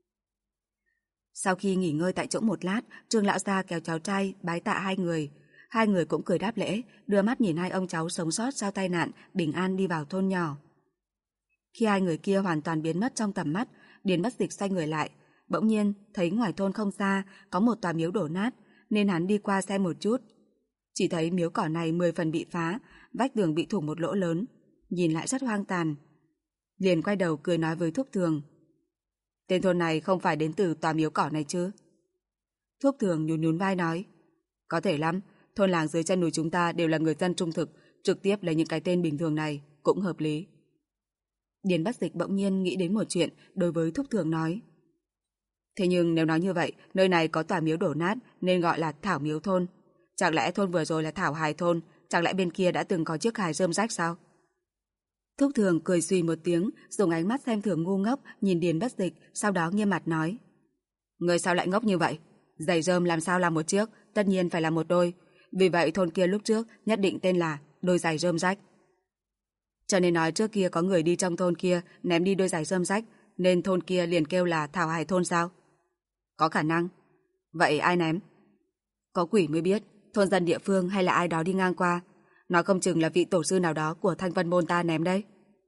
Sau khi nghỉ ngơi tại chỗ một lát, Trương lão gia kéo cháu trai bái tạ hai người cũng cười đáp lễ, đưa mắt nhìn hai ông cháu sống sót sau tai nạn, bình an đi vào thôn nhỏ. Khi hai người kia hoàn toàn biến mất trong tầm mắt, Điền Bất Dịch xoay người lại, bỗng nhiên thấy ngoài thôn không xa có một tòa miếu đổ nát, nên hắn đi qua xem một chút. Chỉ thấy miếu cỏ này 10 phần bị phá, vách tường bị thủng một lỗ lớn, nhìn lại rất hoang tàn. Liền quay đầu cười nói với Thúc Thường. Tên thôn này không phải đến từ tòa miếu cỏ này chứ? Thúc Thường nhún nhún vai nói. Có thể lắm, thôn làng dưới chân núi chúng ta đều là người dân trung thực, trực tiếp lấy những cái tên bình thường này, cũng hợp lý. Điền Bất Dịch bỗng nhiên nghĩ đến một chuyện, đối với Thúc Thường nói. Thế nhưng nếu nói như vậy, nơi này có tòa miếu đổ nát nên gọi là Thảo Miếu Thôn. Chẳng lẽ thôn vừa rồi là Thảo Hài Thôn, chẳng lẽ bên kia đã từng có chiếc hài rơm rách sao? Thúc Thường cười suy một tiếng, dùng ánh mắt xem thường ngu ngốc nhìn Điền Bất Dịch, sau đó nghiêm mặt nói. Người sao lại ngốc như vậy? Giày rơm làm sao là một chiếc, tất nhiên phải là một đôi. Vì vậy thôn kia lúc trước nhất định tên là đôi giày rơm rách. Cho nên nói trước kia có người đi trong thôn kia ném đi đôi giày rơm rách, nên thôn kia liền kêu là Thảo Hài Thôn sao? Có khả năng. Vậy ai ném? Có quỷ mới biết, thôn dân địa phương hay là ai đó đi ngang qua. Nói không chừng là vị tổ sư nào đó của Thanh Vân môn ta ném đấy.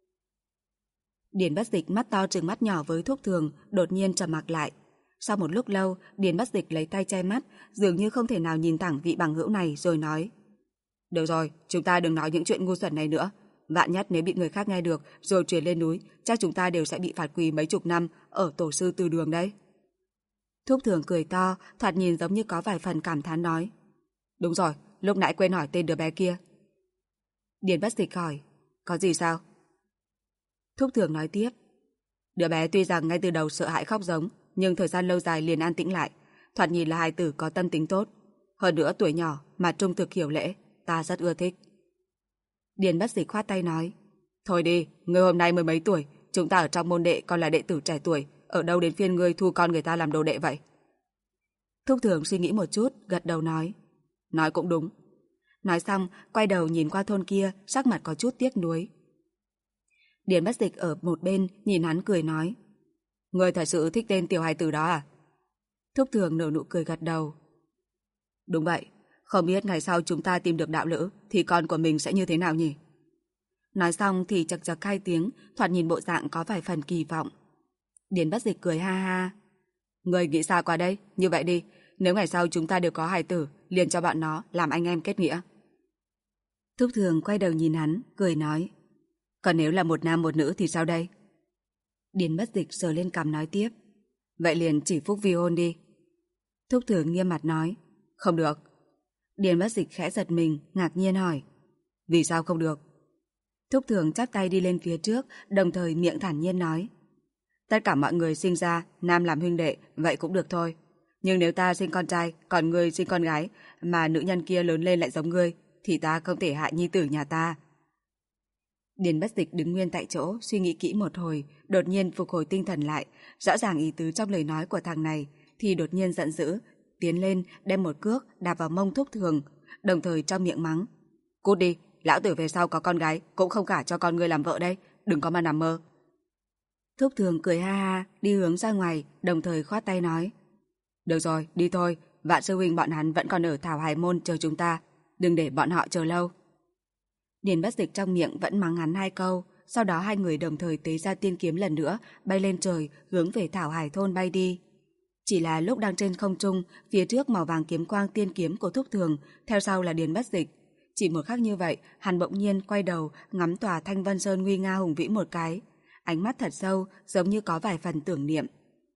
Điền Bất Dịch mắt to trừng mắt nhỏ với Thúc Thường, đột nhiên trầm mặc lại. Sau một lúc lâu, Điền Bất Dịch lấy tay che mắt, dường như không thể nào nhìn thẳng vị bằng hữu này rồi nói. Được rồi, chúng ta đừng nói những chuyện ngu xuẩn này nữa. Vạn nhất nếu bị người khác nghe được rồi truyền lên núi, chắc chúng ta đều sẽ bị phạt quỳ mấy chục năm ở tổ sư từ đường đấy. Thúc Thường cười to, thoạt nhìn giống như có vài phần cảm thán nói. Đúng rồi, lúc nãy quên hỏi tên đứa bé kia. Điền Bất Dịch hỏi, có gì sao? Thúc Thường nói tiếp. Đứa bé tuy rằng ngay từ đầu sợ hãi khóc giống, nhưng thời gian lâu dài liền an tĩnh lại. Thoạt nhìn là hài tử có tâm tính tốt. Hơn nữa tuổi nhỏ mà trung thực hiểu lễ, ta rất ưa thích. Điền Bất Dịch khoát tay nói, thôi đi, ngươi hôm nay mới mấy tuổi, chúng ta ở trong môn đệ còn là đệ tử trẻ tuổi, ở đâu đến phiên ngươi thu con người ta làm đồ đệ vậy? Thúc Thường suy nghĩ một chút, gật đầu nói cũng đúng. Nói xong, quay đầu nhìn qua thôn kia, sắc mặt có chút tiếc nuối. Điền Bất Dịch ở một bên nhìn hắn cười nói, ngươi thật sự thích tên tiểu hài tử đó à? Thúc Thường nở nụ cười gật đầu. Đúng vậy, không biết ngày sau chúng ta tìm được đạo lữ thì con của mình sẽ như thế nào nhỉ? Nói xong thì chật chật hai tiếng, thoạt nhìn bộ dạng có vài phần kỳ vọng. Điền Bất Dịch cười ha ha. Ngươi nghĩ sao qua đây? Như vậy đi, nếu ngày sau chúng ta đều có hài tử, liền cho bọn nó làm anh em kết nghĩa. Thúc Thường quay đầu nhìn hắn, cười nói, còn nếu là một nam một nữ thì sao đây? Điền Bất Dịch sờ lên cằm nói tiếp, vậy liền chỉ phúc vi hôn đi. Thúc Thường nghiêm mặt nói, không được. Điền Bất Dịch khẽ giật mình, ngạc nhiên hỏi, vì sao không được? Thúc Thường chắp tay đi lên phía trước, đồng thời miệng thản nhiên nói, tất cả mọi người sinh ra, nam làm huynh đệ, vậy cũng được thôi. Nhưng nếu ta sinh con trai, còn ngươi sinh con gái, mà nữ nhân kia lớn lên lại giống ngươi, thì ta không thể hại nhi tử nhà ta. Điền Bất Dịch đứng nguyên tại chỗ, suy nghĩ kỹ một hồi, đột nhiên phục hồi tinh thần lại, rõ ràng ý tứ trong lời nói của thằng này, thì đột nhiên giận dữ, tiến lên đem một cước đạp vào mông Thúc Thường, đồng thời trong miệng mắng, cút đi, lão tử về sau có con gái cũng không gả cho con ngươi làm vợ đây, đừng có mà nằm mơ. Thúc Thường cười ha ha, đi hướng ra ngoài, đồng thời khoát tay nói, được rồi, đi thôi, Vạn sư huynh bọn hắn vẫn còn ở Thảo Hải Môn chờ chúng ta, đừng để bọn họ chờ lâu. Điền Bất Dịch trong miệng vẫn mắng hắn hai câu, sau đó hai người đồng thời tế ra tiên kiếm lần nữa, bay lên trời, hướng về Thảo Hải Thôn bay đi. Chỉ là lúc đang trên không trung, phía trước màu vàng kiếm quang tiên kiếm của Thúc Thường, theo sau là Điền Bất Dịch. Chỉ một khắc như vậy, hắn bỗng nhiên quay đầu, ngắm tòa Thanh Vân Sơn nguy nga hùng vĩ một cái. Ánh mắt thật sâu, giống như có vài phần tưởng niệm.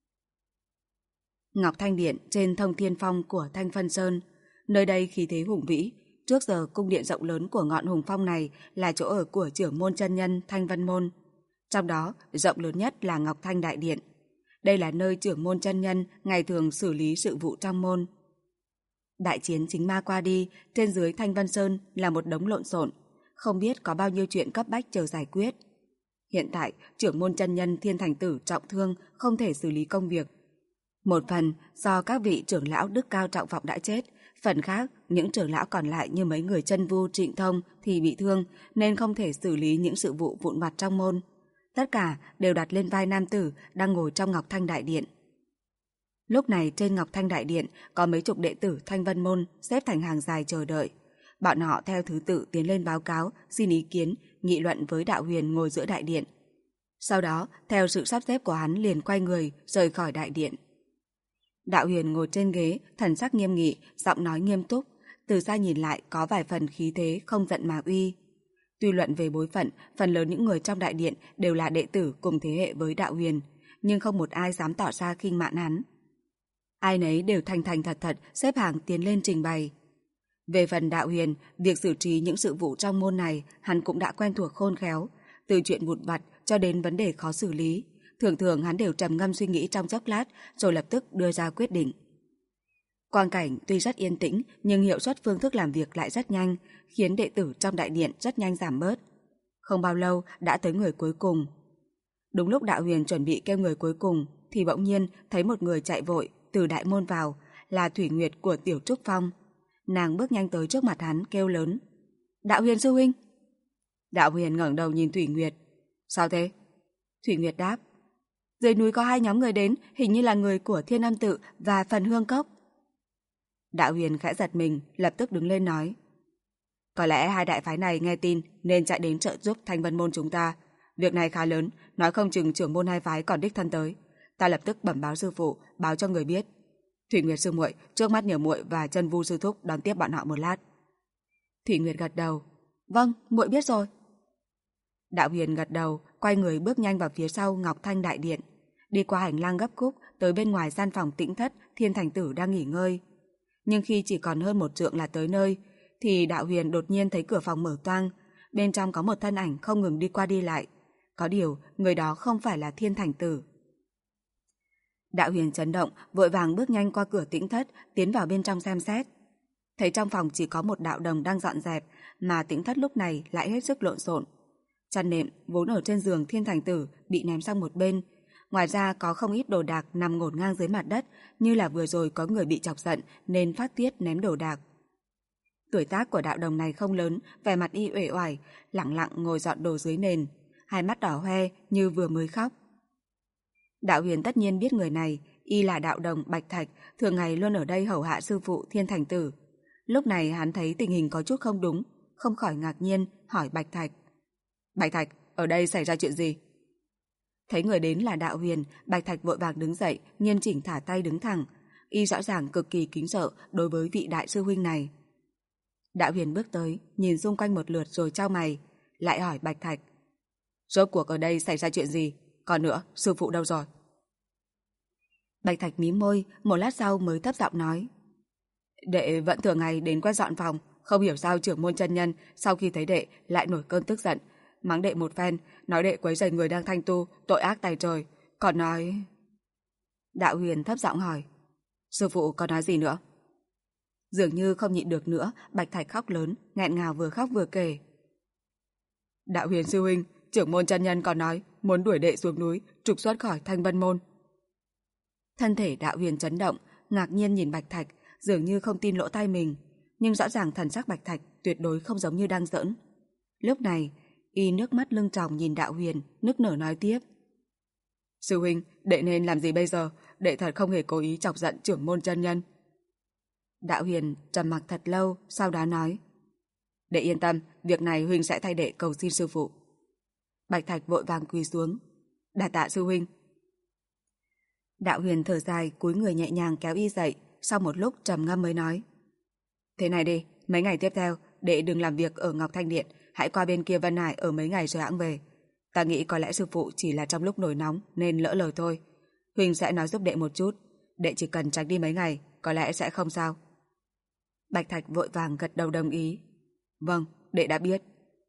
Ngọc Thanh Điện trên Thông Thiên Phong của Thanh Vân Sơn. Nơi đây khí thế hùng vĩ. Trước giờ cung điện rộng lớn của ngọn hùng phong này là chỗ ở của trưởng môn chân nhân Thanh Vân Môn. Trong đó, rộng lớn nhất là Ngọc Thanh Đại Điện. Đây là nơi trưởng môn chân nhân ngày thường xử lý sự vụ trong môn. Đại chiến chính ma qua đi, trên dưới Thanh Vân Sơn là một đống lộn xộn, không biết có bao nhiêu chuyện cấp bách chờ giải quyết. Hiện tại, trưởng môn chân nhân Thiên Thành Tử trọng thương, không thể xử lý công việc. Một phần do các vị trưởng lão đức cao trọng vọng đã chết, phần khác những trưởng lão còn lại như mấy người Chân Vu, Trịnh Thông thì bị thương nên không thể xử lý những sự vụ vụn vặt trong môn. Tất cả đều đặt lên vai nam tử đang ngồi trong Ngọc Thanh Đại Điện. Lúc này trên Ngọc Thanh Đại Điện có mấy chục đệ tử Thanh Vân Môn xếp thành hàng dài chờ đợi. Bọn họ theo thứ tự tiến lên báo cáo, xin ý kiến, nghị luận với Đạo Huyền ngồi giữa đại điện. Sau đó, theo sự sắp xếp của hắn liền quay người, rời khỏi đại điện. Đạo Huyền ngồi trên ghế, thần sắc nghiêm nghị, giọng nói nghiêm túc, từ xa nhìn lại có vài phần khí thế không giận mà uy. Tuy luận về bối phận, phần lớn những người trong đại điện đều là đệ tử cùng thế hệ với Đạo Huyền, nhưng không một ai dám tỏ ra khinh mạn hắn. Ai nấy đều thành thành thật thật xếp hàng tiến lên trình bày. Về phần Đạo Huyền, việc xử trí những sự vụ trong môn này hắn cũng đã quen thuộc khôn khéo, từ chuyện vụn vặt cho đến vấn đề khó xử lý. Thường thường hắn đều trầm ngâm suy nghĩ trong chốc lát rồi lập tức đưa ra quyết định. Quang cảnh tuy rất yên tĩnh nhưng hiệu suất phương thức làm việc lại rất nhanh, khiến đệ tử trong đại điện rất nhanh giảm bớt. Không bao lâu đã tới người cuối cùng. Đúng lúc Đạo Huyền chuẩn bị kêu người cuối cùng thì bỗng nhiên thấy một người chạy vội từ đại môn vào, là Thủy Nguyệt của Tiểu Trúc Phong. Nàng bước nhanh tới trước mặt hắn kêu lớn, Đạo Huyền sư huynh. Đạo Huyền ngẩng đầu nhìn Thủy Nguyệt. Sao thế? Thủy Nguyệt đáp, dưới núi có hai nhóm người đến, hình như là người của Thiên Âm Tự và Phần Hương Cốc. Đạo Huyền khẽ giật mình, lập tức đứng lên nói, có lẽ hai đại phái này nghe tin nên chạy đến trợ giúp Thanh Vân Môn chúng ta. Việc này khá lớn, nói không chừng trưởng môn hai phái còn đích thân tới. Ta lập tức bẩm báo sư phụ, báo cho người biết. Thủy Nguyệt sư muội, trước mắt nhờ muội và Chân Vu sư thúc đón tiếp bọn họ một lát. Thủy Nguyệt gật đầu, vâng, muội biết rồi. Đạo Huyền gật đầu, quay người bước nhanh vào phía sau Ngọc Thanh Đại Điện, đi qua hành lang gấp khúc tới bên ngoài gian phòng tĩnh thất Thiên Thành Tử đang nghỉ ngơi. Nhưng khi chỉ còn hơn một trượng là tới nơi, thì Đạo Huyền đột nhiên thấy cửa phòng mở toang, bên trong có một thân ảnh không ngừng đi qua đi lại. Có điều, người đó không phải là Thiên Thành Tử. Đạo Huyền chấn động, vội vàng bước nhanh qua cửa tĩnh thất, tiến vào bên trong xem xét. Thấy trong phòng chỉ có một đạo đồng đang dọn dẹp, mà Tĩnh Thất lúc này lại hết sức lộn xộn. Chăn nệm vốn ở trên giường Thiên Thành Tử bị ném sang một bên. Ngoài ra có không ít đồ đạc nằm ngổn ngang dưới mặt đất, như là vừa rồi có người bị chọc giận nên phát tiết ném đồ đạc. Tuổi tác của đạo đồng này không lớn, vẻ mặt y uể oải, lặng lặng ngồi dọn đồ dưới nền, hai mắt đỏ hoe như vừa mới khóc. Đạo Huyền tất nhiên biết người này, y là đạo đồng Bạch Thạch, thường ngày luôn ở đây hầu hạ sư phụ Thiên Thành Tử. Lúc này hắn thấy tình hình có chút không đúng, không khỏi ngạc nhiên hỏi Bạch Thạch. Bạch Thạch, ở đây xảy ra chuyện gì? Thấy người đến là Đạo Huyền, Bạch Thạch vội vàng đứng dậy, nghiêm chỉnh thả tay đứng thẳng. Y rõ ràng cực kỳ kính sợ đối với vị đại sư huynh này. Đạo Huyền bước tới, nhìn xung quanh một lượt rồi chau mày, lại hỏi Bạch Thạch. Rốt cuộc ở đây xảy ra chuyện gì? Còn nữa, sư phụ đâu rồi? Bạch Thạch mím môi, một lát sau mới thấp giọng nói. Đệ vẫn thường ngày đến quét dọn phòng, không hiểu sao trưởng môn chân nhân sau khi thấy đệ lại nổi cơn tức giận, mắng đệ một phen, nói đệ quấy rầy người đang thanh tu, tội ác tày trời, còn nói... Đạo Huyền thấp giọng hỏi. Sư phụ còn nói gì nữa? Dường như không nhịn được nữa, Bạch Thạch khóc lớn, nghẹn ngào vừa khóc vừa kể. Đạo Huyền sư huynh, trưởng môn chân nhân còn nói muốn đuổi đệ xuống núi, trục xuất khỏi Thanh Vân môn. Thân thể Đạo Huyền chấn động, ngạc nhiên nhìn Bạch Thạch, dường như không tin lỗ tai mình, nhưng rõ ràng thần sắc Bạch Thạch tuyệt đối không giống như đang giỡn. Lúc này, y nước mắt lưng tròng nhìn Đạo Huyền, nức nở nói tiếp. Sư huynh, đệ nên làm gì bây giờ? Đệ thật không hề cố ý chọc giận trưởng môn chân nhân. Đạo Huyền trầm mặc thật lâu, sau đó nói. Đệ yên tâm, việc này huynh sẽ thay đệ cầu xin sư phụ. Bạch Thạch vội vàng quỳ xuống. Đa tạ sư huynh. Đạo Huyền thở dài, cúi người nhẹ nhàng kéo y dậy, sau một lúc trầm ngâm mới nói. Thế này đi, mấy ngày tiếp theo, đệ đừng làm việc ở Ngọc Thanh Điện, hãy qua bên kia Vân Hải ở mấy ngày rồi hãng về. Ta nghĩ có lẽ sư phụ chỉ là trong lúc nổi nóng nên lỡ lời thôi. Huynh sẽ nói giúp đệ một chút, đệ chỉ cần tránh đi mấy ngày, có lẽ sẽ không sao. Bạch Thạch vội vàng gật đầu đồng ý. Vâng, đệ đã biết.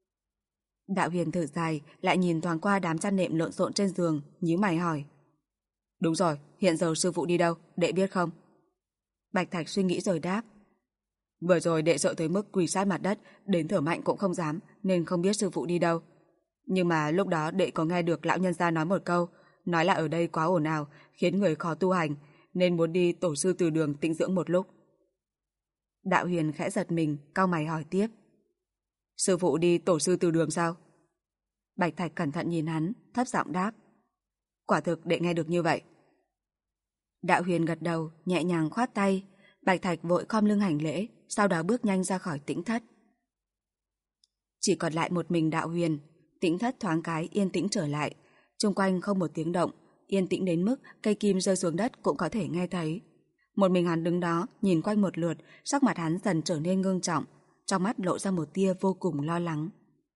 Đạo Huyền thở dài, lại nhìn thoáng qua đám chăn nệm lộn xộn trên giường, nhíu mày hỏi. Đúng rồi, hiện giờ sư phụ đi đâu, đệ biết không? Bạch Thạch suy nghĩ rồi đáp. Vừa rồi đệ sợ tới mức quỳ sát mặt đất, đến thở mạnh cũng không dám, nên không biết sư phụ đi đâu. Nhưng mà lúc đó đệ có nghe được lão nhân gia nói một câu, nói là ở đây quá ồn ào, khiến người khó tu hành, nên muốn đi tổ sư từ đường tĩnh dưỡng một lúc. Đạo Huyền khẽ giật mình, cau mày hỏi tiếp. Sư phụ đi tổ sư từ đường sao? Bạch Thạch cẩn thận nhìn hắn, thấp giọng đáp. Quả thực đệ nghe được như vậy. Đạo Huyền gật đầu, nhẹ nhàng khoát tay. Bạch Thạch vội khom lưng hành lễ, sau đó bước nhanh ra khỏi tĩnh thất. Chỉ còn lại một mình Đạo Huyền. Tĩnh thất thoáng cái yên tĩnh trở lại, xung quanh không một tiếng động, yên tĩnh đến mức cây kim rơi xuống đất cũng có thể nghe thấy. Một mình hắn đứng đó, nhìn quanh một lượt, sắc mặt hắn dần trở nên ngưng trọng, trong mắt lộ ra một tia vô cùng lo lắng.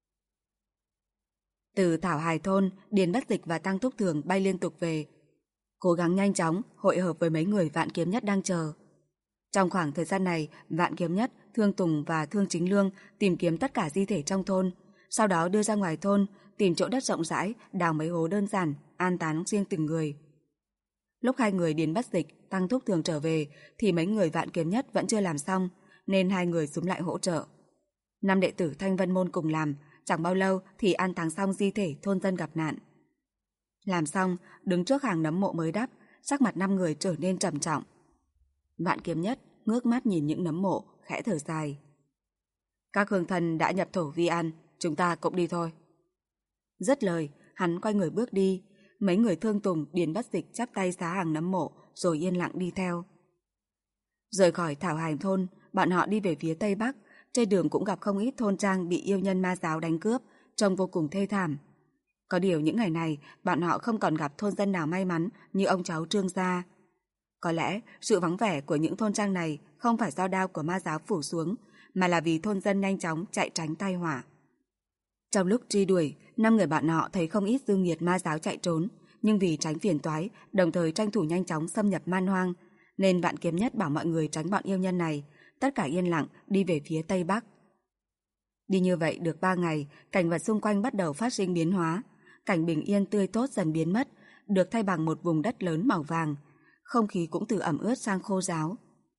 Từ Thảo Hải thôn, Điền Bất Dịch và Tăng Thúc Thường bay liên tục về, cố gắng nhanh chóng hội hợp với mấy người Vạn Kiếm Nhất đang chờ. Trong khoảng thời gian này, Vạn Kiếm Nhất, Thương Tùng và Thương Chính Lương tìm kiếm tất cả di thể trong thôn, sau đó đưa ra ngoài thôn, tìm chỗ đất rộng rãi, đào mấy hố đơn giản, an táng riêng từng người. Lúc hai người Điền Bất Dịch, Tăng Thúc Thường trở về, thì mấy người Vạn Kiếm Nhất vẫn chưa làm xong, nên hai người xúm lại hỗ trợ. 5 đệ tử Thanh Vân môn cùng làm, chẳng bao lâu thì an táng xong di thể thôn dân gặp nạn. Làm xong, đứng trước hàng nấm mộ mới đắp, sắc mặt 5 người trở nên trầm trọng. Vạn Kiếm Nhất ngước mắt nhìn những nấm mộ, khẽ thở dài. Các hương thần đã nhập thổ vi an, chúng ta cũng đi thôi. Dứt lời, hắn quay người bước đi. Mấy người Thương Tùng, Điền Bất Dịch chắp tay xá hàng nấm mộ rồi yên lặng đi theo. Rời khỏi Thảo Hải thôn, bọn họ đi về phía tây bắc. Trên đường cũng gặp không ít thôn trang bị yêu nhân ma giáo đánh cướp, trông vô cùng thê thảm. Có điều những ngày này, bọn họ không còn gặp thôn dân nào may mắn như ông cháu Trương gia. Có lẽ sự vắng vẻ của những thôn trang này không phải do đao của ma giáo phủ xuống, mà là vì thôn dân nhanh chóng chạy tránh tai họa. Trong lúc truy đuổi, 5 người bạn họ thấy không ít dương nghiệt ma giáo chạy trốn, nhưng vì tránh phiền toái, đồng thời tranh thủ nhanh chóng xâm nhập man hoang, nên Vạn Kiếm Nhất bảo mọi người tránh bọn yêu nhân này, tất cả yên lặng đi về phía tây bắc. Đi như vậy được 3 ngày, cảnh vật xung quanh bắt đầu phát sinh biến hóa, cảnh bình yên tươi tốt dần biến mất, được thay bằng một vùng đất lớn màu vàng, không khí cũng từ ẩm ướt sang khô ráo.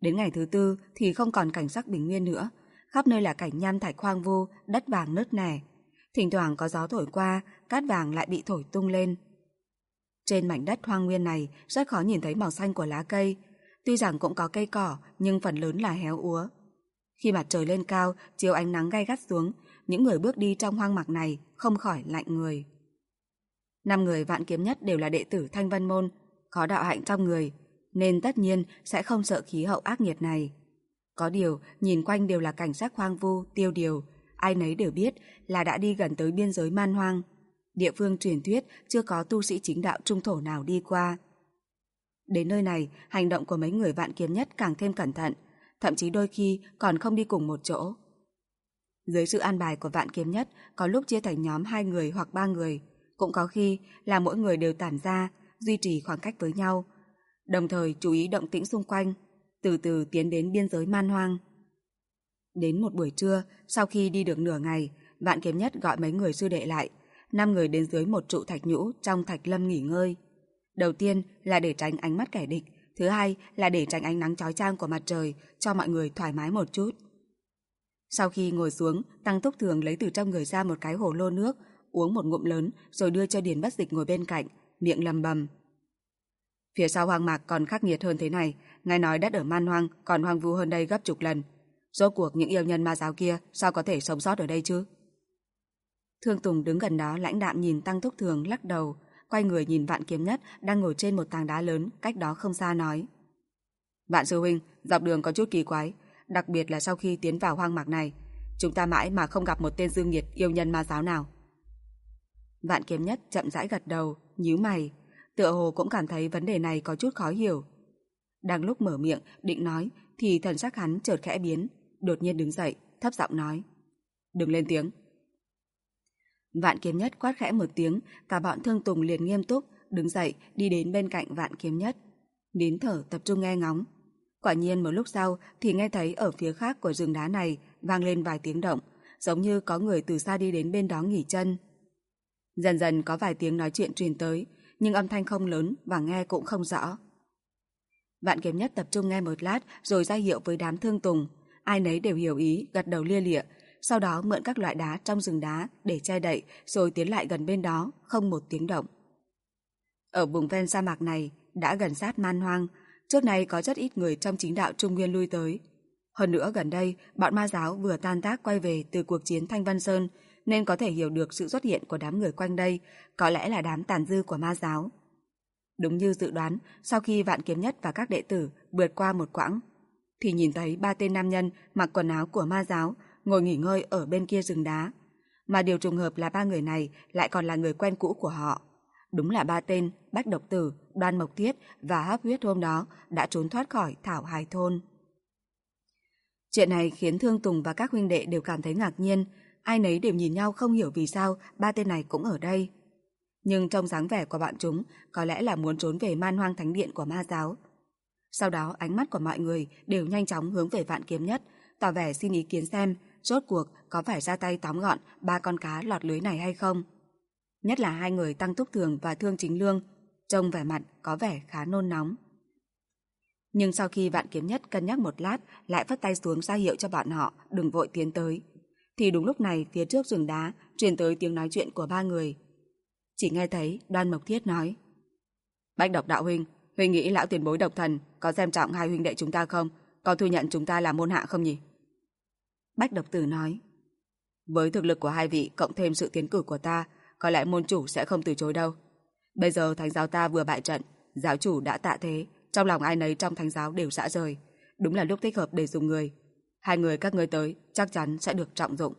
Đến ngày thứ 4 thì không còn cảnh sắc bình nguyên nữa, khắp nơi là cảnh nham thạch hoang vu, đất vàng nứt nẻ. Thỉnh thoảng có gió thổi qua, cát vàng lại bị thổi tung lên. Trên mảnh đất hoang nguyên này rất khó nhìn thấy màu xanh của lá cây. Tuy rằng cũng có cây cỏ, nhưng phần lớn là héo úa. Khi mặt trời lên cao, chiếu ánh nắng gay gắt xuống, những người bước đi trong hoang mạc này không khỏi lạnh người. 5 người Vạn Kiếm Nhất đều là đệ tử Thanh Vân Môn, có đạo hạnh trong người, nên tất nhiên sẽ không sợ khí hậu ác nghiệt này. Có điều, nhìn quanh đều là cảnh sắc hoang vu, tiêu điều, ai nấy đều biết là đã đi gần tới biên giới man hoang. Địa phương truyền thuyết chưa có tu sĩ chính đạo trung thổ nào đi qua. Đến nơi này, hành động của mấy người Vạn Kiếm Nhất càng thêm cẩn thận, thậm chí đôi khi còn không đi cùng một chỗ. Dưới sự an bài của Vạn Kiếm Nhất, có lúc chia thành nhóm 2 người hoặc 3 người, cũng có khi là mỗi người đều tản ra, duy trì khoảng cách với nhau, đồng thời chú ý động tĩnh xung quanh, từ từ tiến đến biên giới man hoang. Đến một buổi trưa, sau khi đi được nửa ngày, Vạn Kiếm Nhất gọi mấy người sư đệ lại, 5 người đến dưới một trụ thạch nhũ trong thạch lâm nghỉ ngơi. Đầu tiên là để tránh ánh mắt kẻ địch, thứ hai là để tránh ánh nắng chói chang của mặt trời, cho mọi người thoải mái một chút. Sau khi ngồi xuống, Tăng Túc Thường lấy từ trong người ra một cái hồ lô nước, uống một ngụm lớn rồi đưa cho Điền Bất Dịch ngồi bên cạnh, miệng lầm bầm. Phía sau hoang mạc còn khắc nghiệt hơn thế này, nghe nói đất ở man hoang còn hoang vu hơn đây gấp chục lần. Rốt cuộc những yêu nhân ma giáo kia sao có thể sống sót ở đây chứ? Thương Tùng đứng gần đó lãnh đạm nhìn Tăng Túc Thường lắc đầu, quay người nhìn Vạn Kiếm Nhất đang ngồi trên một tảng đá lớn cách đó không xa nói. Vạn sư huynh, dọc đường có chút kỳ quái, đặc biệt là sau khi tiến vào hoang mạc này, chúng ta mãi mà không gặp một tên dương nghiệt yêu nhân ma giáo nào. Vạn Kiếm Nhất chậm rãi gật đầu, nhíu mày, tựa hồ cũng cảm thấy vấn đề này có chút khó hiểu. Đang lúc mở miệng định nói thì thần sắc hắn chợt khẽ biến, đột nhiên đứng dậy, thấp giọng nói. Đừng lên tiếng. Vạn Kiếm Nhất quát khẽ một tiếng, cả bọn Thương Tùng liền nghiêm túc, đứng dậy đi đến bên cạnh Vạn Kiếm Nhất, nín thở tập trung nghe ngóng. Quả nhiên một lúc sau thì nghe thấy ở phía khác của rừng đá này vang lên vài tiếng động, giống như có người từ xa đi đến bên đó nghỉ chân. Dần dần có vài tiếng nói chuyện truyền tới, nhưng âm thanh không lớn và nghe cũng không rõ. Vạn Kiếm Nhất tập trung nghe một lát rồi ra hiệu với đám Thương Tùng, ai nấy đều hiểu ý, gật đầu lia lịa, sau đó mượn các loại đá trong rừng đá để che đậy rồi tiến lại gần bên đó, không một tiếng động. Ở vùng ven sa mạc này đã gần sát man hoang, trước này có rất ít người trong chính đạo Trung Nguyên lui tới. Hơn nữa gần đây, bọn ma giáo vừa tan tác quay về từ cuộc chiến Thanh Vân Sơn, nên có thể hiểu được sự xuất hiện của đám người quanh đây, có lẽ là đám tàn dư của ma giáo. Đúng như dự đoán, sau khi Vạn Kiếm Nhất và các đệ tử vượt qua một quãng, thì nhìn thấy 3 tên nam nhân mặc quần áo của ma giáo ngồi nghỉ ngơi ở bên kia rừng đá. Mà điều trùng hợp là 3 người này lại còn là người quen cũ của họ. Đúng là 3 tên Bách Độc Tử, Đoan Mộc Thiết và Hấp Huyết hôm đó đã trốn thoát khỏi Thảo Hải Thôn. Chuyện này khiến Thương Tùng và các huynh đệ đều cảm thấy ngạc nhiên, ai nấy đều nhìn nhau không hiểu vì sao 3 tên này cũng ở đây. Nhưng trong dáng vẻ của bọn chúng có lẽ là muốn trốn về man hoang thánh điện của ma giáo. Sau đó ánh mắt của mọi người đều nhanh chóng hướng về Vạn Kiếm Nhất, tỏ vẻ xin ý kiến xem rốt cuộc có phải ra tay tóm gọn 3 con cá lọt lưới này hay không. Nhất là 2 người Tăng Túc Thường và Thương Chính Lương, trông vẻ mặt có vẻ khá nôn nóng. Nhưng sau khi Vạn Kiếm Nhất cân nhắc một lát, lại phất tay xuống ra hiệu cho bọn họ đừng vội tiến tới. Thì đúng lúc này phía trước rừng đá truyền tới tiếng nói chuyện của 3 người. Chỉ nghe thấy Đoan Mộc Thiết nói: Bách Độc đạo huynh, huynh nghĩ lão tiền bối Độc Thần có xem trọng 2 huynh đệ chúng ta không? Có thu nhận chúng ta làm môn hạ không nhỉ? Bách Độc Tử nói: Với thực lực của 2 vị cộng thêm sự tiến cử của ta, có lẽ môn chủ sẽ không từ chối đâu. Bây giờ thánh giáo ta vừa bại trận, giáo chủ đã tạ thế, trong lòng ai nấy trong thánh giáo đều rã rời, đúng là lúc thích hợp để dùng người. 2 người các ngươi tới chắc chắn sẽ được trọng dụng.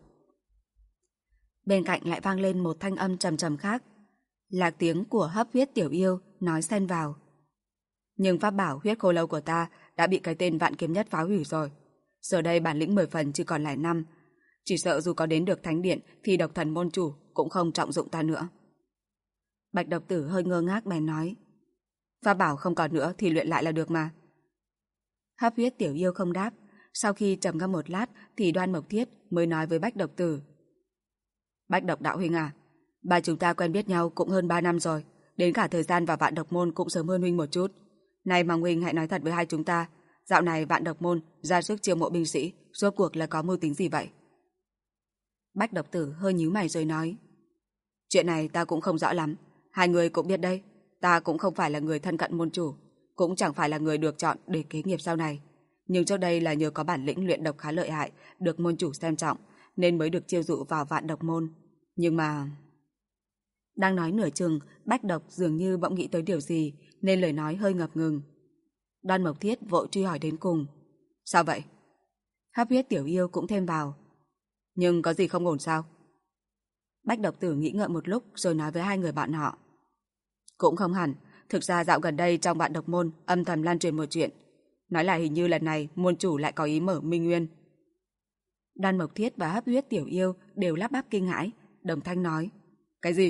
Bên cạnh lại vang lên một thanh âm trầm trầm khác, là tiếng của Hấp Huyết tiểu yêu nói xen vào. Nhưng pháp bảo huyết khô lâu của ta đã bị cái tên Vạn Kiếm Nhất phá hủy rồi. Giờ đây bản lĩnh 10 phần chỉ còn lại 5. Chỉ sợ dù có đến được thánh điện thì Độc Thần môn chủ cũng không trọng dụng ta nữa. Bạch Độc Tử hơi ngơ ngác bèn nói: Pháp bảo không còn nữa thì luyện lại là được mà. Hấp Huyết tiểu yêu không đáp. Sau khi trầm ngâm một lát thì Đoan Mộc Thiết mới nói với Bách Độc Tử: Bách Độc đạo huynh à, ba chúng ta quen biết nhau cũng hơn 3 năm rồi, đến cả thời gian vào Vạn Độc môn cũng sớm hơn huynh một chút. Nay mong huynh hãy nói thật với hai chúng ta, dạo này Vạn Độc Môn ra sức chiêu mộ binh sĩ, rốt cuộc là có mưu tính gì vậy? Bách Độc Tử hơi nhíu mày rồi nói. Chuyện này ta cũng không rõ lắm. Hai người cũng biết đây, ta cũng không phải là người thân cận môn chủ, cũng chẳng phải là người được chọn để kế nghiệp sau này. Nhưng trước đây là nhờ có bản lĩnh luyện độc khá lợi hại, được môn chủ xem trọng, nên mới được chiêu dụ vào Vạn Độc Môn. Nhưng mà... Đang nói nửa chừng, Bách Độc dường như bỗng nghĩ tới điều gì, nên lời nói hơi ngập ngừng. Đoan Mộc Thiết vội truy hỏi đến cùng. Sao vậy? Hấp Huyết Tiểu Yêu cũng thêm vào. Nhưng có gì không ổn sao? Bách Độc Tử nghĩ ngợi một lúc rồi nói với hai người bạn họ. Cũng không hẳn, thực ra dạo gần đây trong Vạn Độc Môn âm thầm lan truyền một chuyện. Nói là hình như lần này môn chủ lại có ý mở Minh Nguyên. Đoan Mộc Thiết và Hấp Huyết Tiểu Yêu đều lắp bắp kinh hãi, đồng thanh nói. Cái gì?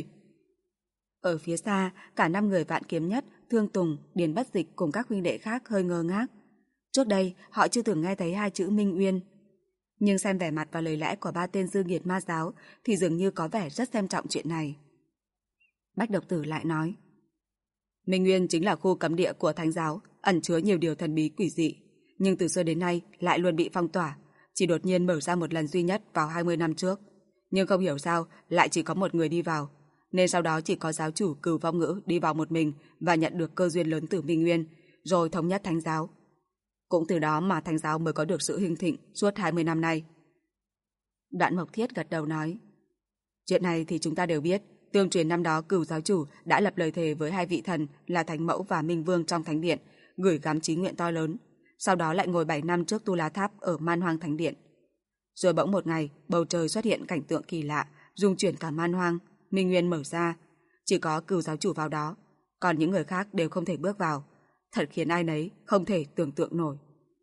Ở phía xa, cả 5 người Vạn Kiếm Nhất, Thương Tùng, Điền Bất Dịch cùng các huynh đệ khác hơi ngơ ngác. Trước đây, họ chưa từng nghe thấy hai chữ Minh Uyên. Nhưng xem vẻ mặt và lời lẽ của ba tên dư nghiệt ma giáo thì dường như có vẻ rất xem trọng chuyện này. Bách Độc Tử lại nói. Minh Nguyên chính là khu cấm địa của Thánh giáo, ẩn chứa nhiều điều thần bí quỷ dị, nhưng từ xưa đến nay lại luôn bị phong tỏa, chỉ đột nhiên mở ra một lần duy nhất vào 20 năm trước. Nhưng không hiểu sao lại chỉ có một người đi vào, nên sau đó chỉ có giáo chủ Cửu Vong Ngữ đi vào một mình và nhận được cơ duyên lớn từ Minh Nguyên, rồi thống nhất Thánh giáo. Cũng từ đó mà Thánh giáo mới có được sự hưng thịnh suốt 20 năm nay. Đoạn Mộc Thiết gật đầu nói. Chuyện này thì chúng ta đều biết. Tương truyền năm đó Cửu giáo chủ đã lập lời thề với hai vị thần là Thánh Mẫu và Minh Vương trong Thánh Điện, gửi gắm chí nguyện to lớn. Sau đó lại ngồi 7 năm trước Tu La Tháp ở Man Hoang Thánh Điện. Rồi bỗng một ngày, bầu trời xuất hiện cảnh tượng kỳ lạ, rung chuyển cả Man Hoang. Minh Nguyên mở ra, chỉ có Cửu giáo chủ vào đó, còn những người khác đều không thể bước vào. Thật khiến ai nấy không thể tưởng tượng nổi.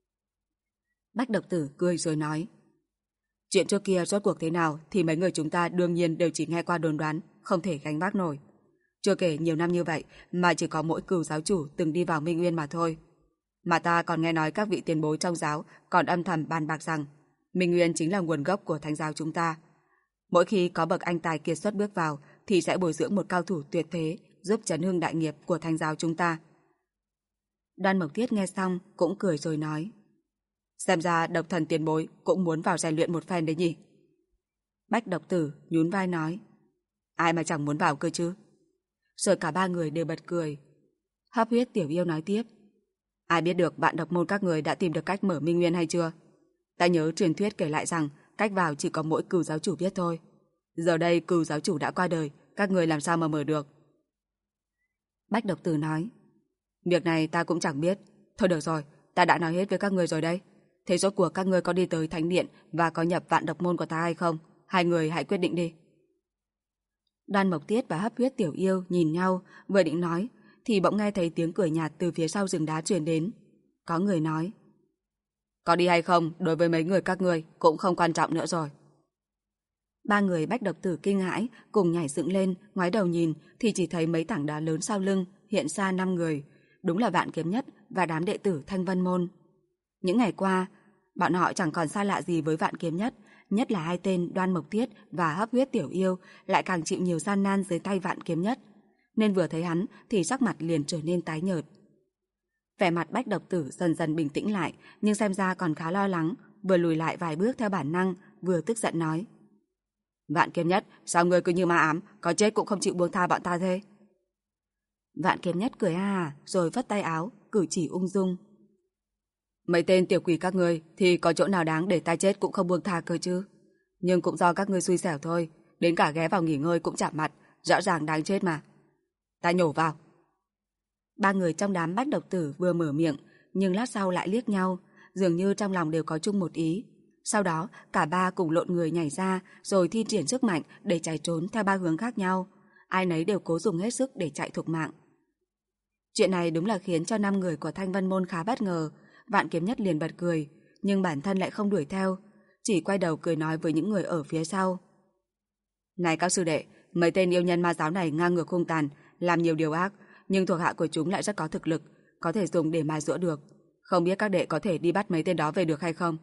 Bách Độc Tử cười rồi nói. Chuyện trước kia rốt cuộc thế nào thì mấy người chúng ta đương nhiên đều chỉ nghe qua đồn đoán, không thể gánh vác nổi. Chưa kể nhiều năm như vậy mà chỉ có mỗi Cửu giáo chủ từng đi vào Minh Nguyên mà thôi. Mà ta còn nghe nói các vị tiền bối trong giáo còn âm thầm bàn bạc rằng Minh Nguyên chính là nguồn gốc của Thánh giáo chúng ta. Mỗi khi có bậc anh tài kiệt xuất bước vào thì sẽ bồi dưỡng một cao thủ tuyệt thế giúp chấn hưng đại nghiệp của Thánh giáo chúng ta. Đoan Mộc Thiết nghe xong cũng cười rồi nói. Xem ra Độc Thần tiền bối cũng muốn vào rèn luyện một phen đấy nhỉ. Bách Độc Tử nhún vai nói. Ai mà chẳng muốn vào cơ chứ. Rồi cả ba người đều bật cười. Hấp Huyết Tiểu Yêu nói tiếp. Ai biết được Vạn Độc Môn các người đã tìm được cách mở Minh Nguyên hay chưa? Ta nhớ truyền thuyết kể lại rằng cách vào chỉ có mỗi Cửu giáo chủ biết thôi. Giờ đây Cửu giáo chủ đã qua đời, các người làm sao mà mở được? Bách Độc Tử nói. Việc này ta cũng chẳng biết. Thôi được rồi, ta đã nói hết với các người rồi đây. Thế rốt cuộc các người có đi tới Thánh Điện và có nhập Vạn Độc Môn của ta hay không? Hai người hãy quyết định đi. Đoan Mộc Tiết và Hấp Huyết Tiểu Yêu nhìn nhau, vừa định nói thì bỗng nghe thấy tiếng cười nhạt từ phía sau rừng đá truyền đến. Có người nói. Có đi hay không đối với mấy người các người cũng không quan trọng nữa rồi. Ba người Bách Độc Tử kinh hãi cùng nhảy dựng lên, ngoái đầu nhìn thì chỉ thấy mấy tảng đá lớn sau lưng hiện ra 5 người, đúng là Vạn Kiếm Nhất và đám đệ tử Thanh Vân Môn. Những ngày qua, bọn họ chẳng còn xa lạ gì với Vạn Kiếm Nhất, nhất là hai tên Đoan Mộc Tiết và Hấp Huyết Tiểu Yêu lại càng chịu nhiều gian nan dưới tay Vạn Kiếm Nhất, nên vừa thấy hắn thì sắc mặt liền trở nên tái nhợt. Vẻ mặt Bách Độc Tử dần dần bình tĩnh lại, nhưng xem ra còn khá lo lắng, vừa lùi lại vài bước theo bản năng, vừa tức giận nói. Vạn Kiếm Nhất, sao ngươi cứ như ma ám, có chết cũng không chịu buông tha bọn ta thế? Vạn Kiếm Nhất cười rồi vất tay áo, cử chỉ ung dung. Mấy tên tiểu quỷ các ngươi thì có chỗ nào đáng để ta chết cũng không buông tha cơ chứ. Nhưng cũng do các ngươi xui xẻo thôi, đến cả ghé vào nghỉ ngơi cũng chạm mặt, rõ ràng đáng chết mà. Ta nhổ vào. Ba người trong đám Bách Độc Tử vừa mở miệng, nhưng lát sau lại liếc nhau, dường như trong lòng đều có chung một ý. Sau đó, cả ba cùng lộn người nhảy ra, rồi thi triển sức mạnh để chạy trốn theo ba hướng khác nhau. Ai nấy đều cố dùng hết sức để chạy thục mạng. Chuyện này đúng là khiến cho 5 người của Thanh Vân Môn khá bất ngờ. Vạn Kiếm Nhất liền bật cười, nhưng bản thân lại không đuổi theo, chỉ quay đầu cười nói với những người ở phía sau. Này các sư đệ, mấy tên yêu nhân ma giáo này ngang ngược hung tàn, làm nhiều điều ác, nhưng thuộc hạ của chúng lại rất có thực lực, có thể dùng để mài giũa được. Không biết các đệ có thể đi bắt mấy tên đó về được hay không?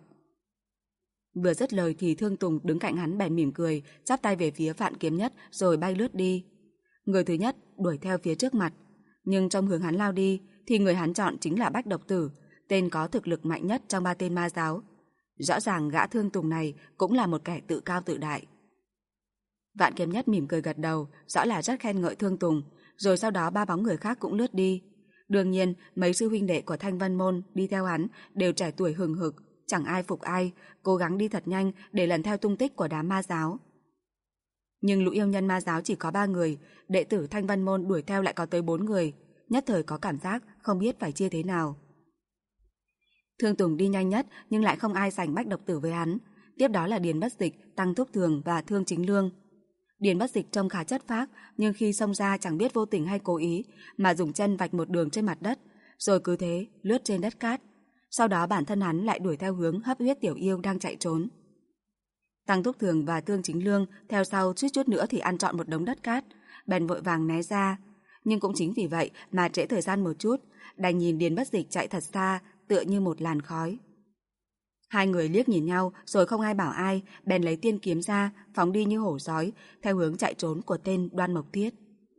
Vừa dứt lời thì Thương Tùng đứng cạnh hắn bèn mỉm cười, chắp tay về phía Vạn Kiếm Nhất rồi bay lướt đi. Người thứ nhất đuổi theo phía trước mặt, nhưng trong hướng hắn lao đi thì người hắn chọn chính là Bách Độc Tử, tên có thực lực mạnh nhất trong 3 tên ma giáo. Rõ ràng gã Thương Tùng này cũng là một kẻ tự cao tự đại. Vạn Kiếm Nhất mỉm cười gật đầu, rõ là rất khen ngợi Thương Tùng, rồi sau đó 3 bóng người khác cũng lướt đi. Đương nhiên, mấy sư huynh đệ của Thanh Vân Môn đi theo hắn đều trẻ tuổi hừng hực, chẳng ai phục ai, cố gắng đi thật nhanh để lần theo tung tích của đám ma giáo. Nhưng lũ yêu nhân ma giáo chỉ có 3 người, đệ tử Thanh Vân Môn đuổi theo lại có tới 4 người, nhất thời có cảm giác không biết phải chia thế nào. Thương Tùng đi nhanh nhất nhưng lại không ai giành bách độc tử với hắn, tiếp đó là Điền Bất Dịch, Tăng Thúc Thường và Thương Chính Lương. Điền Bất Dịch trông khá chất phác, nhưng khi xông ra chẳng biết vô tình hay cố ý mà dùng chân vạch một đường trên mặt đất, rồi cứ thế lướt trên đất cát. Sau đó bản thân hắn lại đuổi theo hướng hấp huyết tiểu yêu đang chạy trốn. Tăng Thúc Thường và Thương Chính Lương theo sau chút chút nữa thì ăn trọn một đống đất cát, bèn vội vàng né ra. Nhưng cũng chính vì vậy mà trễ thời gian một chút, đành nhìn Điền Bất Dịch chạy thật xa, tựa như một làn khói. Hai người liếc nhìn nhau rồi không ai bảo ai, bèn lấy tiên kiếm ra, phóng đi như hổ sói, theo hướng chạy trốn của tên Đoan Mộc Thiết.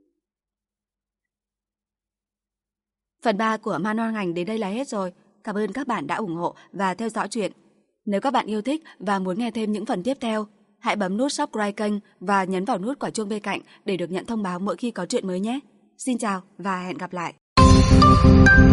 Phần 3 của Man Hoang Hành đến đây là hết rồi. Cảm ơn các bạn đã ủng hộ và theo dõi chuyện. Nếu các bạn yêu thích và muốn nghe thêm những phần tiếp theo, hãy bấm nút subscribe kênh và nhấn vào nút quả chuông bên cạnh để được nhận thông báo mỗi khi có chuyện mới nhé. Xin chào và hẹn gặp lại.